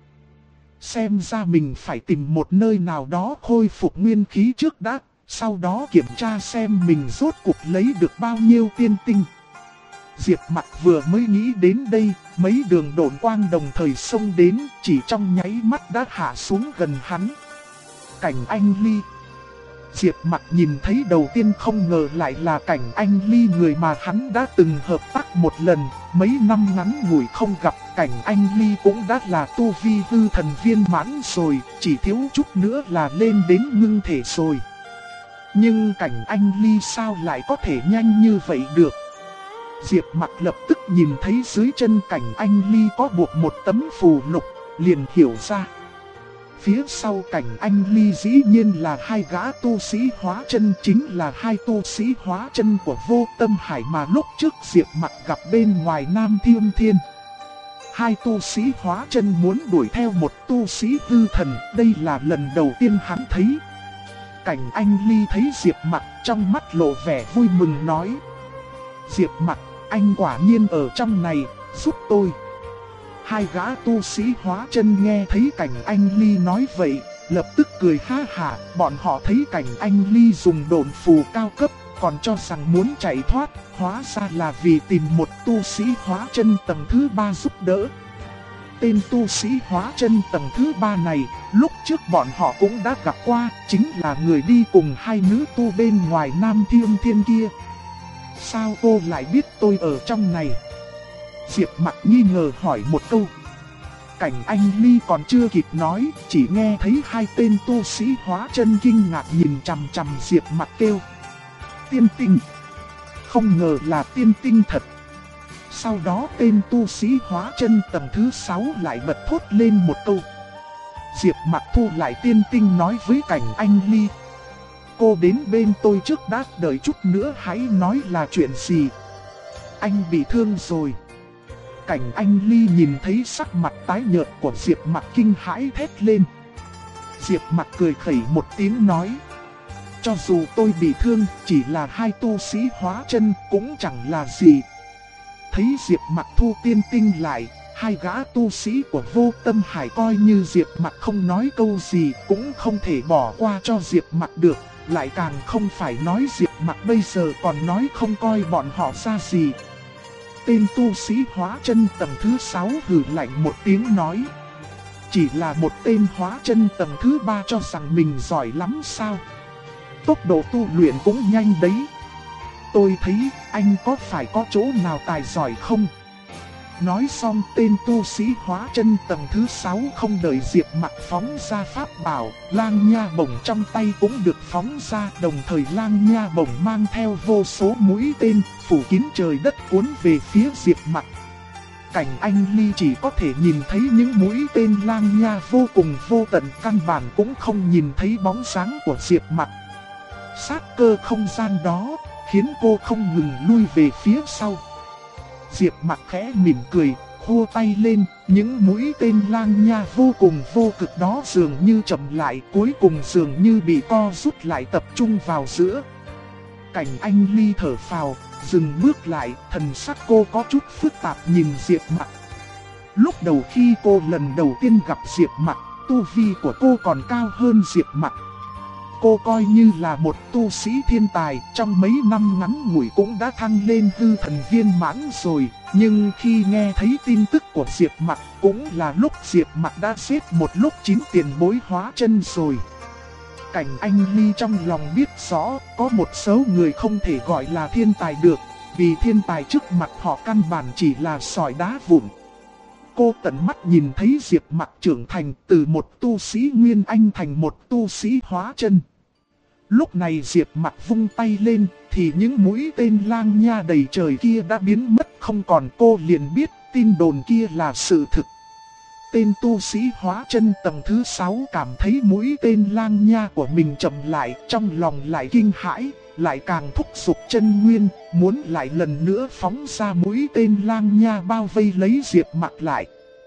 Xem ra mình phải tìm một nơi nào đó khôi phục nguyên khí trước đã, sau đó kiểm tra xem mình rốt cuộc lấy được bao nhiêu tiên tinh. Diệp Mặc vừa mới nghĩ đến đây, mấy đường độn quang đồng thời xông đến, chỉ trong nháy mắt đã hạ xuống gần hắn. Cảnh Anh Ly. Diệp Mặc nhìn thấy đầu tiên không ngờ lại là Cảnh Anh Ly, người mà hắn đã từng hợp tác một lần. Mấy năm ngắn ngủi không gặp, Cảnh Anh Ly cũng đã là tu vi hư thần viên mãn rồi, chỉ thiếu chút nữa là lên đến ngưng thể rồi. Nhưng Cảnh Anh Ly sao lại có thể nhanh như vậy được? Diệp Mặc lập tức nhìn thấy dưới chân Cảnh Anh Ly có buộc một tấm phù lục, liền hiểu ra. Phía sau Cảnh Anh Ly dĩ nhiên là hai gã tu sĩ hóa chân, chính là hai tu sĩ hóa chân của Vô Tâm Hải mà lúc trước Diệp Mặc gặp bên ngoài Nam Thiên Thiên. Hai tu sĩ hóa chân muốn đuổi theo một tu sĩ hư thần, đây là lần đầu tiên hắn thấy. Cảnh Anh Ly thấy Diệp Mặc, trong mắt lộ vẻ vui mừng nói: Diệp Mặc, anh quả nhiên ở trong này, giúp tôi. Hai gã tu sĩ hóa chân nghe thấy Cảnh Anh Ly nói vậy, lập tức cười ha hả. Bọn họ thấy Cảnh Anh Ly dùng độn phù cao cấp, còn cho rằng muốn chạy thoát, hóa ra là vì tìm một tu sĩ hóa chân tầng thứ 3 giúp đỡ. Tên tu sĩ hóa chân tầng thứ 3 này, lúc trước bọn họ cũng đã gặp qua, chính là người đi cùng hai nữ tu bên ngoài Nam Thiên Thiên kia. Sao cô lại biết tôi ở trong này? Diệp Mặc nghi ngờ hỏi một câu. Cảnh Anh Ly còn chưa kịp nói, chỉ nghe thấy hai tên tu sĩ hóa chân kinh ngạc nhìn chằm chằm Diệp Mặc kêu: tiên tinh! Không ngờ là tiên tinh thật. Sau đó tên tu sĩ hóa chân tầng thứ 6 lại bật thốt lên một câu. Diệp Mặc thu lại tiên tinh nói với Cảnh Anh Ly: cô đến bên tôi trước đã, đợi chút nữa hãy nói là chuyện gì. Anh bị thương rồi. Cảnh Anh Ly nhìn thấy sắc mặt tái nhợt của Diệp Mặc kinh hãi thét lên. Diệp Mặc cười khẩy một tiếng nói: cho dù tôi bị thương, chỉ là hai tu sĩ hóa chân cũng chẳng là gì. Thấy Diệp Mặc thu tiên tinh lại, hai gã tu sĩ của Vô Tâm Hải coi như Diệp Mặc không nói câu gì, cũng không thể bỏ qua cho Diệp Mặc được. Lại càng không phải nói Diệp Mặc bây giờ còn nói không coi bọn họ ra gì. Tên tu sĩ hóa chân tầng thứ 6 hừ lạnh một tiếng nói: Chỉ là một tên hóa chân tầng thứ 3 cho rằng mình giỏi lắm sao? Tốc độ tu luyện cũng nhanh đấy. Tôi thấy anh có phải có chỗ nào tài giỏi không? Nói xong tên tu sĩ hóa chân tầng thứ 6 không đợi Diệp Mặc phóng ra pháp bảo, lang nha bổng trong tay cũng được phóng ra, đồng thời lang nha bổng mang theo vô số mũi tên, phủ kín trời đất cuốn về phía Diệp Mặc. Cảnh Anh Ly chỉ có thể nhìn thấy những mũi tên lang nha vô cùng vô tận, căn bản cũng không nhìn thấy bóng dáng của Diệp Mặc. Sát cơ không gian đó khiến cô không ngừng lui về phía sau. Diệp Mặc khẽ mỉm cười, khua tay lên, những mũi tên lang nha vô cùng vô cực đó dường như chậm lại, cuối cùng dường như bị co rút lại tập trung vào giữa. Cảnh Anh Ly thở phào, dừng bước lại, thần sắc cô có chút phức tạp nhìn Diệp Mặc. Lúc đầu khi cô lần đầu tiên gặp Diệp Mặc, tu vi của cô còn cao hơn Diệp Mặc. Cô coi như là một tu sĩ thiên tài, trong mấy năm ngắn ngủi cũng đã thăng lên hư thần viên mãn rồi. Nhưng khi nghe thấy tin tức của Diệp Mặc, cũng là lúc Diệp Mặc đã xếp một lúc 9 tiền bối hóa chân rồi. Cảnh Anh Ly trong lòng biết rõ, có một số người không thể gọi là thiên tài được, vì thiên tài trước mặt họ căn bản chỉ là sỏi đá vụn. Cô tận mắt nhìn thấy Diệp Mặc trưởng thành từ một tu sĩ Nguyên Anh thành một tu sĩ hóa chân. Lúc này Diệp Mặc vung tay lên thì những mũi tên lang nha đầy trời kia đã biến mất không còn. Cô liền biết tin đồn kia là sự thực. Tên tu sĩ hóa chân tầng thứ 6 cảm thấy mũi tên lang nha của mình chậm lại, trong lòng lại kinh hãi, lại càng thúc giục chân nguyên, muốn lại lần nữa phóng ra mũi tên lang nha bao vây lấy Diệp Mặc lại.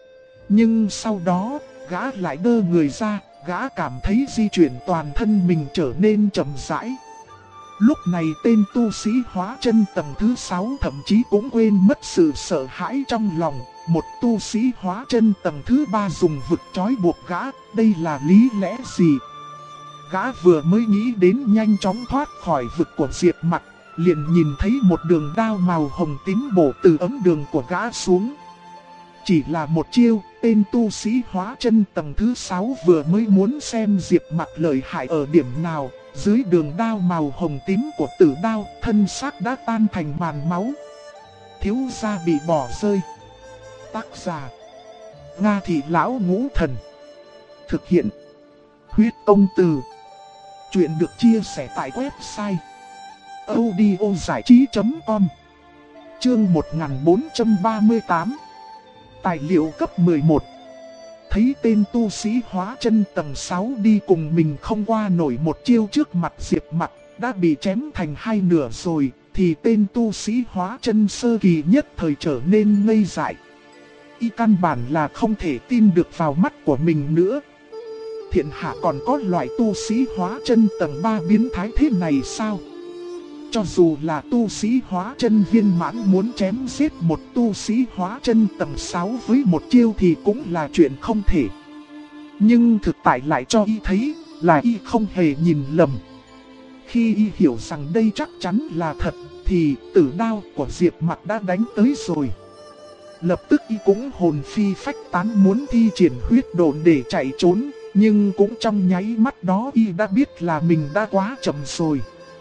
Nhưng sau đó, gã lại đơ người ra, gã cảm thấy di chuyển toàn thân mình trở nên chậm rãi. Lúc này tên tu sĩ hóa chân tầng thứ 6 thậm chí cũng quên mất sự sợ hãi trong lòng. Một tu sĩ hóa chân tầng thứ 3 dùng vực trói buộc gã, đây là lý lẽ gì? Gã vừa mới nghĩ đến nhanh chóng thoát khỏi vực của Diệp Mặc, liền nhìn thấy một đường đao màu hồng tím bổ từ ấm đường của gã xuống. Chỉ là một chiêu, tên tu sĩ hóa chân tầng thứ 6 vừa mới muốn xem Diệp Mặc lợi hại ở điểm nào, dưới đường đao màu hồng tím của tử đao, thân xác đã tan thành màn máu. Thiếu gia bị bỏ rơi. Tác giả: Nga Thị Lão Ngũ Thần. Thực hiện: Huyết Công Từ. Chuyện được chia sẻ tại website audiozảichí.com. Chương 1438. Tài liệu cấp 11. Thấy tên tu sĩ hóa chân tầng 6 đi cùng mình không qua nổi một chiêu trước mặt Diệp Mặc, đã bị chém thành hai nửa rồi, thì tên tu sĩ hóa chân sơ kỳ nhất thời trở nên ngây dại. Y căn bản là không thể tin được vào mắt của mình nữa. Thiên hạ còn có loại tu sĩ hóa chân tầng 3 biến thái thế này sao? Cho dù là tu sĩ hóa chân viên mãn muốn chém giết một tu sĩ hóa chân tầng 6 với một chiêu thì cũng là chuyện không thể. Nhưng thực tại lại cho y thấy là y không hề nhìn lầm. Khi y hiểu rằng đây chắc chắn là thật thì tử đao của Diệp Mặc đã đánh tới rồi. Lập tức y cũng hồn phi phách tán muốn thi triển huyết độn để chạy trốn. Nhưng cũng trong nháy mắt đó y đã biết là mình đã quá chậm rồi.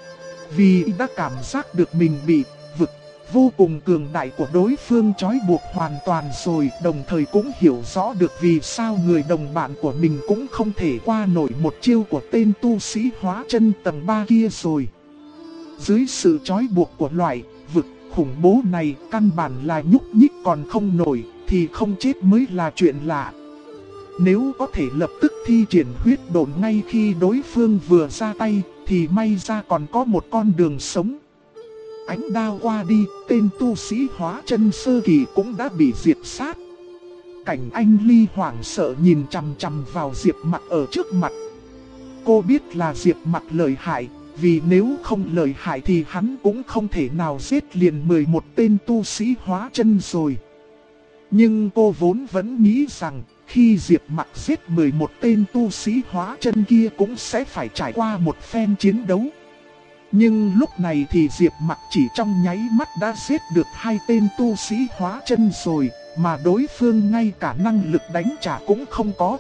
Vì y đã cảm giác được mình bị vực vô cùng cường đại của đối phương trói buộc hoàn toàn rồi. Đồng thời cũng hiểu rõ được vì sao người đồng bạn của mình cũng không thể qua nổi một chiêu của tên tu sĩ hóa chân tầng 3 kia rồi. Dưới sự trói buộc của loại vực khủng bố này, căn bản là nhúc nhích còn không nổi thì không chết mới là chuyện lạ. Nếu có thể lập tức thi triển huyết độn ngay khi đối phương vừa ra tay thì may ra còn có một con đường sống. Ánh đao qua đi, tên tu sĩ hóa chân sơ kỳ cũng đã bị diệt sát. Cảnh Anh Ly hoảng sợ nhìn chằm chằm vào Diệp Mặc ở trước mặt. Cô biết là Diệp Mặc lợi hại, vì nếu không lợi hại thì hắn cũng không thể nào giết liền 11 tên tu sĩ hóa chân rồi. Nhưng cô vốn vẫn nghĩ rằng khi Diệp Mặc giết 11 tên tu sĩ hóa chân kia cũng sẽ phải trải qua một phen chiến đấu. Nhưng lúc này thì Diệp Mặc chỉ trong nháy mắt đã giết được 2 tên tu sĩ hóa chân rồi, mà đối phương ngay cả năng lực đánh trả cũng không có.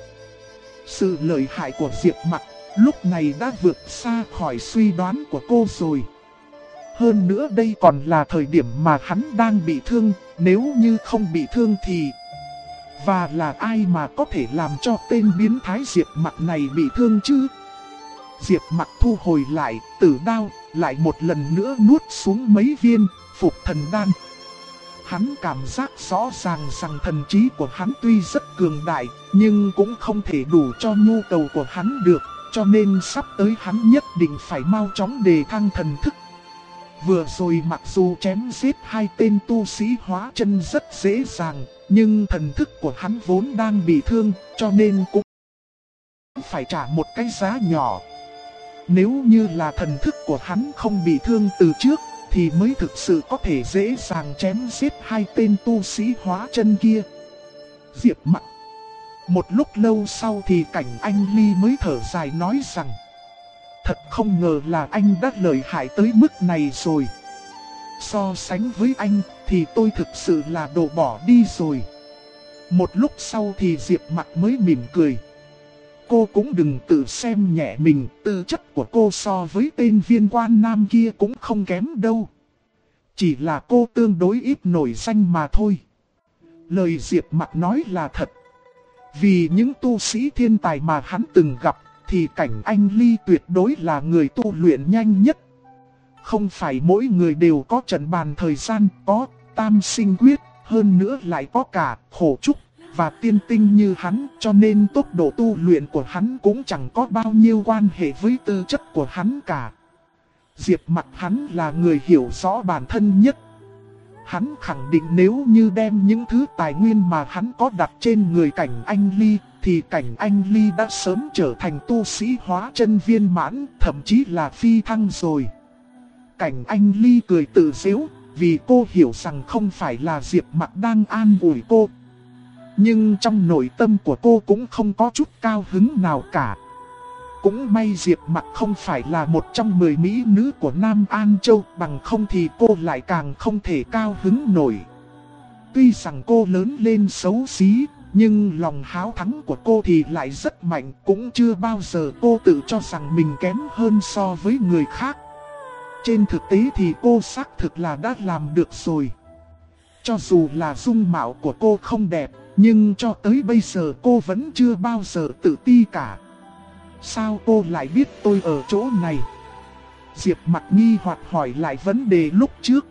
Sự lợi hại của Diệp Mặc lúc này đã vượt xa khỏi suy đoán của cô rồi. Hơn nữa đây còn là thời điểm mà hắn đang bị thương, nếu như không bị thương thì... Và là ai mà có thể làm cho tên biến thái Diệp Mặc này bị thương chứ? Diệp Mặc thu hồi lại tử đao, lại một lần nữa nuốt xuống mấy viên phục thần đan. Hắn cảm giác rõ ràng rằng thần trí của hắn tuy rất cường đại, nhưng cũng không thể đủ cho nhu cầu của hắn được, cho nên sắp tới hắn nhất định phải mau chóng đề thăng thần thức. Vừa rồi mặc dù chém giết hai tên tu sĩ hóa chân rất dễ dàng, nhưng thần thức của hắn vốn đang bị thương, cho nên cũng phải trả một cái giá nhỏ. Nếu như là thần thức của hắn không bị thương từ trước, thì mới thực sự có thể dễ dàng chém giết hai tên tu sĩ hóa chân kia. Diệp Mặc. Một lúc lâu sau thì Cảnh Anh Ly mới thở dài nói rằng: thật không ngờ là anh đã lợi hại tới mức này rồi. So sánh với anh thì tôi thực sự là đồ bỏ đi rồi. Một lúc sau thì Diệp Mặc mới mỉm cười. Cô cũng đừng tự xem nhẹ mình, tư chất của cô so với tên viên quan nam kia cũng không kém đâu. Chỉ là cô tương đối ít nổi danh mà thôi. Lời Diệp Mặc nói là thật. Vì những tu sĩ thiên tài mà hắn từng gặp, thì Cảnh Anh Ly tuyệt đối là người tu luyện nhanh nhất. Không phải mỗi người đều có trận bàn thời gian, có tam sinh quyết, hơn nữa lại có cả khổ trúc và tiên tinh như hắn, cho nên tốc độ tu luyện của hắn cũng chẳng có bao nhiêu quan hệ với tư chất của hắn cả. Diệp Mặc hắn là người hiểu rõ bản thân nhất. Hắn khẳng định nếu như đem những thứ tài nguyên mà hắn có đặt trên người Cảnh Anh Ly, thì Cảnh Anh Ly đã sớm trở thành tu sĩ hóa chân viên mãn, thậm chí là phi thăng rồi. Cảnh Anh Ly cười tự giễu, vì cô hiểu rằng không phải là Diệp Mặc đang an ủi cô. Nhưng trong nội tâm của cô cũng không có chút cao hứng nào cả. Cũng may Diệp Mặc không phải là một trong 10 mỹ nữ của Nam An Châu, bằng không thì cô lại càng không thể cao hứng nổi. Tuy rằng cô lớn lên xấu xí, nhưng lòng háo thắng của cô thì lại rất mạnh, cũng chưa bao giờ cô tự cho rằng mình kém hơn so với người khác. Trên thực tế thì cô xác thực là đã làm được rồi. Cho dù là dung mạo của cô không đẹp, nhưng cho tới bây giờ cô vẫn chưa bao giờ tự ti cả. Sao cô lại biết tôi ở chỗ này? Diệp Mặc nghi hoặc hỏi lại vấn đề lúc trước.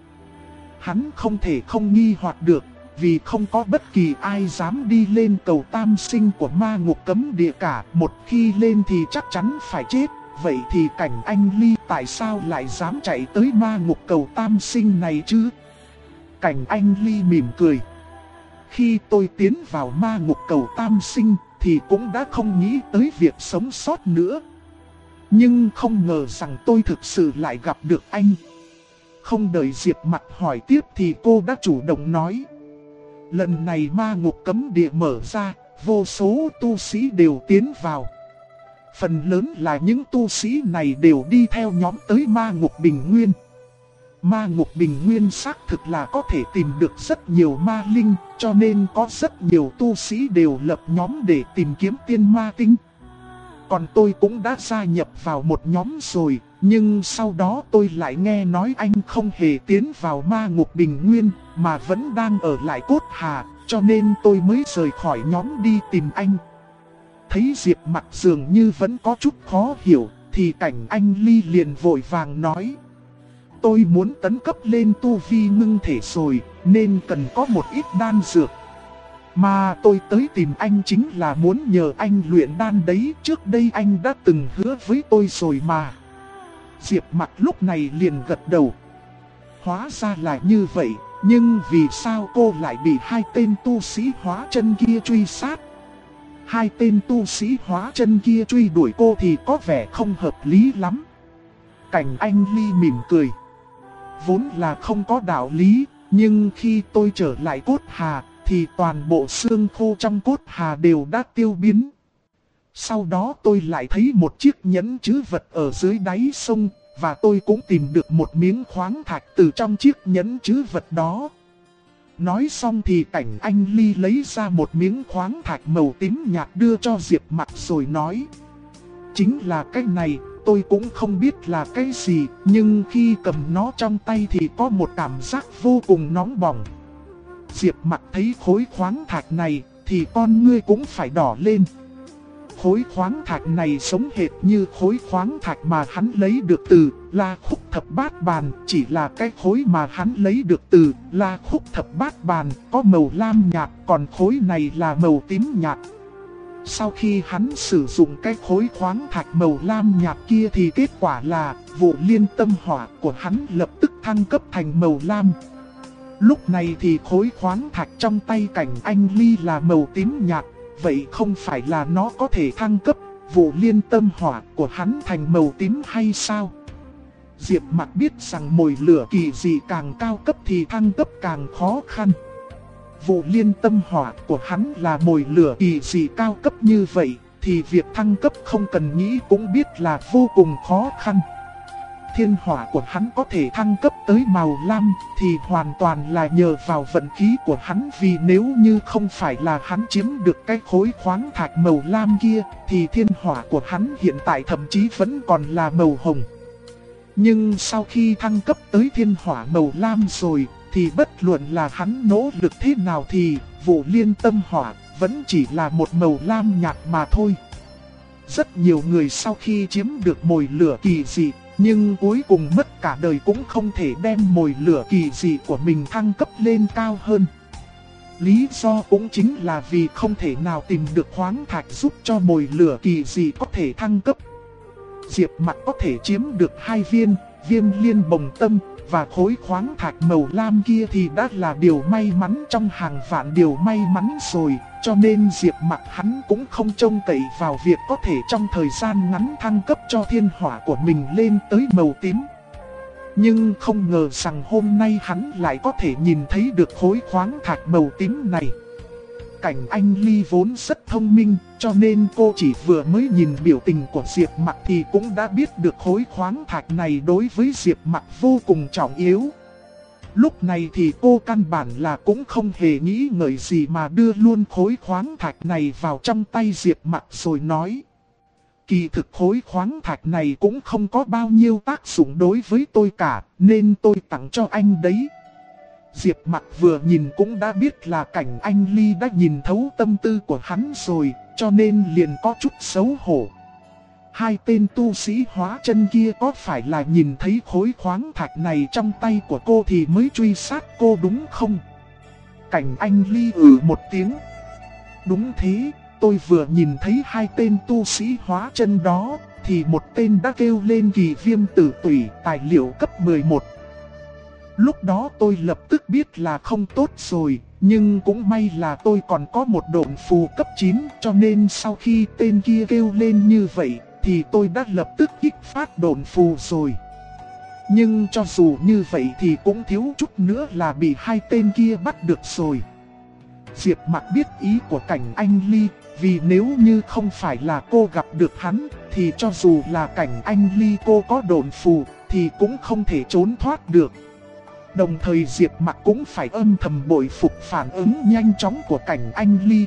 Hắn không thể không nghi hoặc được, vì không có bất kỳ ai dám đi lên cầu tam sinh của ma ngục cấm địa cả. Một khi lên thì chắc chắn phải chết. Vậy thì Cảnh Anh Ly tại sao lại dám chạy tới ma ngục cầu tam sinh này chứ? Cảnh Anh Ly mỉm cười. Khi tôi tiến vào ma ngục cầu tam sinh thì cũng đã không nghĩ tới việc sống sót nữa. Nhưng không ngờ rằng tôi thực sự lại gặp được anh. Không đợi Diệp Mặc hỏi tiếp thì cô đã chủ động nói. Lần này ma ngục cấm địa mở ra, vô số tu sĩ đều tiến vào. Phần lớn là những tu sĩ này đều đi theo nhóm tới ma ngục Bình Nguyên. Ma ngục Bình Nguyên xác thực là có thể tìm được rất nhiều ma linh, cho nên có rất nhiều tu sĩ đều lập nhóm để tìm kiếm tiên ma tinh. Còn tôi cũng đã gia nhập vào một nhóm rồi, nhưng sau đó tôi lại nghe nói anh không hề tiến vào ma ngục Bình Nguyên, mà vẫn đang ở lại Cốt Hà, cho nên tôi mới rời khỏi nhóm đi tìm anh. Thấy Diệp Mặc dường như vẫn có chút khó hiểu, thì Cảnh Anh Ly liền vội vàng nói. Tôi muốn tấn cấp lên tu vi ngưng thể rồi, nên cần có một ít đan dược. Mà tôi tới tìm anh chính là muốn nhờ anh luyện đan đấy, trước đây anh đã từng hứa với tôi rồi mà. Diệp Mặc lúc này liền gật đầu. Hóa ra là như vậy, nhưng vì sao cô lại bị hai tên tu sĩ hóa chân kia truy sát? Hai tên tu sĩ hóa chân kia truy đuổi cô thì có vẻ không hợp lý lắm. Cảnh Anh Ly mỉm cười. Vốn là không có đạo lý, nhưng khi tôi trở lại Cốt Hà thì toàn bộ xương khô trong Cốt Hà đều đã tiêu biến. Sau đó tôi lại thấy một chiếc nhẫn trữ vật ở dưới đáy sông, và tôi cũng tìm được một miếng khoáng thạch từ trong chiếc nhẫn trữ vật đó. Nói xong thì Cảnh Anh Ly lấy ra một miếng khoáng thạch màu tím nhạt đưa cho Diệp Mặc rồi nói. Chính là cái này, tôi cũng không biết là cái gì, nhưng khi cầm nó trong tay thì có một cảm giác vô cùng nóng bỏng. Diệp Mặc thấy khối khoáng thạch này thì con ngươi cũng phải đỏ lên. Khối khoáng thạch này giống hệt như khối khoáng thạch mà hắn lấy được từ La Khúc Thập Bát Bàn. Chỉ là cái khối mà hắn lấy được từ La Khúc Thập Bát Bàn có màu lam nhạt, còn khối này là màu tím nhạt. Sau khi hắn sử dụng cái khối khoáng thạch màu lam nhạt kia thì kết quả là vụ liên tâm hỏa của hắn lập tức thăng cấp thành màu lam. Lúc này thì khối khoáng thạch trong tay Cảnh Anh Ly là màu tím nhạt. Vậy không phải là nó có thể thăng cấp vụ liên tâm hỏa của hắn thành màu tím hay sao? Diệp Mặc biết rằng mồi lửa kỳ dị càng cao cấp thì thăng cấp càng khó khăn. Vụ liên tâm hỏa của hắn là mồi lửa kỳ dị cao cấp như vậy thì việc thăng cấp không cần nghĩ cũng biết là vô cùng khó khăn. Thiên hỏa của hắn có thể thăng cấp tới màu lam thì hoàn toàn là nhờ vào vận khí của hắn, vì nếu như không phải là hắn chiếm được cái khối khoáng thạch màu lam kia thì thiên hỏa của hắn hiện tại thậm chí vẫn còn là màu hồng. Nhưng sau khi thăng cấp tới thiên hỏa màu lam rồi thì bất luận là hắn nỗ lực thế nào thì vụ liên tâm hỏa vẫn chỉ là một màu lam nhạt mà thôi. Rất nhiều người sau khi chiếm được mồi lửa kỳ dị nhưng cuối cùng mất cả đời cũng không thể đem mồi lửa kỳ dị của mình thăng cấp lên cao hơn. Lý do cũng chính là vì không thể nào tìm được khoáng thạch giúp cho mồi lửa kỳ dị có thể thăng cấp. Diệp Mặc có thể chiếm được 2 viên Viêm Liên Bồng Tâm và khối khoáng thạch màu lam kia thì đã là điều may mắn trong hàng vạn điều may mắn rồi. Cho nên Diệp Mặc hắn cũng không trông cậy vào việc có thể trong thời gian ngắn thăng cấp cho thiên hỏa của mình lên tới màu tím. Nhưng không ngờ rằng hôm nay hắn lại có thể nhìn thấy được khối khoáng thạch màu tím này. Cảnh Anh Ly vốn rất thông minh, cho nên cô chỉ vừa mới nhìn biểu tình của Diệp Mặc thì cũng đã biết được khối khoáng thạch này đối với Diệp Mặc vô cùng trọng yếu. Lúc này thì cô căn bản là cũng không hề nghĩ ngợi gì mà đưa luôn khối khoáng thạch này vào trong tay Diệp Mặc rồi nói. Kỳ thực khối khoáng thạch này cũng không có bao nhiêu tác dụng đối với tôi cả, nên tôi tặng cho anh đấy. Diệp Mặc vừa nhìn cũng đã biết là Cảnh Anh Ly đã nhìn thấu tâm tư của hắn rồi, cho nên liền có chút xấu hổ. 2 tên tu sĩ hóa chân kia có phải là nhìn thấy khối khoáng thạch này trong tay của cô thì mới truy sát cô đúng không? Cảnh Anh Ly một tiếng. Đúng thế, tôi vừa nhìn thấy 2 tên tu sĩ hóa chân đó, thì một tên đã kêu lên kỳ viêm tử tủy tài liệu cấp 11. Lúc đó tôi lập tức biết là không tốt rồi, nhưng cũng may là tôi còn có một độn phù cấp 9, cho nên sau khi tên kia kêu lên như vậy thì tôi đã lập tức kích phát độn phù rồi. Nhưng cho dù như vậy thì cũng thiếu chút nữa là bị 2 tên kia bắt được rồi. Diệp Mặc biết ý của Cảnh Anh Ly, vì nếu như không phải là cô gặp được hắn thì cho dù là Cảnh Anh Ly cô có độn phù thì cũng không thể trốn thoát được. Đồng thời Diệp Mặc cũng phải âm thầm bội phục phản ứng nhanh chóng của Cảnh Anh Ly.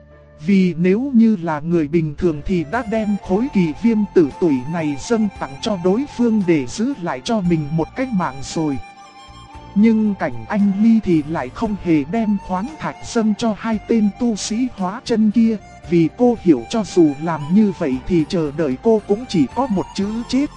Vì nếu như là người bình thường thì đã đem khối kỳ viêm tử tủy này dâng tặng cho đối phương để giữ lại cho mình một cái mạng rồi. Nhưng Cảnh Anh Ly thì lại không hề đem khoáng thạch dâng cho 2 tên tu sĩ hóa chân kia, vì cô hiểu cho dù làm như vậy thì chờ đợi cô cũng chỉ có một chữ chết.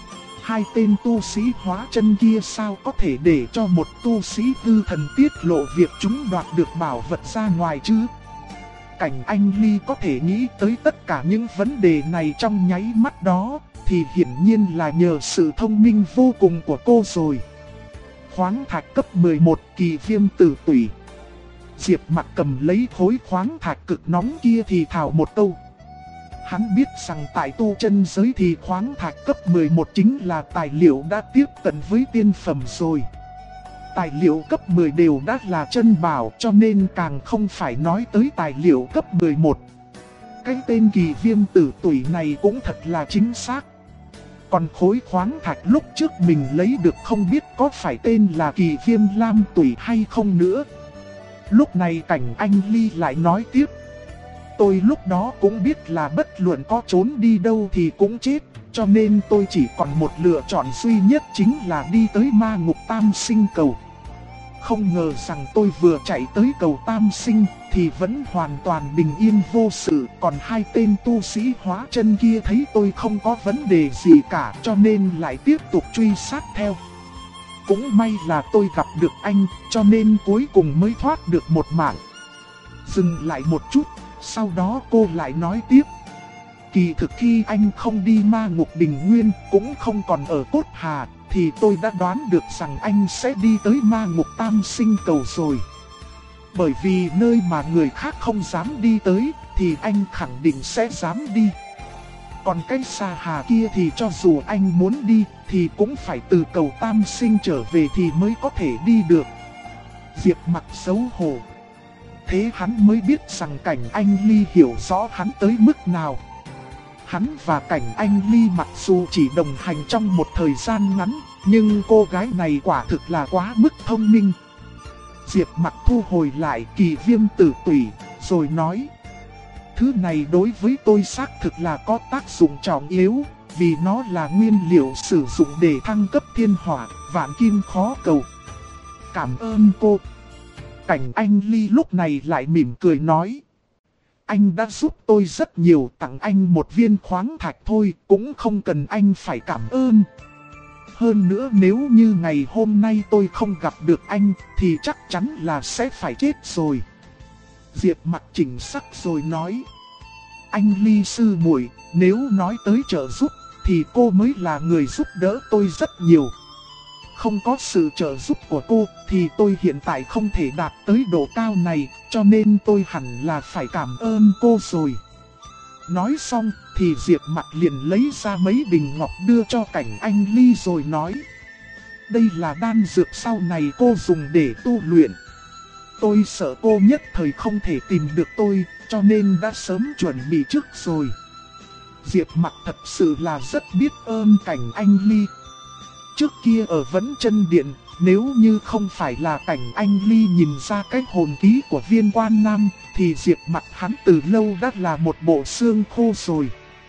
2 tên tu sĩ hóa chân kia sao có thể để cho một tu sĩ hư thần tiết lộ việc chúng đoạt được bảo vật ra ngoài chứ? Cảnh Anh Ly có thể nghĩ tới tất cả những vấn đề này trong nháy mắt đó, thì hiển nhiên là nhờ sự thông minh vô cùng của cô rồi. Khoáng thạch cấp 11 kỳ viêm tử tủy. Diệp Mặc cầm lấy khối khoáng thạch cực nóng kia thì thào một câu. Hắn biết rằng tại tu chân giới thì khoáng thạch cấp 11 chính là tài liệu đã tiếp cận với tiên phẩm rồi. Tài liệu cấp 10 đều đã là chân bảo, cho nên càng không phải nói tới tài liệu cấp 11. Cái tên kỳ viêm tử tủy này cũng thật là chính xác. Còn khối khoáng thạch lúc trước mình lấy được không biết có phải tên là kỳ viêm lam tủy hay không nữa. Lúc này Cảnh Anh Ly lại nói tiếp. Tôi lúc đó cũng biết là bất luận có trốn đi đâu thì cũng chết, cho nên tôi chỉ còn một lựa chọn duy nhất, chính là đi tới ma ngục Tam Sinh Cầu. Không ngờ rằng tôi vừa chạy tới cầu Tam Sinh thì vẫn hoàn toàn bình yên vô sự. Còn hai tên tu sĩ hóa chân kia thấy tôi không có vấn đề gì cả, cho nên lại tiếp tục truy sát theo. Cũng may là tôi gặp được anh, cho nên cuối cùng mới thoát được một mạng. Dừng lại một chút, sau đó cô lại nói tiếp. Kỳ thực khi anh không đi ma ngục Bình Nguyên, cũng không còn ở Cốt Hà, thì tôi đã đoán được rằng anh sẽ đi tới ma ngục Tam Sinh Cầu rồi. Bởi vì nơi mà người khác không dám đi tới, thì anh khẳng định sẽ dám đi. Còn cái Sa Hà kia thì cho dù anh muốn đi, thì cũng phải từ cầu Tam Sinh trở về thì mới có thể đi được. Diệp Mặc xấu hổ. Thế hắn mới biết rằng Cảnh Anh Ly hiểu rõ hắn tới mức nào. Hắn và Cảnh Anh Ly mặc dù chỉ đồng hành trong một thời gian ngắn, nhưng cô gái này quả thực là quá mức thông minh. Diệp Mặc thu hồi lại Kỳ Viêm Tử Tủy, rồi nói. Thứ này đối với tôi xác thực là có tác dụng trọng yếu, vì nó là nguyên liệu sử dụng để thăng cấp thiên hỏa, vạn kim khó cầu. Cảm ơn cô. Cảnh Anh Ly lúc này lại mỉm cười nói. Anh đã giúp tôi rất nhiều, tặng anh một viên khoáng thạch thôi, cũng không cần anh phải cảm ơn. Hơn nữa nếu như ngày hôm nay tôi không gặp được anh, thì chắc chắn là sẽ phải chết rồi. Diệp Mặc chỉnh sắc rồi nói. Anh Ly sư muội, nếu nói tới trợ giúp, thì cô mới là người giúp đỡ tôi rất nhiều. Không có sự trợ giúp của cô, thì tôi hiện tại không thể đạt tới độ cao này, cho nên tôi hẳn là phải cảm ơn cô rồi. Nói xong, thì Diệp Mặc liền lấy ra mấy bình ngọc đưa cho Cảnh Anh Ly rồi nói. Đây là đan dược sau này cô dùng để tu luyện. Tôi sợ cô nhất thời không thể tìm được tôi, cho nên đã sớm chuẩn bị trước rồi. Diệp Mặc thật sự là rất biết ơn Cảnh Anh Ly. Trước kia ở Vẫn Chân Điện, nếu như không phải là Cảnh Anh Ly nhìn ra cái hồn ký của Viên Quan Nam, thì Diệp Mặc hắn từ lâu đã là một bộ xương khô rồi.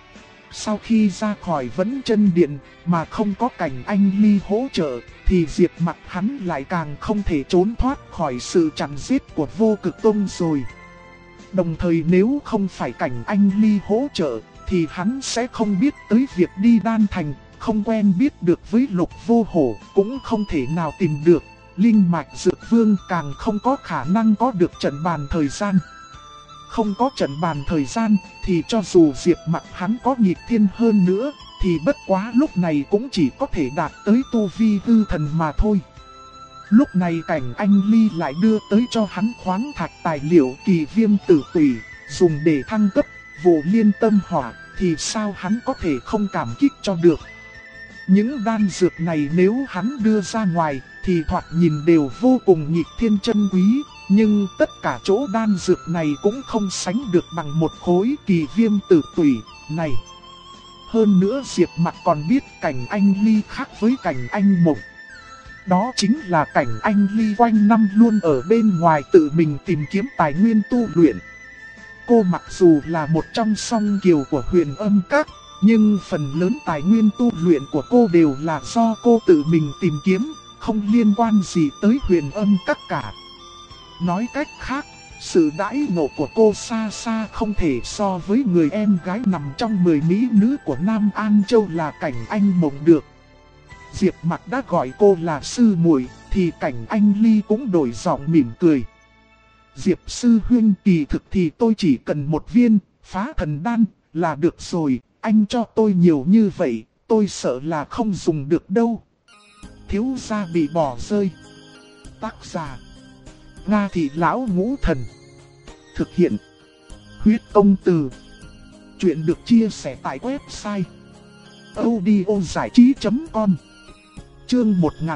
Sau khi ra khỏi Vẫn Chân Điện mà không có Cảnh Anh Ly hỗ trợ, thì Diệp Mặc hắn lại càng không thể trốn thoát khỏi sự chặn giết của Vô Cực Tông rồi. Đồng thời nếu không phải Cảnh Anh Ly hỗ trợ, thì hắn sẽ không biết tới việc đi Đan Thành, không quen biết được với Lục Vô Hổ, cũng không thể nào tìm được Linh Mạch Dược Vương, càng không có khả năng có được trận bàn thời gian. Không có trận bàn thời gian, thì cho dù Diệp Mặc hắn có nghịch thiên hơn nữa, thì bất quá lúc này cũng chỉ có thể đạt tới tu vi hư thần mà thôi. Lúc này Cảnh Anh Ly lại đưa tới cho hắn khoáng thạch tài liệu Kỳ Viêm Tử Tủy, dùng để thăng cấp Vụ Liên Tâm Hỏa, thì sao hắn có thể không cảm kích cho được. Những đan dược này nếu hắn đưa ra ngoài, thì thoạt nhìn đều vô cùng nghịch thiên chân quý, nhưng tất cả chỗ đan dược này cũng không sánh được bằng một khối Kỳ Viêm Tử Tủy này. Hơn nữa Diệp Mặc còn biết Cảnh Anh Ly khác với Cảnh Anh Mộng. Đó chính là Cảnh Anh Ly quanh năm luôn ở bên ngoài tự mình tìm kiếm tài nguyên tu luyện. Cô mặc dù là một trong song kiều của Huyền Âm Các, nhưng phần lớn tài nguyên tu luyện của cô đều là do cô tự mình tìm kiếm, không liên quan gì tới Huyền Âm Các cả. Nói cách khác, sự đãi ngộ của cô xa xa không thể so với người em gái nằm trong 10 mỹ nữ của Nam An Châu là Cảnh Anh Mộng được. Diệp Mặc đã gọi cô là sư muội, thì Cảnh Anh Ly cũng đổi giọng mỉm cười. Diệp sư huynh, kỳ thực thì tôi chỉ cần một viên phá thần đan là được rồi, anh cho tôi nhiều như vậy, tôi sợ là không dùng được đâu. Thiếu gia bị bỏ rơi. Tác giả Nga Thị Lão Ngũ Thần. Thực hiện Huyết Công Từ. Chuyện được chia sẻ tại website audiozảichí.com. Chương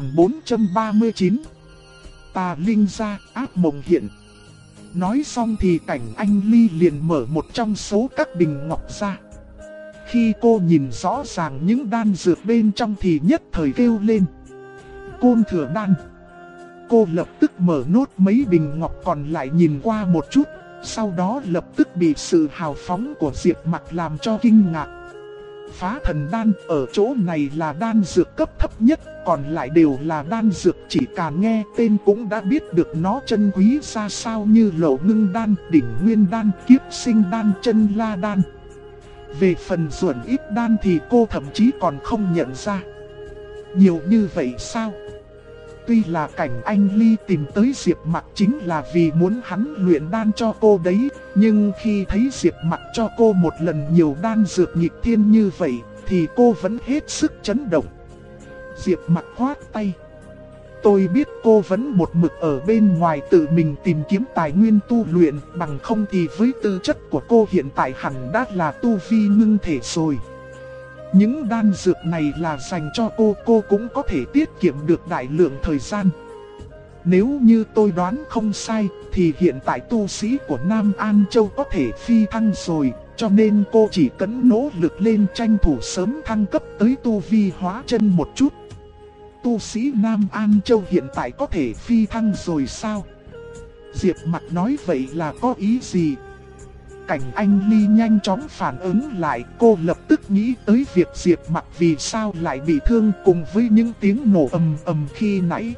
1439. Tà Linh Gia Ác Mộng Hiện. Nói xong thì Cảnh Anh Ly liền mở một trong số các bình ngọc ra. Khi cô nhìn rõ ràng những đan dược bên trong thì nhất thời kêu lên. Côn Thừa Đan, Cô lập tức mở nốt mấy bình ngọc còn lại nhìn qua một chút, sau đó lập tức bị sự hào phóng của Diệp Mặc làm cho kinh ngạc. Phá thần đan ở chỗ này là đan dược cấp thấp nhất, còn lại đều là đan dược chỉ càng nghe tên cũng đã biết được nó chân quý ra sao, như Lậu Ngưng đan, Đỉnh Nguyên đan, Kiếp Sinh đan, Chân La đan. Về phần Duẩn Ít đan thì cô thậm chí còn không nhận ra. Nhiều như vậy sao? Tuy là Cảnh Anh Ly tìm tới Diệp Mặc chính là vì muốn hắn luyện đan cho cô đấy, nhưng khi thấy Diệp Mặc cho cô một lần nhiều đan dược nghịch thiên như vậy thì cô vẫn hết sức chấn động. Diệp Mặc khoát tay. Tôi biết cô vẫn một mực ở bên ngoài tự mình tìm kiếm tài nguyên tu luyện, bằng không thì với tư chất của cô hiện tại hẳn đã là tu vi ngưng thể rồi. Những đan dược này là dành cho cô cũng có thể tiết kiệm được đại lượng thời gian. Nếu như tôi đoán không sai thì hiện tại tu sĩ của Nam An Châu có thể phi thăng rồi, cho nên cô chỉ cần nỗ lực lên tranh thủ sớm thăng cấp tới tu vi hóa chân một chút. Tu sĩ Nam An Châu hiện tại có thể phi thăng rồi sao? Diệp Mặc nói vậy là có ý gì? Cảnh Anh Ly nhanh chóng phản ứng lại, cô lập tức nghĩ tới việc Diệp Mặc vì sao lại bị thương cùng với những tiếng nổ ầm ầm khi nãy.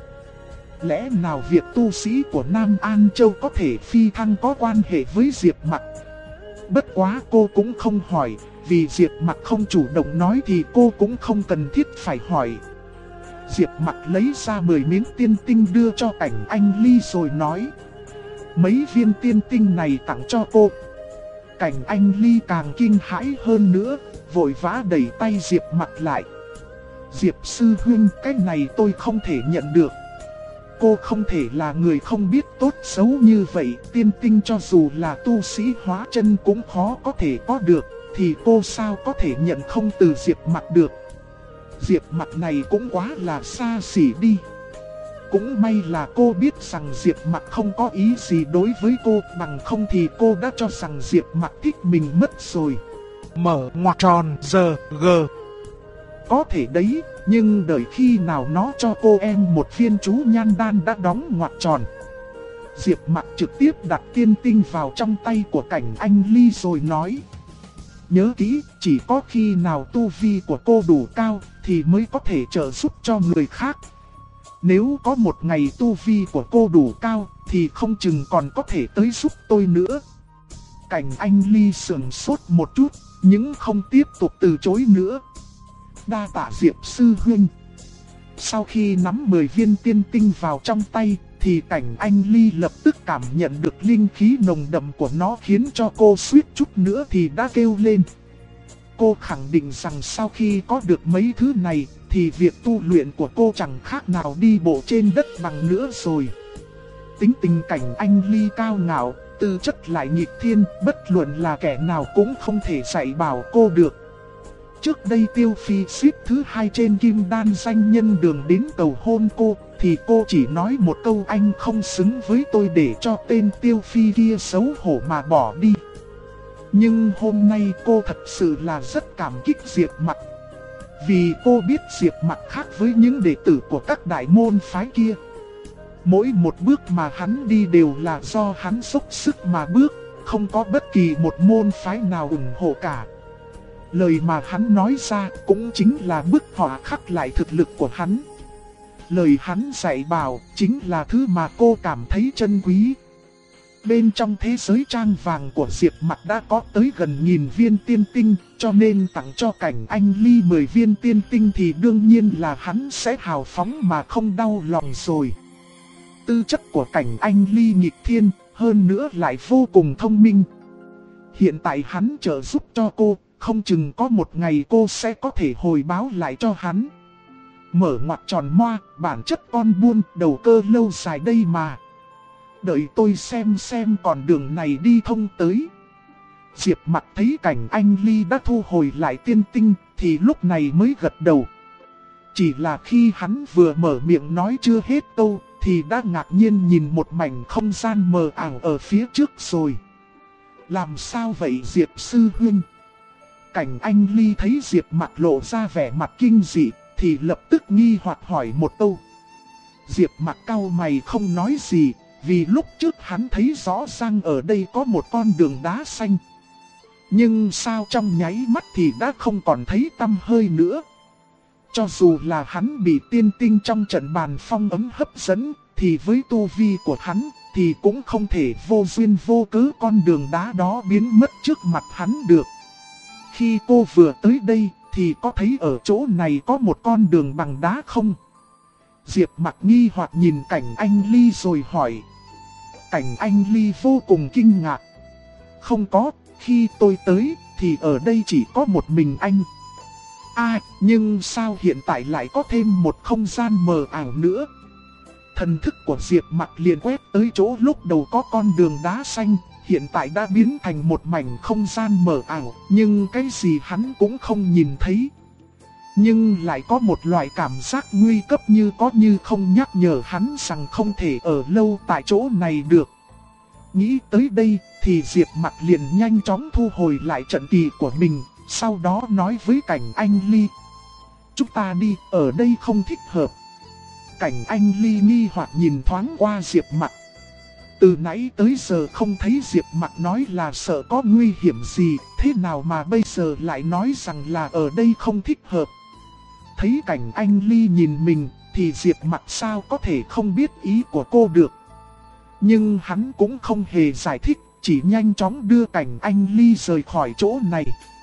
Lẽ nào việc tu sĩ của Nam An Châu có thể phi thăng có quan hệ với Diệp Mặc? Bất quá cô cũng không hỏi, vì Diệp Mặc không chủ động nói thì cô cũng không cần thiết phải hỏi. Diệp Mặc lấy ra 10 miếng tiên tinh đưa cho Cảnh Anh Ly rồi nói: mấy viên tiên tinh này tặng cho cô. Cảnh Anh Ly càng kinh hãi hơn nữa, vội vã đẩy tay Diệp Mặc lại. Diệp sư huynh, cái này tôi không thể nhận được. Cô không thể là người không biết tốt xấu như vậy, tiên tinh cho dù là tu sĩ hóa chân cũng khó có thể có được, thì cô sao có thể nhận không từ Diệp Mặc được. Diệp Mặc này cũng quá là xa xỉ đi. Cũng may là cô biết rằng Diệp Mặc không có ý gì đối với cô, bằng không thì cô đã cho rằng Diệp Mặc thích mình mất rồi.
Mở ngoặc tròn giờ g.
Có thể đấy, nhưng đợi khi nào nó cho cô em một viên chú nhan đan đã đóng ngoặc tròn. Diệp Mặc trực tiếp đặt tiên tinh vào trong tay của Cảnh Anh Ly rồi nói: nhớ kỹ, chỉ có khi nào tu vi của cô đủ cao thì mới có thể trợ giúp cho người khác. Nếu có một ngày tu vi của cô đủ cao thì không chừng còn có thể tới giúp tôi nữa. Cảnh Anh Ly sững sốt một chút, nhưng không tiếp tục từ chối nữa. Đa tạ Diệp sư huynh. Sau khi nắm 10 viên tiên tinh vào trong tay thì Cảnh Anh Ly lập tức cảm nhận được linh khí nồng đậm của nó, khiến cho cô suýt chút nữa thì đã kêu lên. Cô khẳng định rằng sau khi có được mấy thứ này thì việc tu luyện của cô chẳng khác nào đi bộ trên đất bằng nữa rồi. Tính tình Cảnh Anh Ly cao ngạo, tư chất lại nghịch thiên, bất luận là kẻ nào cũng không thể dạy bảo cô được. Trước đây Tiêu Phi xếp thứ 2 trên kim đan danh nhân đường đến cầu hôn cô, thì cô chỉ nói một câu anh không xứng với tôi để cho tên Tiêu Phi kia xấu hổ mà bỏ đi. Nhưng hôm nay cô thật sự là rất cảm kích Diệp Mặc. Vì cô biết Diệp Mặc khác với những đệ tử của các đại môn phái kia. Mỗi một bước mà hắn đi đều là do hắn dốc sức mà bước, không có bất kỳ một môn phái nào ủng hộ cả. Lời mà hắn nói ra cũng chính là bức họa khắc lại thực lực của hắn. Lời hắn dạy bảo chính là thứ mà cô cảm thấy trân quý. Bên trong thế giới trang vàng của Diệp Mặc đã có tới gần 1000 viên tiên tinh, cho nên tặng cho Cảnh Anh Ly 10 viên tiên tinh thì đương nhiên là hắn sẽ hào phóng mà không đau lòng rồi. Tư chất của Cảnh Anh Ly nghịch thiên, hơn nữa lại vô cùng thông minh. Hiện tại hắn trợ giúp cho cô, không chừng có một ngày cô sẽ có thể hồi báo lại cho hắn. Mở ngoặc tròn moa, bản chất con buôn, đầu cơ lâu dài đây mà. Đợi tôi xem còn đường này đi thông tới. Diệp Mặc thấy Cảnh Anh Ly đã thu hồi lại tiên tinh thì lúc này mới gật đầu. Chỉ là khi hắn vừa mở miệng nói chưa hết câu thì đã ngạc nhiên nhìn một mảnh không gian mờ ảo ở phía trước rồi. Làm sao vậy Diệp sư huynh? Cảnh Anh Ly thấy Diệp Mặc lộ ra vẻ mặt kinh dị thì lập tức nghi hoặc hỏi một câu. Diệp Mặc cau mày không nói gì, vì lúc trước hắn thấy rõ ràng ở đây có một con đường đá xanh. Nhưng sao trong nháy mắt thì đã không còn thấy tăm hơi nữa. Cho dù là hắn bị tiên tinh trong trận bàn phong ấm hấp dẫn, thì với tu vi của hắn thì cũng không thể vô duyên vô cớ con đường đá đó biến mất trước mặt hắn được. Khi cô vừa tới đây thì có thấy ở chỗ này có một con đường bằng đá không? Diệp Mặc nghi hoặc nhìn Cảnh Anh Ly rồi hỏi. Cảnh Anh Ly vô cùng kinh ngạc. Không có, khi tôi tới thì ở đây chỉ có một mình anh. Nhưng sao hiện tại lại có thêm một không gian mờ ảo nữa? Thần thức của Diệp Mặc liền quét tới chỗ lúc đầu có con đường đá xanh, hiện tại đã biến thành một mảnh không gian mờ ảo, nhưng cái gì hắn cũng không nhìn thấy. Nhưng lại có một loại cảm giác nguy cấp như có như không nhắc nhở hắn rằng không thể ở lâu tại chỗ này được. Nghĩ tới đây thì Diệp Mặc liền nhanh chóng thu hồi lại trận kỳ của mình, sau đó nói với Cảnh Anh Ly. Chúng ta đi, ở đây không thích hợp. Cảnh Anh Ly nghi hoặc nhìn thoáng qua Diệp Mặc. Từ nãy tới giờ không thấy Diệp Mặc nói là sợ có nguy hiểm gì, thế nào mà bây giờ lại nói rằng là ở đây không thích hợp. Thấy Cảnh Anh Ly nhìn mình thì Diệp Mặc sao có thể không biết ý của cô được. Nhưng hắn cũng không hề giải thích, chỉ nhanh chóng đưa Cảnh Anh Ly rời khỏi chỗ này.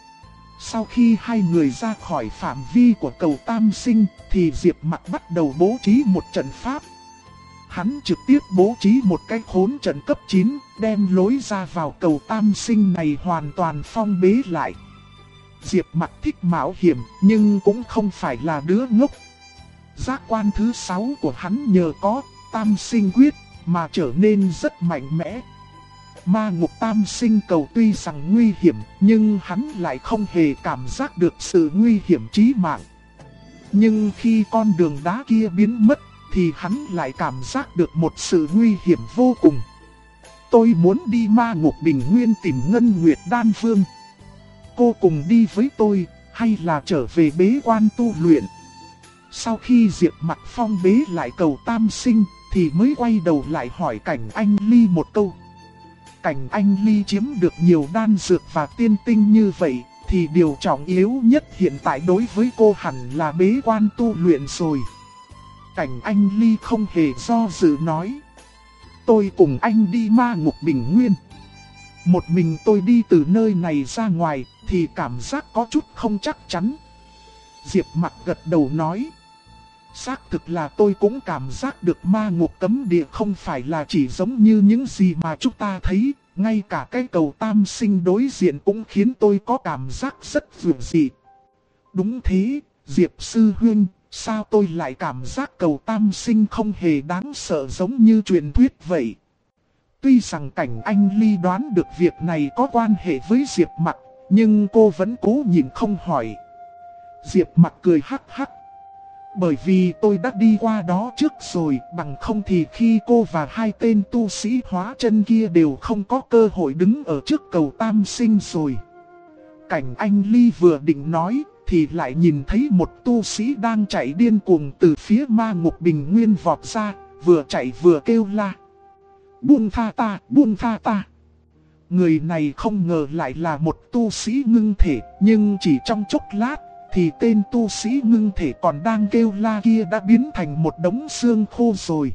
Sau khi hai người ra khỏi phạm vi của cầu Tam Sinh thì Diệp Mặc bắt đầu bố trí một trận pháp. Hắn trực tiếp bố trí một cái khốn trận cấp 9, đem lối ra vào cầu Tam Sinh này hoàn toàn phong bế lại. Diệp Mặc thích mạo hiểm nhưng cũng không phải là đứa ngốc. Giác quan thứ 6 của hắn nhờ có Tam Sinh Quyết mà trở nên rất mạnh mẽ. Ma ngục Tam Sinh cầu tuy rằng nguy hiểm, nhưng hắn lại không hề cảm giác được sự nguy hiểm chí mạng. Nhưng khi con đường đá kia biến mất, thì hắn lại cảm giác được một sự nguy hiểm vô cùng. Tôi muốn đi Ma ngục Bình Nguyên tìm Ngân Nguyệt Đan Vương. Cô cùng đi với tôi, hay là trở về bế quan tu luyện? Sau khi Diệp Mặc phong bế lại cầu Tam Sinh, thì mới quay đầu lại hỏi Cảnh Anh Ly một câu. Cảnh Anh Ly chiếm được nhiều đan dược và tiên tinh như vậy, thì điều trọng yếu nhất hiện tại đối với cô hẳn là bế quan tu luyện rồi. Cảnh Anh Ly không hề do dự nói. Tôi cùng anh đi Ma ngục Bình Nguyên. Một mình tôi đi từ nơi này ra ngoài, thì cảm giác có chút không chắc chắn. Diệp Mặc gật đầu nói. Xác thực là tôi cũng cảm giác được ma ngục cấm địa không phải là chỉ giống như những gì mà chúng ta thấy. Ngay cả cái cầu Tam Sinh đối diện cũng khiến tôi có cảm giác rất dường dị. Đúng thế, Diệp Sư Huynh, sao tôi lại cảm giác cầu Tam Sinh không hề đáng sợ giống như truyền thuyết vậy? Tuy rằng Cảnh Anh Ly đoán được việc này có quan hệ với Diệp Mặc, nhưng cô vẫn cố nhìn không hỏi. Diệp Mặc cười hắc hắc. Bởi vì tôi đã đi qua đó trước rồi, bằng không thì khi cô và hai tên tu sĩ hóa chân kia đều không có cơ hội đứng ở trước cầu Tam Sinh rồi. Cảnh Anh Ly vừa định nói, thì lại nhìn thấy một tu sĩ đang chạy điên cuồng từ phía Ma ngục Bình Nguyên vọt ra, vừa chạy vừa kêu la. Buông tha ta, buông tha ta. Người này không ngờ lại là một tu sĩ ngưng thể, nhưng chỉ trong chốc lát, thì tên tu sĩ ngưng thể còn đang kêu la kia đã biến thành một đống xương khô rồi.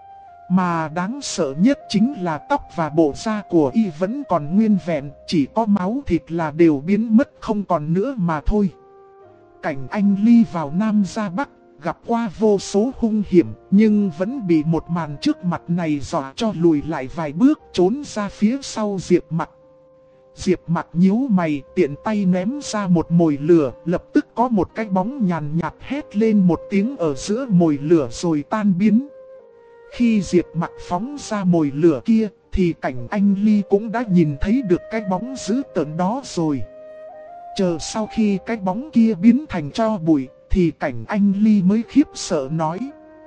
Mà đáng sợ nhất chính là tóc và bộ da của y vẫn còn nguyên vẹn, chỉ có máu thịt là đều biến mất không còn nữa mà thôi. Cảnh Anh Ly vào Nam ra Bắc, gặp qua vô số hung hiểm, nhưng vẫn bị một màn trước mặt này dọa cho lùi lại vài bước trốn ra phía sau Diệp Mặc. Diệp Mặc nhíu mày, tiện tay ném ra một mồi lửa, lập tức có một cái bóng nhàn nhạt hét lên một tiếng ở giữa mồi lửa rồi tan biến. Khi Diệp Mặc phóng ra mồi lửa kia, thì Cảnh Anh Ly cũng đã nhìn thấy được cái bóng dữ tợn đó rồi. Chờ sau khi cái bóng kia biến thành tro bụi, thì Cảnh Anh Ly mới khiếp sợ nói.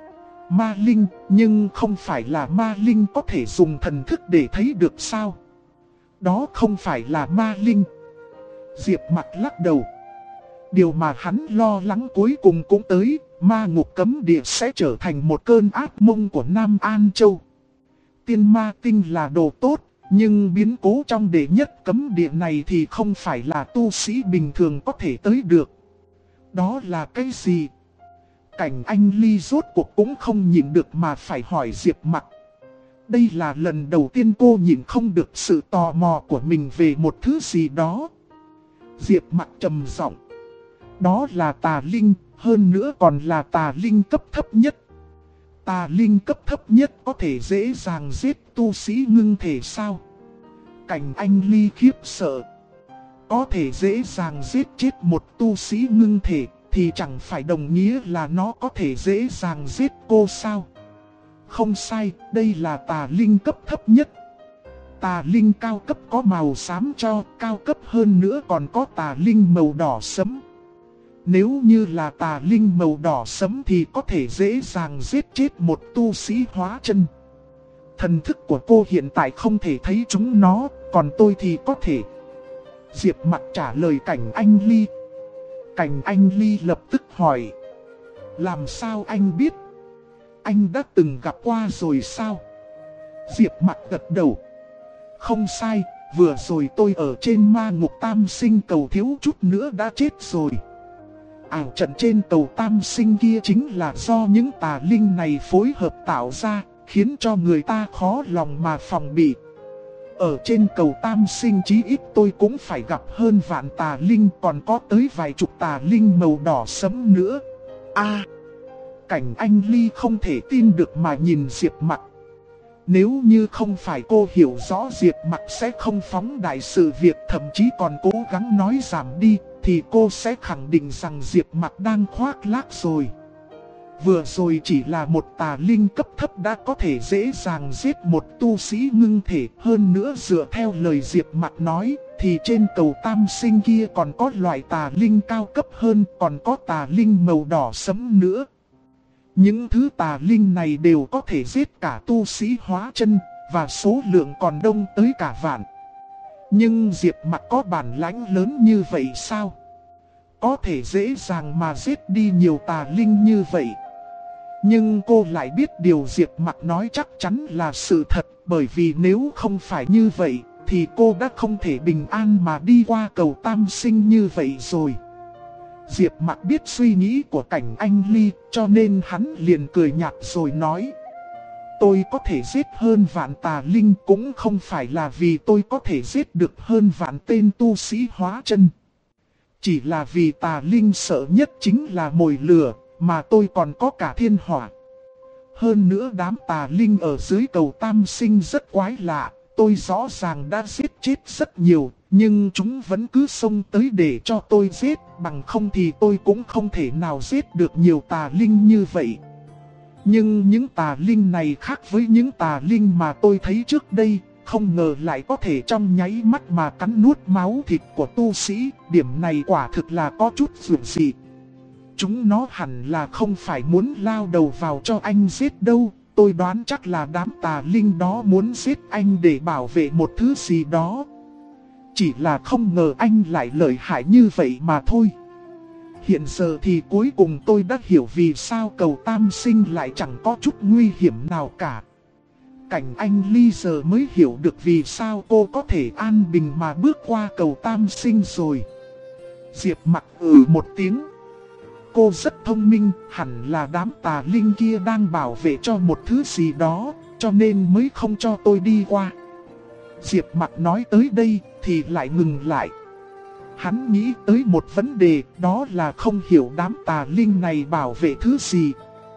Ma linh, nhưng không phải là ma linh có thể dùng thần thức để thấy được sao? Đó không phải là ma linh. Diệp Mặc lắc đầu. Điều mà hắn lo lắng cuối cùng cũng tới, ma ngục cấm địa sẽ trở thành một cơn ác mộng của Nam An Châu. Tiên ma tinh là đồ tốt, nhưng biến cố trong đệ nhất cấm địa này thì không phải là tu sĩ bình thường có thể tới được. Đó là cái gì? Cảnh Anh Ly rốt cuộc cũng không nhịn được mà phải hỏi Diệp Mặc. Đây là lần đầu tiên cô nhịn không được sự tò mò của mình về một thứ gì đó. Diệp Mặc trầm giọng. Đó là tà linh, hơn nữa còn là tà linh cấp thấp nhất. Tà linh cấp thấp nhất có thể dễ dàng giết tu sĩ ngưng thể sao? Cảnh Anh Ly khiếp sợ. Có thể dễ dàng giết chết một tu sĩ ngưng thể thì chẳng phải đồng nghĩa là nó có thể dễ dàng giết cô sao? Không sai, đây là tà linh cấp thấp nhất. Tà linh cao cấp có màu xám cho, cao cấp hơn nữa còn có tà linh màu đỏ sẫm. Nếu như là tà linh màu đỏ sẫm thì có thể dễ dàng giết chết một tu sĩ hóa chân. Thần thức của cô hiện tại không thể thấy chúng nó, còn tôi thì có thể. Diệp Mặc trả lời Cảnh Anh Ly. Cảnh Anh Ly lập tức hỏi. Làm sao anh biết? Anh đã từng gặp qua rồi sao? Diệp Mặc gật đầu. Không sai, vừa rồi tôi ở trên ma ngục tam sinh cầu thiếu chút nữa đã chết rồi. Ảo trận trên cầu tam sinh kia chính là do những tà linh này phối hợp tạo ra, khiến cho người ta khó lòng mà phòng bị. Ở trên cầu tam sinh chí ít tôi cũng phải gặp hơn vạn tà linh, còn có tới vài chục tà linh màu đỏ sẫm nữa. Cảnh Anh Ly không thể tin được mà nhìn Diệp Mặc. Nếu như không phải cô hiểu rõ Diệp Mặc sẽ không phóng đại sự việc, thậm chí còn cố gắng nói giảm đi, thì cô sẽ khẳng định rằng Diệp Mặc đang khoác lác rồi. Vừa rồi chỉ là một tà linh cấp thấp đã có thể dễ dàng giết một tu sĩ ngưng thể. Hơn nữa dựa theo lời Diệp Mặc nói, thì trên cầu tam sinh kia còn có loại tà linh cao cấp hơn, còn có tà linh màu đỏ sẫm nữa. Những thứ tà linh này đều có thể giết cả tu sĩ hóa chân, và số lượng còn đông tới cả vạn. Nhưng Diệp Mặc có bản lãnh lớn như vậy sao? Có thể dễ dàng mà giết đi nhiều tà linh như vậy. Nhưng cô lại biết điều Diệp Mặc nói chắc chắn là sự thật, bởi vì nếu không phải như vậy, thì cô đã không thể bình an mà đi qua cầu tam sinh như vậy rồi. Diệp Mặc biết suy nghĩ của Cảnh Anh Ly, cho nên hắn liền cười nhạt rồi nói. Tôi có thể giết hơn vạn tà linh cũng không phải là vì tôi có thể giết được hơn vạn tên tu sĩ hóa chân. Chỉ là vì tà linh sợ nhất chính là mồi lửa, mà tôi còn có cả thiên hỏa. Hơn nữa đám tà linh ở dưới cầu tam sinh rất quái lạ, tôi rõ ràng đã giết chết rất nhiều, nhưng chúng vẫn cứ xông tới để cho tôi giết, bằng không thì tôi cũng không thể nào giết được nhiều tà linh như vậy. Nhưng những tà linh này khác với những tà linh mà tôi thấy trước đây, không ngờ lại có thể trong nháy mắt mà cắn nuốt máu thịt của tu sĩ, điểm này quả thực là có chút dường dị. Chúng nó hẳn là không phải muốn lao đầu vào cho anh giết đâu, tôi đoán chắc là đám tà linh đó muốn giết anh để bảo vệ một thứ gì đó. Chỉ là không ngờ anh lại lợi hại như vậy mà thôi. Hiện giờ thì cuối cùng tôi đã hiểu vì sao cầu tam sinh lại chẳng có chút nguy hiểm nào cả. Cảnh Anh Ly giờ mới hiểu được vì sao cô có thể an bình mà bước qua cầu tam sinh rồi. Diệp Mặc một tiếng. Cô rất thông minh, hẳn là đám tà linh kia đang bảo vệ cho một thứ gì đó, cho nên mới không cho tôi đi qua. Diệp Mặc nói tới đây thì lại ngừng lại. Hắn nghĩ tới một vấn đề, đó là không hiểu đám tà linh này bảo vệ thứ gì.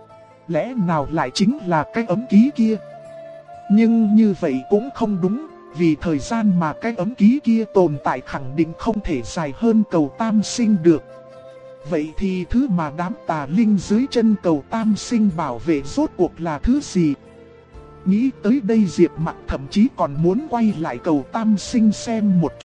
Lẽ nào lại chính là cái ấm ký kia? Nhưng như vậy cũng không đúng, vì thời gian mà cái ấm ký kia tồn tại khẳng định không thể dài hơn cầu tam sinh được. Vậy thì thứ mà đám tà linh dưới chân cầu tam sinh bảo vệ rốt cuộc là thứ gì? Nghĩ tới đây Diệp Mặc thậm chí còn muốn quay lại cầu tam sinh xem một